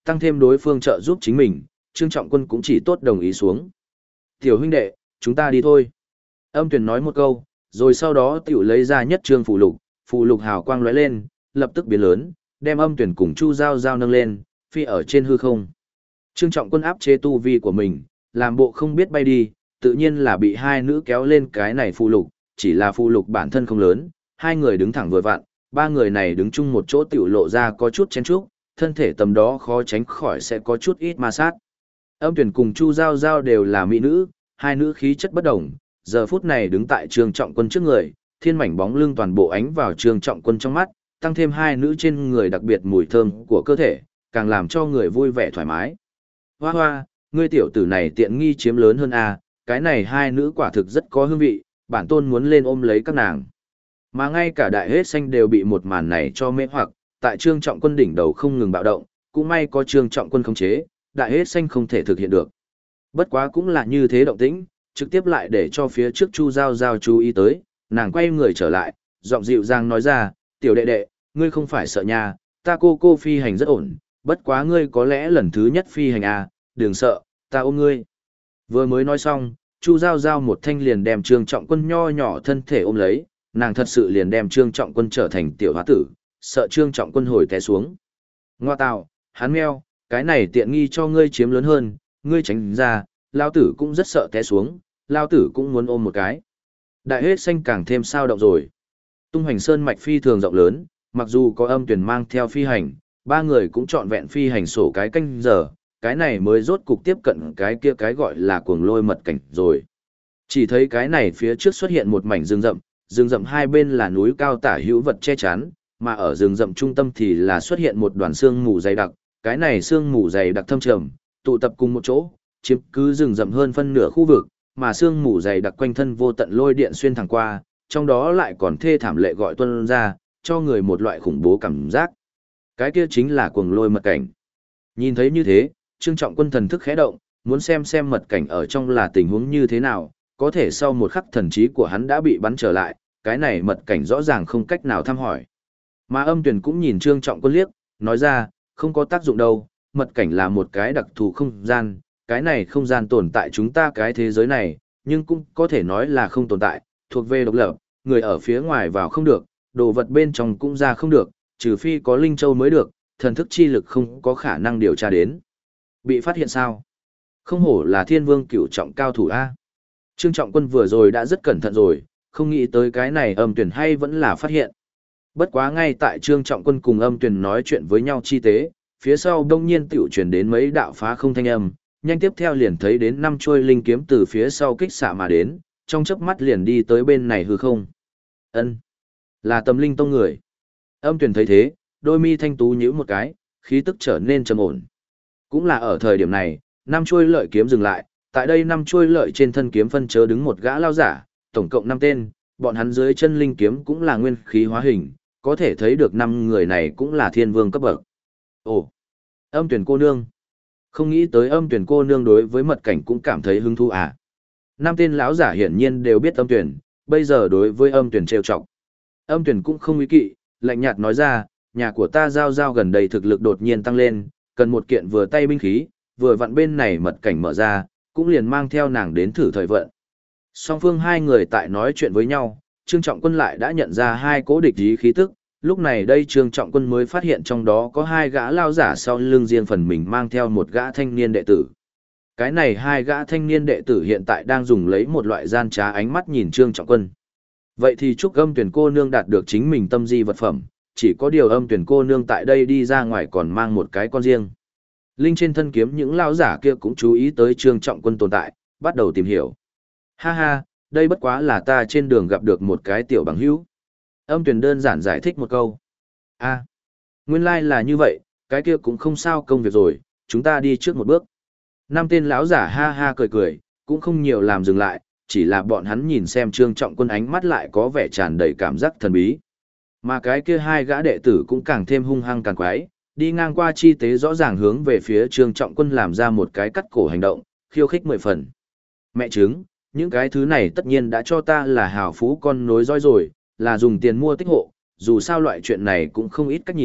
tăng thêm đối phương trợ giúp chính mình, Trương Trọng Quân cũng chỉ tốt đồng ý xuống. Tiểu huynh đệ, chúng ta đi thôi. Âm Tuyền nói một câu, rồi sau đó tiểu lấy ra nhất trương phù lục hào quang lóe lên, lập tức biến lớn, đem Âm Tuyền cùng Chu Giao Giao nâng lên, phi ở trên hư không. Trương Trọng Quân áp chế tu vi của mình, làm bộ không biết bay đi, tự nhiên là bị hai nữ kéo lên cái này phù lục, chỉ là phù lục bản thân không lớn, hai người đứng thẳng vừa vặn, ba người này đứng chung một chỗ tiểu lộ ra có chút chen chúc, thân thể tầm đó khó tránh khỏi sẽ có chút ít ma sát. Âm Tuyền cùng Chu Giao Giao đều là mỹ nữ, hai nữ khí chất bất đồng, giờ phút này đứng tại Trương Trọng Quân trước người, thiên mảnh bóng lưng toàn bộ ánh vào Trương Trọng Quân trong mắt, tăng thêm hai nữ trên người đặc biệt mùi thơm của cơ thể, càng làm cho người vui vẻ thoải mái. Hoa hoa, ngươi tiểu tử này tiện nghi chiếm lớn hơn a, cái này hai nữ quả thực rất có hương vị, bản tôn muốn lên ôm lấy các nàng. Mà ngay cả đại hết xanh đều bị một màn này cho mê hoặc, tại Trương Trọng Quân đỉnh đầu không ngừng bạo động, cũng may có Trương Trọng Quân khống chế, đại hết xanh không thể thực hiện được. Bất quá cũng là như thế động tĩnh, trực tiếp lại để cho phía trước Chu Giao Giao chú ý tới, nàng quay người trở lại, giọng dịu dàng nói ra, tiểu đệ đệ, ngươi không phải sợ nha, ta cô phi hành rất ổn, bất quá ngươi có lẽ lần thứ nhất phi hành à, đừng sợ, ta ôm ngươi. Vừa mới nói xong, Chu Giao Giao một thanh liền đem Trương Trọng Quân nho nhỏ thân thể ôm lấy, nàng thật sự liền đem Trương Trọng Quân trở thành tiểu hóa tử, sợ Trương Trọng Quân hồi té xuống. Ngoa tạo, hắn meo, cái này tiện nghi cho ngươi chiếm lớn hơn, ngươi tránh ra, lao tử cũng rất sợ té xuống, lao tử cũng muốn ôm một cái. Đại hết xanh càng thêm sao động rồi. Tung Hoành Sơn mạch phi thường rộng lớn, mặc dù có Âm Tuyền mang theo phi hành, ba người cũng trọn vẹn phi hành sổ cái canh giờ, cái này mới rốt cục tiếp cận cái kia cái gọi là cuồng lôi mật cảnh rồi. Chỉ thấy cái này phía trước xuất hiện một mảnh rừng rậm hai bên là núi cao tả hữu vật che chắn, mà ở rừng rậm trung tâm thì là xuất hiện một đoàn sương mù dày đặc, cái này sương mù dày đặc thâm trầm, tụ tập cùng một chỗ, chiếm cứ rừng rậm hơn phân nửa khu vực, mà sương mù dày đặc quanh thân vô tận lôi điện xuyên thẳng qua, trong đó lại còn thê thảm lệ gọi tuôn ra, cho người một loại khủng bố cảm giác. Cái kia chính là cuồng lôi mật cảnh. Nhìn thấy như thế, Trương Trọng Quân thần thức khẽ động, muốn xem mật cảnh ở trong là tình huống như thế nào, có thể sau một khắc thần trí của hắn đã bị bắn trở lại, cái này mật cảnh rõ ràng không cách nào thăm hỏi. Mà Âm Tuyền cũng nhìn Trương Trọng Quân liếc, nói ra, không có tác dụng đâu, mật cảnh là một cái đặc thù không gian, cái này không gian tồn tại chúng ta cái thế giới này, nhưng cũng có thể nói là không tồn tại, thuộc về độc lập, người ở phía ngoài vào không được, đồ vật bên trong cũng ra không được, trừ phi có linh châu mới được, thần thức chi lực không có khả năng điều tra đến. Bị phát hiện sao? Không hổ là Thiên Vương cửu trọng cao thủ A. Trương Trọng Quân vừa rồi đã rất cẩn thận rồi, không nghĩ tới cái này Âm Tuyền hay vẫn là phát hiện. Bất quá ngay tại Trương Trọng Quân cùng Âm Tuyền nói chuyện với nhau chi tế, phía sau đông nhiên tiểu truyền đến mấy đạo phá không thanh âm, nhanh tiếp theo liền thấy đến 5 chuôi linh kiếm từ phía sau kích xạ mà đến, trong chớp mắt liền đi tới bên này hư không. Ân, là Tâm Linh Tông người. Âm Tuyền thấy thế, đôi mi thanh tú nhíu một cái, khí tức trở nên trầm ổn. Cũng là ở thời điểm này, 5 chuôi lợi kiếm dừng lại, tại đây 5 chuôi lợi trên thân kiếm phân chớ đứng một gã lao giả, tổng cộng 5 tên, bọn hắn dưới chân linh kiếm cũng là nguyên khí hóa hình, có thể thấy được 5 người này cũng là thiên vương cấp bậc. Ồ, Âm Tuyền cô nương. Không nghĩ tới Âm Tuyền cô nương đối với mật cảnh cũng cảm thấy hứng thú à. 5 tên lão giả hiển nhiên đều biết Âm Tuyền, bây giờ đối với Âm Tuyền trêu chọc. Âm Tuyền cũng không ý kỵ, lạnh nhạt nói ra, nhà của ta giao giao gần đây thực lực đột nhiên tăng lên, cần một kiện vừa tay binh khí, vừa vặn bên này mật cảnh mở ra, cũng liền mang theo nàng đến thử thời vận. Song phương hai người tại nói chuyện với nhau, Trương Trọng Quân lại đã nhận ra hai cố địch ý khí tức, lúc này đây Trương Trọng Quân mới phát hiện trong đó có hai gã lao giả sau lưng riêng phần mình mang theo một gã thanh niên đệ tử. Cái này hai gã thanh niên đệ tử hiện tại đang dùng lấy một loại gian trá ánh mắt nhìn Trương Trọng Quân. Vậy thì chúc Âm Tuyền cô nương đạt được chính mình tâm di vật phẩm, chỉ có điều Âm Tuyền cô nương tại đây đi ra ngoài còn mang một cái con riêng. Linh trên thân kiếm những lao giả kia cũng chú ý tới Trương Trọng Quân tồn tại, bắt đầu tìm hiểu. Ha ha, đây bất quá là ta trên đường gặp được một cái tiểu bằng hữu. Âm Tuyền đơn giản giải thích một câu. A, nguyên lai là như vậy, cái kia cũng không sao công việc rồi, chúng ta đi trước một bước. Năm tên lão giả ha ha cười cười, cũng không nhiều làm dừng lại, chỉ là bọn hắn nhìn xem Trương Trọng Quân ánh mắt lại có vẻ tràn đầy cảm giác thần bí. Mà cái kia hai gã đệ tử cũng càng thêm hung hăng càng quái, đi ngang qua chi tế rõ ràng hướng về phía Trương Trọng Quân làm ra một cái cắt cổ hành động, khiêu khích 10 phần. Mẹ chứng, những cái thứ này tất nhiên đã cho ta là hào phú con nối dõi rồi, là dùng tiền mua tích hộ, dù sao loại chuyện này cũng không ít cách nhìn,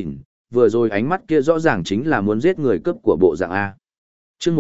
vừa rồi ánh mắt kia rõ ràng chính là muốn giết người cướp của bộ dạng A. Chương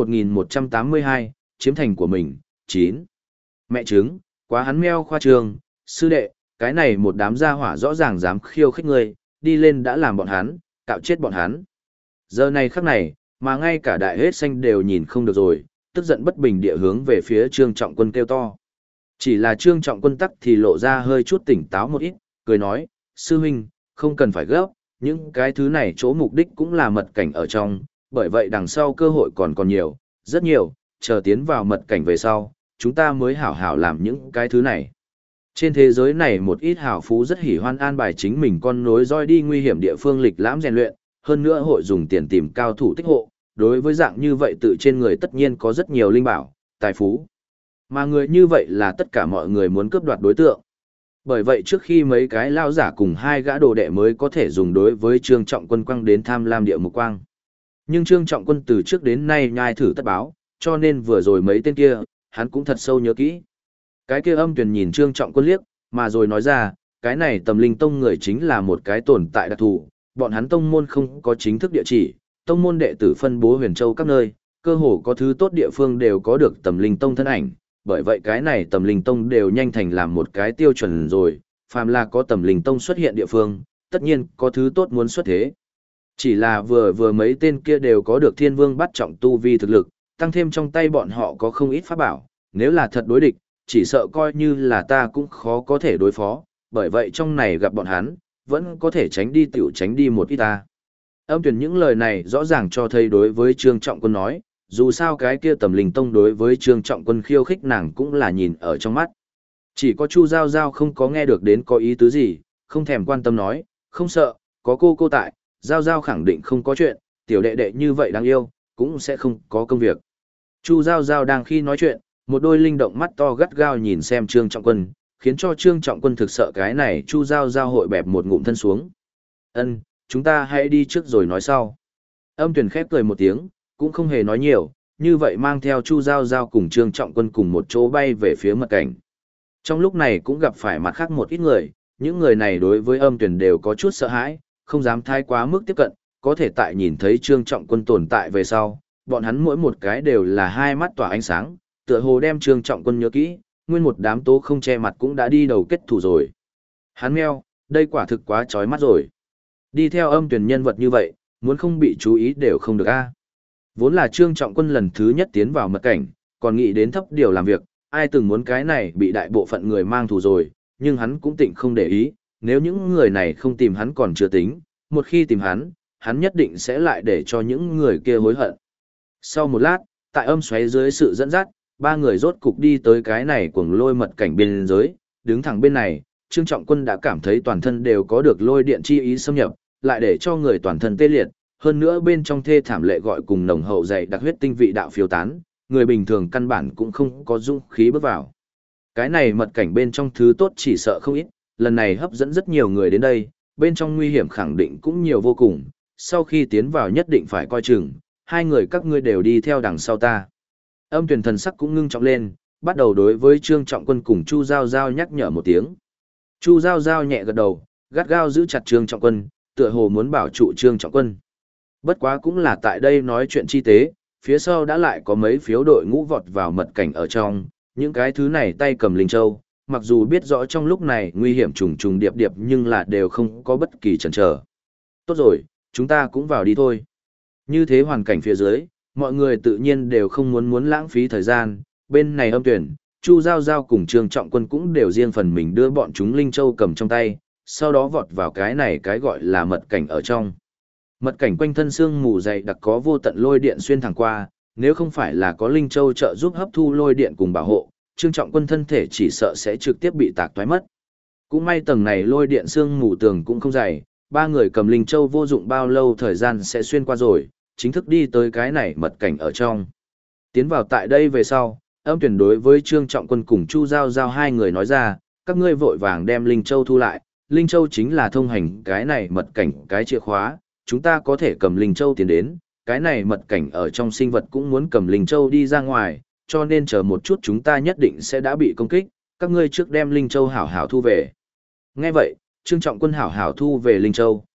1182, chiếm thành của mình, 9. Mẹ trứng, quá hắn meo khoa trương, sư đệ, cái này một đám gia hỏa rõ ràng dám khiêu khích ngươi, đi lên đã làm bọn hắn, cạo chết bọn hắn. Giờ này khắc này, mà ngay cả đại hết xanh đều nhìn không được rồi, tức giận bất bình địa hướng về phía Trương Trọng Quân kêu to. Chỉ là Trương Trọng Quân tắc thì lộ ra hơi chút tỉnh táo một ít, cười nói, sư huynh, không cần phải gấp, những cái thứ này chỗ mục đích cũng là mật cảnh ở trong, bởi vậy đằng sau cơ hội còn nhiều, rất nhiều, chờ tiến vào mật cảnh về sau, chúng ta mới hảo hảo làm những cái thứ này. Trên thế giới này một ít hảo phú rất hỉ hoan an bài chính mình con nối roi đi nguy hiểm địa phương lịch lãm rèn luyện, hơn nữa hội dùng tiền tìm cao thủ tích hộ, đối với dạng như vậy tự trên người tất nhiên có rất nhiều linh bảo, tài phú. Mà người như vậy là tất cả mọi người muốn cướp đoạt đối tượng. Bởi vậy trước khi mấy cái lao giả cùng hai gã đồ đệ mới có thể dùng đối với Trương Trọng Quân quăng đến tham lam địa mục quang. Nhưng Trương Trọng Quân từ trước đến nay nhai thử tất báo, cho nên vừa rồi mấy tên kia, hắn cũng thật sâu nhớ kỹ. Cái kia Âm Tuyền nhìn Trương Trọng Quân liếc, mà rồi nói ra, cái này Tầm Linh Tông người chính là một cái tồn tại đặc thù, bọn hắn tông môn không có chính thức địa chỉ, tông môn đệ tử phân bố Huyền Châu các nơi, cơ hồ có thứ tốt địa phương đều có được Tầm Linh Tông thân ảnh, bởi vậy cái này Tầm Linh Tông đều nhanh thành làm một cái tiêu chuẩn rồi, phàm là có Tầm Linh Tông xuất hiện địa phương, tất nhiên có thứ tốt muốn xuất thế. Chỉ là vừa mấy tên kia đều có được Thiên Vương bắt trọng tu vi thực lực, tăng thêm trong tay bọn họ có không ít pháp bảo, nếu là thật đối địch, chỉ sợ coi như là ta cũng khó có thể đối phó, bởi vậy trong này gặp bọn hắn, vẫn có thể tránh đi tiểu tránh đi một ít ta. Âm Tuyền những lời này rõ ràng cho thấy đối với Trương Trọng Quân nói, dù sao cái kia Tầm Linh Tông đối với Trương Trọng Quân khiêu khích nàng cũng là nhìn ở trong mắt. Chỉ có Chu Giao Giao không có nghe được đến có ý tứ gì, không thèm quan tâm nói, không sợ, có cô tại, Giao Giao khẳng định không có chuyện, tiểu đệ đệ như vậy đáng yêu, cũng sẽ không có công việc. Chu Giao Giao đang khi nói chuyện, một đôi linh động mắt to gắt gao nhìn xem Trương Trọng Quân, khiến cho Trương Trọng Quân thực sợ cái này Chu Giao Giao hội bẹp một ngụm thân xuống. Ân, chúng ta hãy đi trước rồi nói sau. Âm Tuyền khép cười một tiếng, cũng không hề nói nhiều, như vậy mang theo Chu Giao Giao cùng Trương Trọng Quân cùng một chỗ bay về phía mật cảnh. Trong lúc này cũng gặp phải mặt khác một ít người, những người này đối với Âm Tuyền đều có chút sợ hãi, không dám thái quá mức tiếp cận, có thể tại nhìn thấy Trương Trọng Quân tồn tại về sau, bọn hắn mỗi một cái đều là hai mắt tỏa ánh sáng, tựa hồ đem Trương Trọng Quân nhớ kỹ, nguyên một đám tố không che mặt cũng đã đi đầu kết thủ rồi. Hắn meo, đây quả thực quá chói mắt rồi. Đi theo Âm Tuyền nhân vật như vậy, muốn không bị chú ý đều không được a. Vốn là Trương Trọng Quân lần thứ nhất tiến vào mật cảnh, còn nghĩ đến thấp điều làm việc, ai từng muốn cái này bị đại bộ phận người mang thù rồi, nhưng hắn cũng tịnh không để ý, nếu những người này không tìm hắn còn chưa tính, một khi tìm hắn nhất định sẽ lại để cho những người kia hối hận. Sau một lát, tại âm xoáy dưới sự dẫn dắt, ba người rốt cục đi tới cái này cuồng lôi mật cảnh biên giới, đứng thẳng bên này, Trương Trọng Quân đã cảm thấy toàn thân đều có được lôi điện chi ý xâm nhập, lại để cho người toàn thân tê liệt, hơn nữa bên trong thê thảm lệ gọi cùng nồng hậu dày đặc huyết tinh vị đạo phiêu tán, người bình thường căn bản cũng không có dũng khí bước vào. Cái này mật cảnh bên trong thứ tốt chỉ sợ không ít, lần này hấp dẫn rất nhiều người đến đây, bên trong nguy hiểm khẳng định cũng nhiều vô cùng, sau khi tiến vào nhất định phải coi chừng, hai người các ngươi đều đi theo đằng sau ta. Âm Tuyền thần sắc cũng ngưng trọng lên, bắt đầu đối với Trương Trọng Quân cùng Chu Giao Giao nhắc nhở một tiếng. Chu Giao Giao nhẹ gật đầu, gắt gao giữ chặt Trương Trọng Quân, tựa hồ muốn bảo trụ Trương Trọng Quân. Bất quá cũng là tại đây nói chuyện chi tế, phía sau đã lại có mấy phiếu đội ngũ vọt vào mật cảnh ở trong, những cái thứ này tay cầm linh châu, mặc dù biết rõ trong lúc này nguy hiểm trùng trùng điệp điệp nhưng là đều không có bất kỳ chần chờ. Tốt rồi, chúng ta cũng vào đi thôi. Như thế hoàn cảnh phía dưới, mọi người tự nhiên đều không muốn lãng phí thời gian, bên này Âm Tuyền, Chu Giao Giao cùng Trương Trọng Quân cũng đều riêng phần mình đưa bọn chúng linh châu cầm trong tay, sau đó vọt vào cái này cái gọi là mật cảnh ở trong. Mật cảnh quanh thân xương mù dày đặc có vô tận lôi điện xuyên thẳng qua, nếu không phải là có linh châu trợ giúp hấp thu lôi điện cùng bảo hộ, Trương Trọng Quân thân thể chỉ sợ sẽ trực tiếp bị tạc toái mất. Cũng may tầng này lôi điện xương mù tường cũng không dày, ba người cầm linh châu vô dụng bao lâu thời gian sẽ xuyên qua rồi, chính thức đi tới cái này mật cảnh ở trong. Tiến vào tại đây về sau, Âm Tuyền đối với Trương Trọng Quân cùng Chu Giao Giao hai người nói ra, các ngươi vội vàng đem linh châu thu lại, linh châu chính là thông hành cái này mật cảnh cái chìa khóa, chúng ta có thể cầm linh châu tiến đến, cái này mật cảnh ở trong sinh vật cũng muốn cầm linh châu đi ra ngoài, cho nên chờ một chút chúng ta nhất định sẽ đã bị công kích, các ngươi trước đem linh châu hảo hảo thu về. Nghe vậy, Trương Trọng Quân hảo hảo thu về linh châu,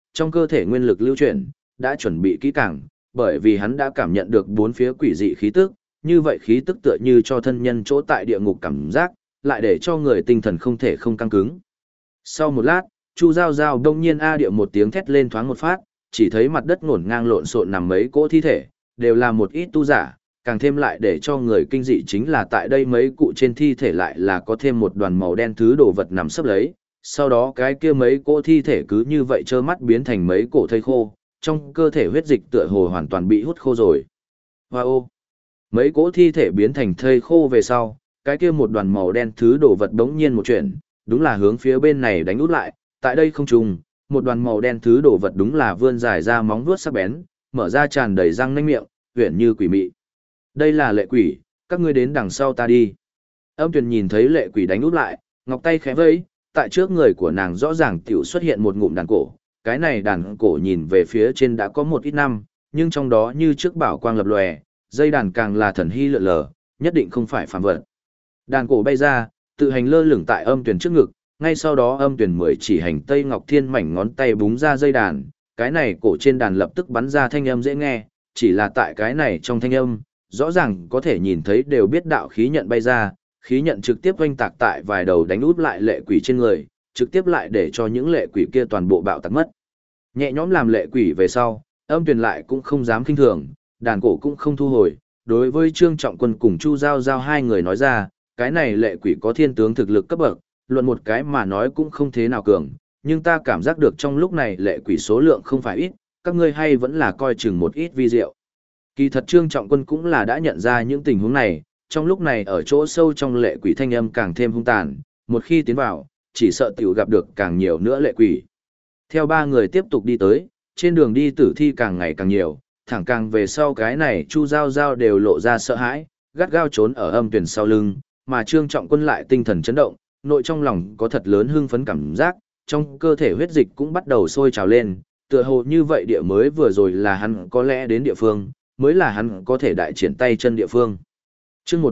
trong cơ thể nguyên lực lưu chuyển, đã chuẩn bị kỹ càng, bởi vì hắn đã cảm nhận được bốn phía quỷ dị khí tức, như vậy khí tức tựa như cho thân nhân chỗ tại địa ngục cảm giác, lại để cho người tinh thần không thể không căng cứng. Sau một lát, Chu Giao Giao đông nhiên a địa một tiếng thét lên thoáng một phát, chỉ thấy mặt đất ngổn ngang lộn xộn nằm mấy cỗ thi thể, đều là một ít tu giả, càng thêm lại để cho người kinh dị chính là tại đây mấy cụ trên thi thể lại là có thêm một đoàn màu đen thứ đồ vật nằm sấp lấy, sau đó cái kia mấy cỗ thi thể cứ như vậy trơ mắt biến thành mấy cổ thây khô, trong cơ thể huyết dịch tựa hồ hoàn toàn bị hút khô rồi. Wow! Mấy cỗ thi thể biến thành thây khô về sau, cái kia một đoàn màu đen thứ đồ vật đống nhiên một chuyện, đúng là hướng phía bên này đánh út lại, tại đây không trùng, một đoàn màu đen thứ đồ vật đúng là vươn dài ra móng vuốt sắc bén, mở ra tràn đầy răng nanh miệng, huyền như quỷ mị. Đây là lệ quỷ, các ngươi đến đằng sau ta đi. Âm Tuyền nhìn thấy lệ quỷ đánh út lại, ngọc tay khẽ vẫy, tại trước người của nàng rõ ràng tiểu xuất hiện một ngụm đàn cổ. Cái này đàn cổ nhìn về phía trên đã có một ít năm, nhưng trong đó như trước bảo quang lập lòe, dây đàn càng là thần hy lượn lờ, nhất định không phải phàm vật. Đàn cổ bay ra, tự hành lơ lửng tại Âm Tuyền trước ngực, ngay sau đó Âm Tuyền mười chỉ hành tây ngọc thiên mảnh ngón tay búng ra dây đàn, cái này cổ trên đàn lập tức bắn ra thanh âm dễ nghe, chỉ là tại cái này trong thanh âm, rõ ràng có thể nhìn thấy đều biết đạo khí nhận bay ra, khí nhận trực tiếp oanh tạc tại vài đầu đánh út lại lệ quỷ trên người, trực tiếp lại để cho những lệ quỷ kia toàn bộ bạo tạc mất. Nhẹ nhõm làm lệ quỷ về sau, Âm Tuyền lại cũng không dám khinh thường, đàn cổ cũng không thu hồi, đối với Trương Trọng Quân cùng Chu Giao Giao hai người nói ra, cái này lệ quỷ có thiên tướng thực lực cấp bậc, luận một cái mà nói cũng không thế nào cường, nhưng ta cảm giác được trong lúc này lệ quỷ số lượng không phải ít, các ngươi hay vẫn là coi chừng một ít vi diệu. Kỳ thật Trương Trọng Quân cũng là đã nhận ra những tình huống này, trong lúc này ở chỗ sâu trong lệ quỷ thanh âm càng thêm hung tàn, một khi tiến vào, chỉ sợ tiểu gặp được càng nhiều nữa lệ quỷ. Theo ba người tiếp tục đi tới, trên đường đi tử thi càng ngày càng nhiều, thẳng càng về sau cái này Chu Giao Giao đều lộ ra sợ hãi, gắt gao trốn ở Âm Tuyền sau lưng, mà Trương Trọng Quân lại tinh thần chấn động, nội trong lòng có thật lớn hưng phấn cảm giác, trong cơ thể huyết dịch cũng bắt đầu sôi trào lên, tựa hồ như vậy địa mới vừa rồi là hắn có lẽ đến địa phương, mới là hắn có thể đại triển tay chân địa phương. Chương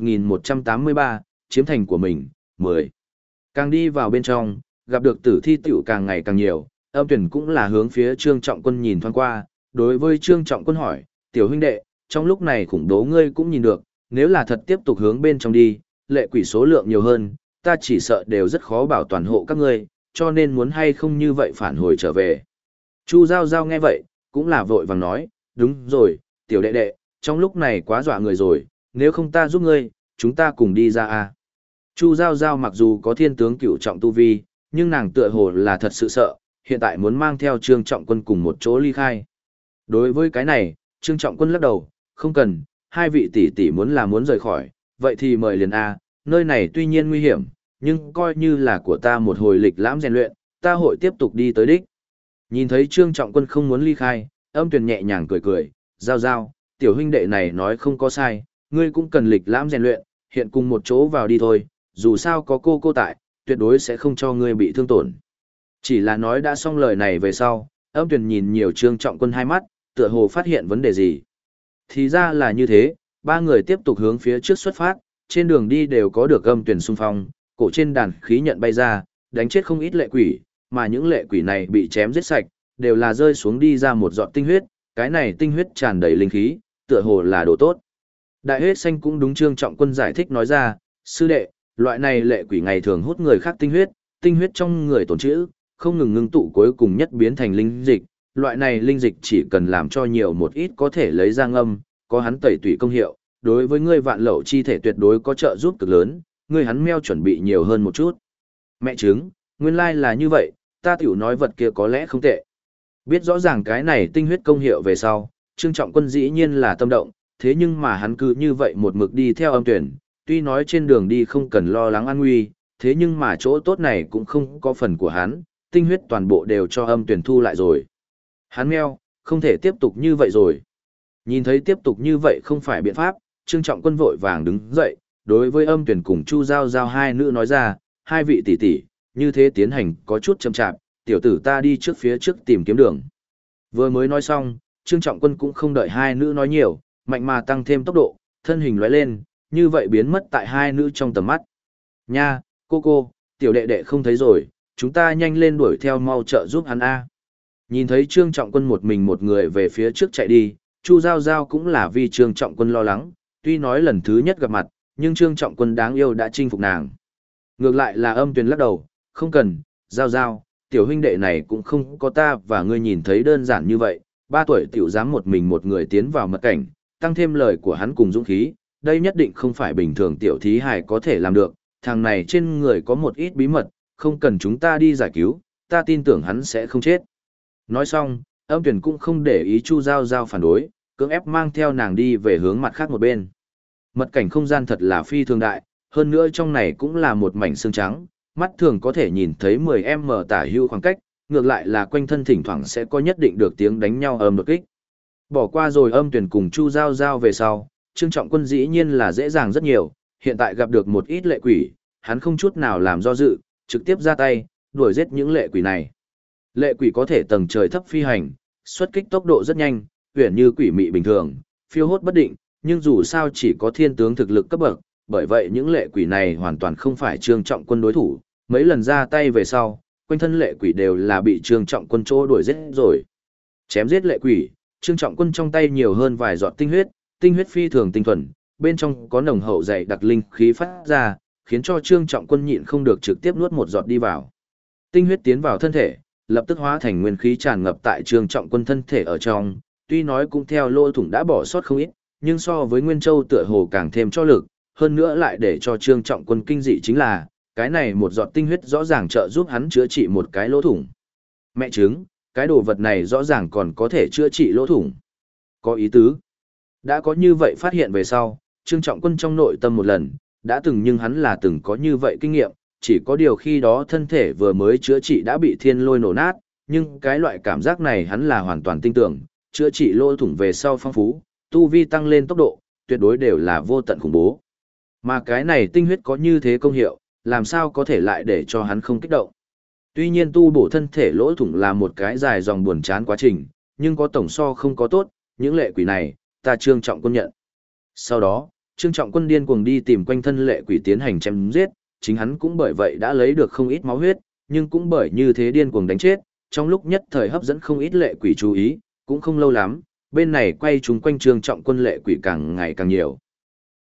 1183, chiếm thành của mình, 10. Càng đi vào bên trong, gặp được tử thi tiểu càng ngày càng nhiều, Âm Tuyền cũng là hướng phía Trương Trọng Quân nhìn thoáng qua, đối với Trương Trọng Quân hỏi, tiểu huynh đệ, trong lúc này khủng bố ngươi cũng nhìn được, nếu là thật tiếp tục hướng bên trong đi, lệ quỷ số lượng nhiều hơn, ta chỉ sợ đều rất khó bảo toàn hộ các ngươi, cho nên muốn hay không như vậy phản hồi trở về. Chu Giao Giao nghe vậy, cũng là vội vàng nói, đúng rồi, tiểu đệ đệ, trong lúc này quá dọa người rồi, nếu không ta giúp ngươi, chúng ta cùng đi ra à. Chu Giao Giao mặc dù có thiên tướng cửu trọng tu vi, nhưng nàng tựa hồ là thật sự sợ, hiện tại muốn mang theo Trương Trọng Quân cùng một chỗ ly khai. Đối với cái này, Trương Trọng Quân lắc đầu, không cần, hai vị tỷ tỷ muốn rời khỏi, vậy thì mời liền a, nơi này tuy nhiên nguy hiểm, nhưng coi như là của ta một hồi lịch lãm rèn luyện, ta hội tiếp tục đi tới đích. Nhìn thấy Trương Trọng Quân không muốn ly khai, Âm Tuyền nhẹ nhàng cười cười, Giao Giao, tiểu huynh đệ này nói không có sai, ngươi cũng cần lịch lãm rèn luyện, hiện cùng một chỗ vào đi thôi, dù sao có cô tại, tuyệt đối sẽ không cho ngươi bị thương tổn. Chỉ là nói đã xong lời này về sau, Âm Tuyền nhìn nhiều Trương Trọng Quân hai mắt, tựa hồ phát hiện vấn đề gì. Thì ra là như thế, ba người tiếp tục hướng phía trước xuất phát, trên đường đi đều có được Âm Tuyền xung phong, cổ trên đàn khí nhận bay ra, đánh chết không ít lệ quỷ, mà những lệ quỷ này bị chém giết sạch, đều là rơi xuống đi ra một giọt tinh huyết, cái này tinh huyết tràn đầy linh khí, tựa hồ là đồ tốt. Đại Huyết Xanh cũng đúng Trương Trọng Quân giải thích nói ra, sư đệ, loại này lệ quỷ ngày thường hút người khác tinh huyết trong người tồn trữ, không ngừng ngưng tụ cuối cùng nhất biến thành linh dịch, loại này linh dịch chỉ cần làm cho nhiều một ít có thể lấy ra ngâm, có hắn tẩy tủy công hiệu, đối với ngươi vạn lậu chi thể tuyệt đối có trợ giúp cực lớn, ngươi hắn meo chuẩn bị nhiều hơn một chút. Mẹ chứng, nguyên lai là như vậy, ta tiểu nói vật kia có lẽ không tệ. Biết rõ ràng cái này tinh huyết công hiệu về sau, Trương Trọng Quân dĩ nhiên là tâm động, thế nhưng mà hắn cứ như vậy một mực đi theo Âm Tuyền, tuy nói trên đường đi không cần lo lắng an nguy, thế nhưng mà chỗ tốt này cũng không có phần của hắn, tinh huyết toàn bộ đều cho Âm Tuyền thu lại rồi. Hắn meo, không thể tiếp tục như vậy rồi. Nhìn thấy tiếp tục như vậy không phải biện pháp, Trương Trọng Quân vội vàng đứng dậy, đối với Âm Tuyền cùng Chu Giao Giao hai nữ nói ra, hai vị tỷ tỷ, như thế tiến hành có chút chậm chạp, tiểu tử ta đi trước phía trước tìm kiếm đường. Vừa mới nói xong, Trương Trọng Quân cũng không đợi hai nữ nói nhiều, mạnh mà tăng thêm tốc độ, thân hình lóe lên, như vậy biến mất tại hai nữ trong tầm mắt. Nha, cô, tiểu đệ đệ không thấy rồi, chúng ta nhanh lên đuổi theo mau trợ giúp hắn A. Nhìn thấy Trương Trọng Quân một mình một người về phía trước chạy đi, Chu Giao Giao cũng là vì Trương Trọng Quân lo lắng, tuy nói lần thứ nhất gặp mặt, nhưng Trương Trọng Quân đáng yêu đã chinh phục nàng. Ngược lại là Âm Tuyền lắc đầu, không cần, Giao Giao, tiểu huynh đệ này cũng không có ta và ngươi nhìn thấy đơn giản như vậy, 3 tuổi tiểu dám một mình một người tiến vào mật cảnh, tăng thêm lời của hắn cùng dũng khí, đây nhất định không phải bình thường tiểu thí hài có thể làm được, thằng này trên người có một ít bí mật, không cần chúng ta đi giải cứu, ta tin tưởng hắn sẽ không chết. Nói xong, Âm Tuyền cũng không để ý Chu Giao Giao phản đối, cưỡng ép mang theo nàng đi về hướng mặt khác một bên. Mật cảnh không gian thật là phi thường đại, hơn nữa trong này cũng là một mảnh xương trắng, mắt thường có thể nhìn thấy 10m tả hữu khoảng cách, ngược lại là quanh thân thỉnh thoảng sẽ có nhất định được tiếng đánh nhau đột kích. Bỏ qua rồi Âm Tuyền cùng Chu Giao Giao về sau, Trương Trọng Quân dĩ nhiên là dễ dàng rất nhiều, hiện tại gặp được một ít lệ quỷ, hắn không chút nào làm do dự, trực tiếp ra tay, đuổi giết những lệ quỷ này. Lệ quỷ có thể tầng trời thấp phi hành, xuất kích tốc độ rất nhanh, huyền như quỷ mị bình thường, phiêu hốt bất định, nhưng dù sao chỉ có thiên tướng thực lực cấp bậc, bởi vậy những lệ quỷ này hoàn toàn không phải Trương Trọng Quân đối thủ, mấy lần ra tay về sau, quanh thân lệ quỷ đều là bị Trương Trọng Quân chỗ đuổi giết rồi. Chém giết lệ quỷ, Trương Trọng Quân trong tay nhiều hơn vài giọt tinh huyết phi thường tinh thuần, bên trong có nồng hậu dày đặc linh khí phát ra, khiến cho Trương Trọng Quân nhịn không được trực tiếp nuốt một giọt đi vào. Tinh huyết tiến vào thân thể, lập tức hóa thành nguyên khí tràn ngập tại Trương Trọng Quân thân thể ở trong, tuy nói cũng theo lỗ thủng đã bỏ sót không ít, nhưng so với Nguyên Châu tựa hồ càng thêm cho lực, hơn nữa lại để cho Trương Trọng Quân kinh dị chính là, cái này một giọt tinh huyết rõ ràng trợ giúp hắn chữa trị một cái lỗ thủng. Mẹ chứng, cái đồ vật này rõ ràng còn có thể chữa trị lỗ thủng. Có ý tứ. Đã có như vậy phát hiện về sau, Trương Trọng Quân trong nội tâm một lần, đã từng nhưng hắn là từng có như vậy kinh nghiệm, chỉ có điều khi đó thân thể vừa mới chữa trị đã bị thiên lôi nổ nát, nhưng cái loại cảm giác này hắn là hoàn toàn tin tưởng, chữa trị lỗ thủng về sau phong phú, tu vi tăng lên tốc độ, tuyệt đối đều là vô tận khủng bố. Mà cái này tinh huyết có như thế công hiệu, làm sao có thể lại để cho hắn không kích động. Tuy nhiên tu bổ thân thể lỗ thủng là một cái dài dòng buồn chán quá trình, nhưng có tổng so không có tốt, những lệ quỷ này, ta Trương Trọng Quân nhận. Sau đó, Trương Trọng Quân điên cuồng đi tìm quanh thân lệ quỷ tiến hành chém giết, chính hắn cũng bởi vậy đã lấy được không ít máu huyết, nhưng cũng bởi như thế điên cuồng đánh chết, trong lúc nhất thời hấp dẫn không ít lệ quỷ chú ý, cũng không lâu lắm, bên này quay chúng quanh Trương Trọng Quân lệ quỷ càng ngày càng nhiều.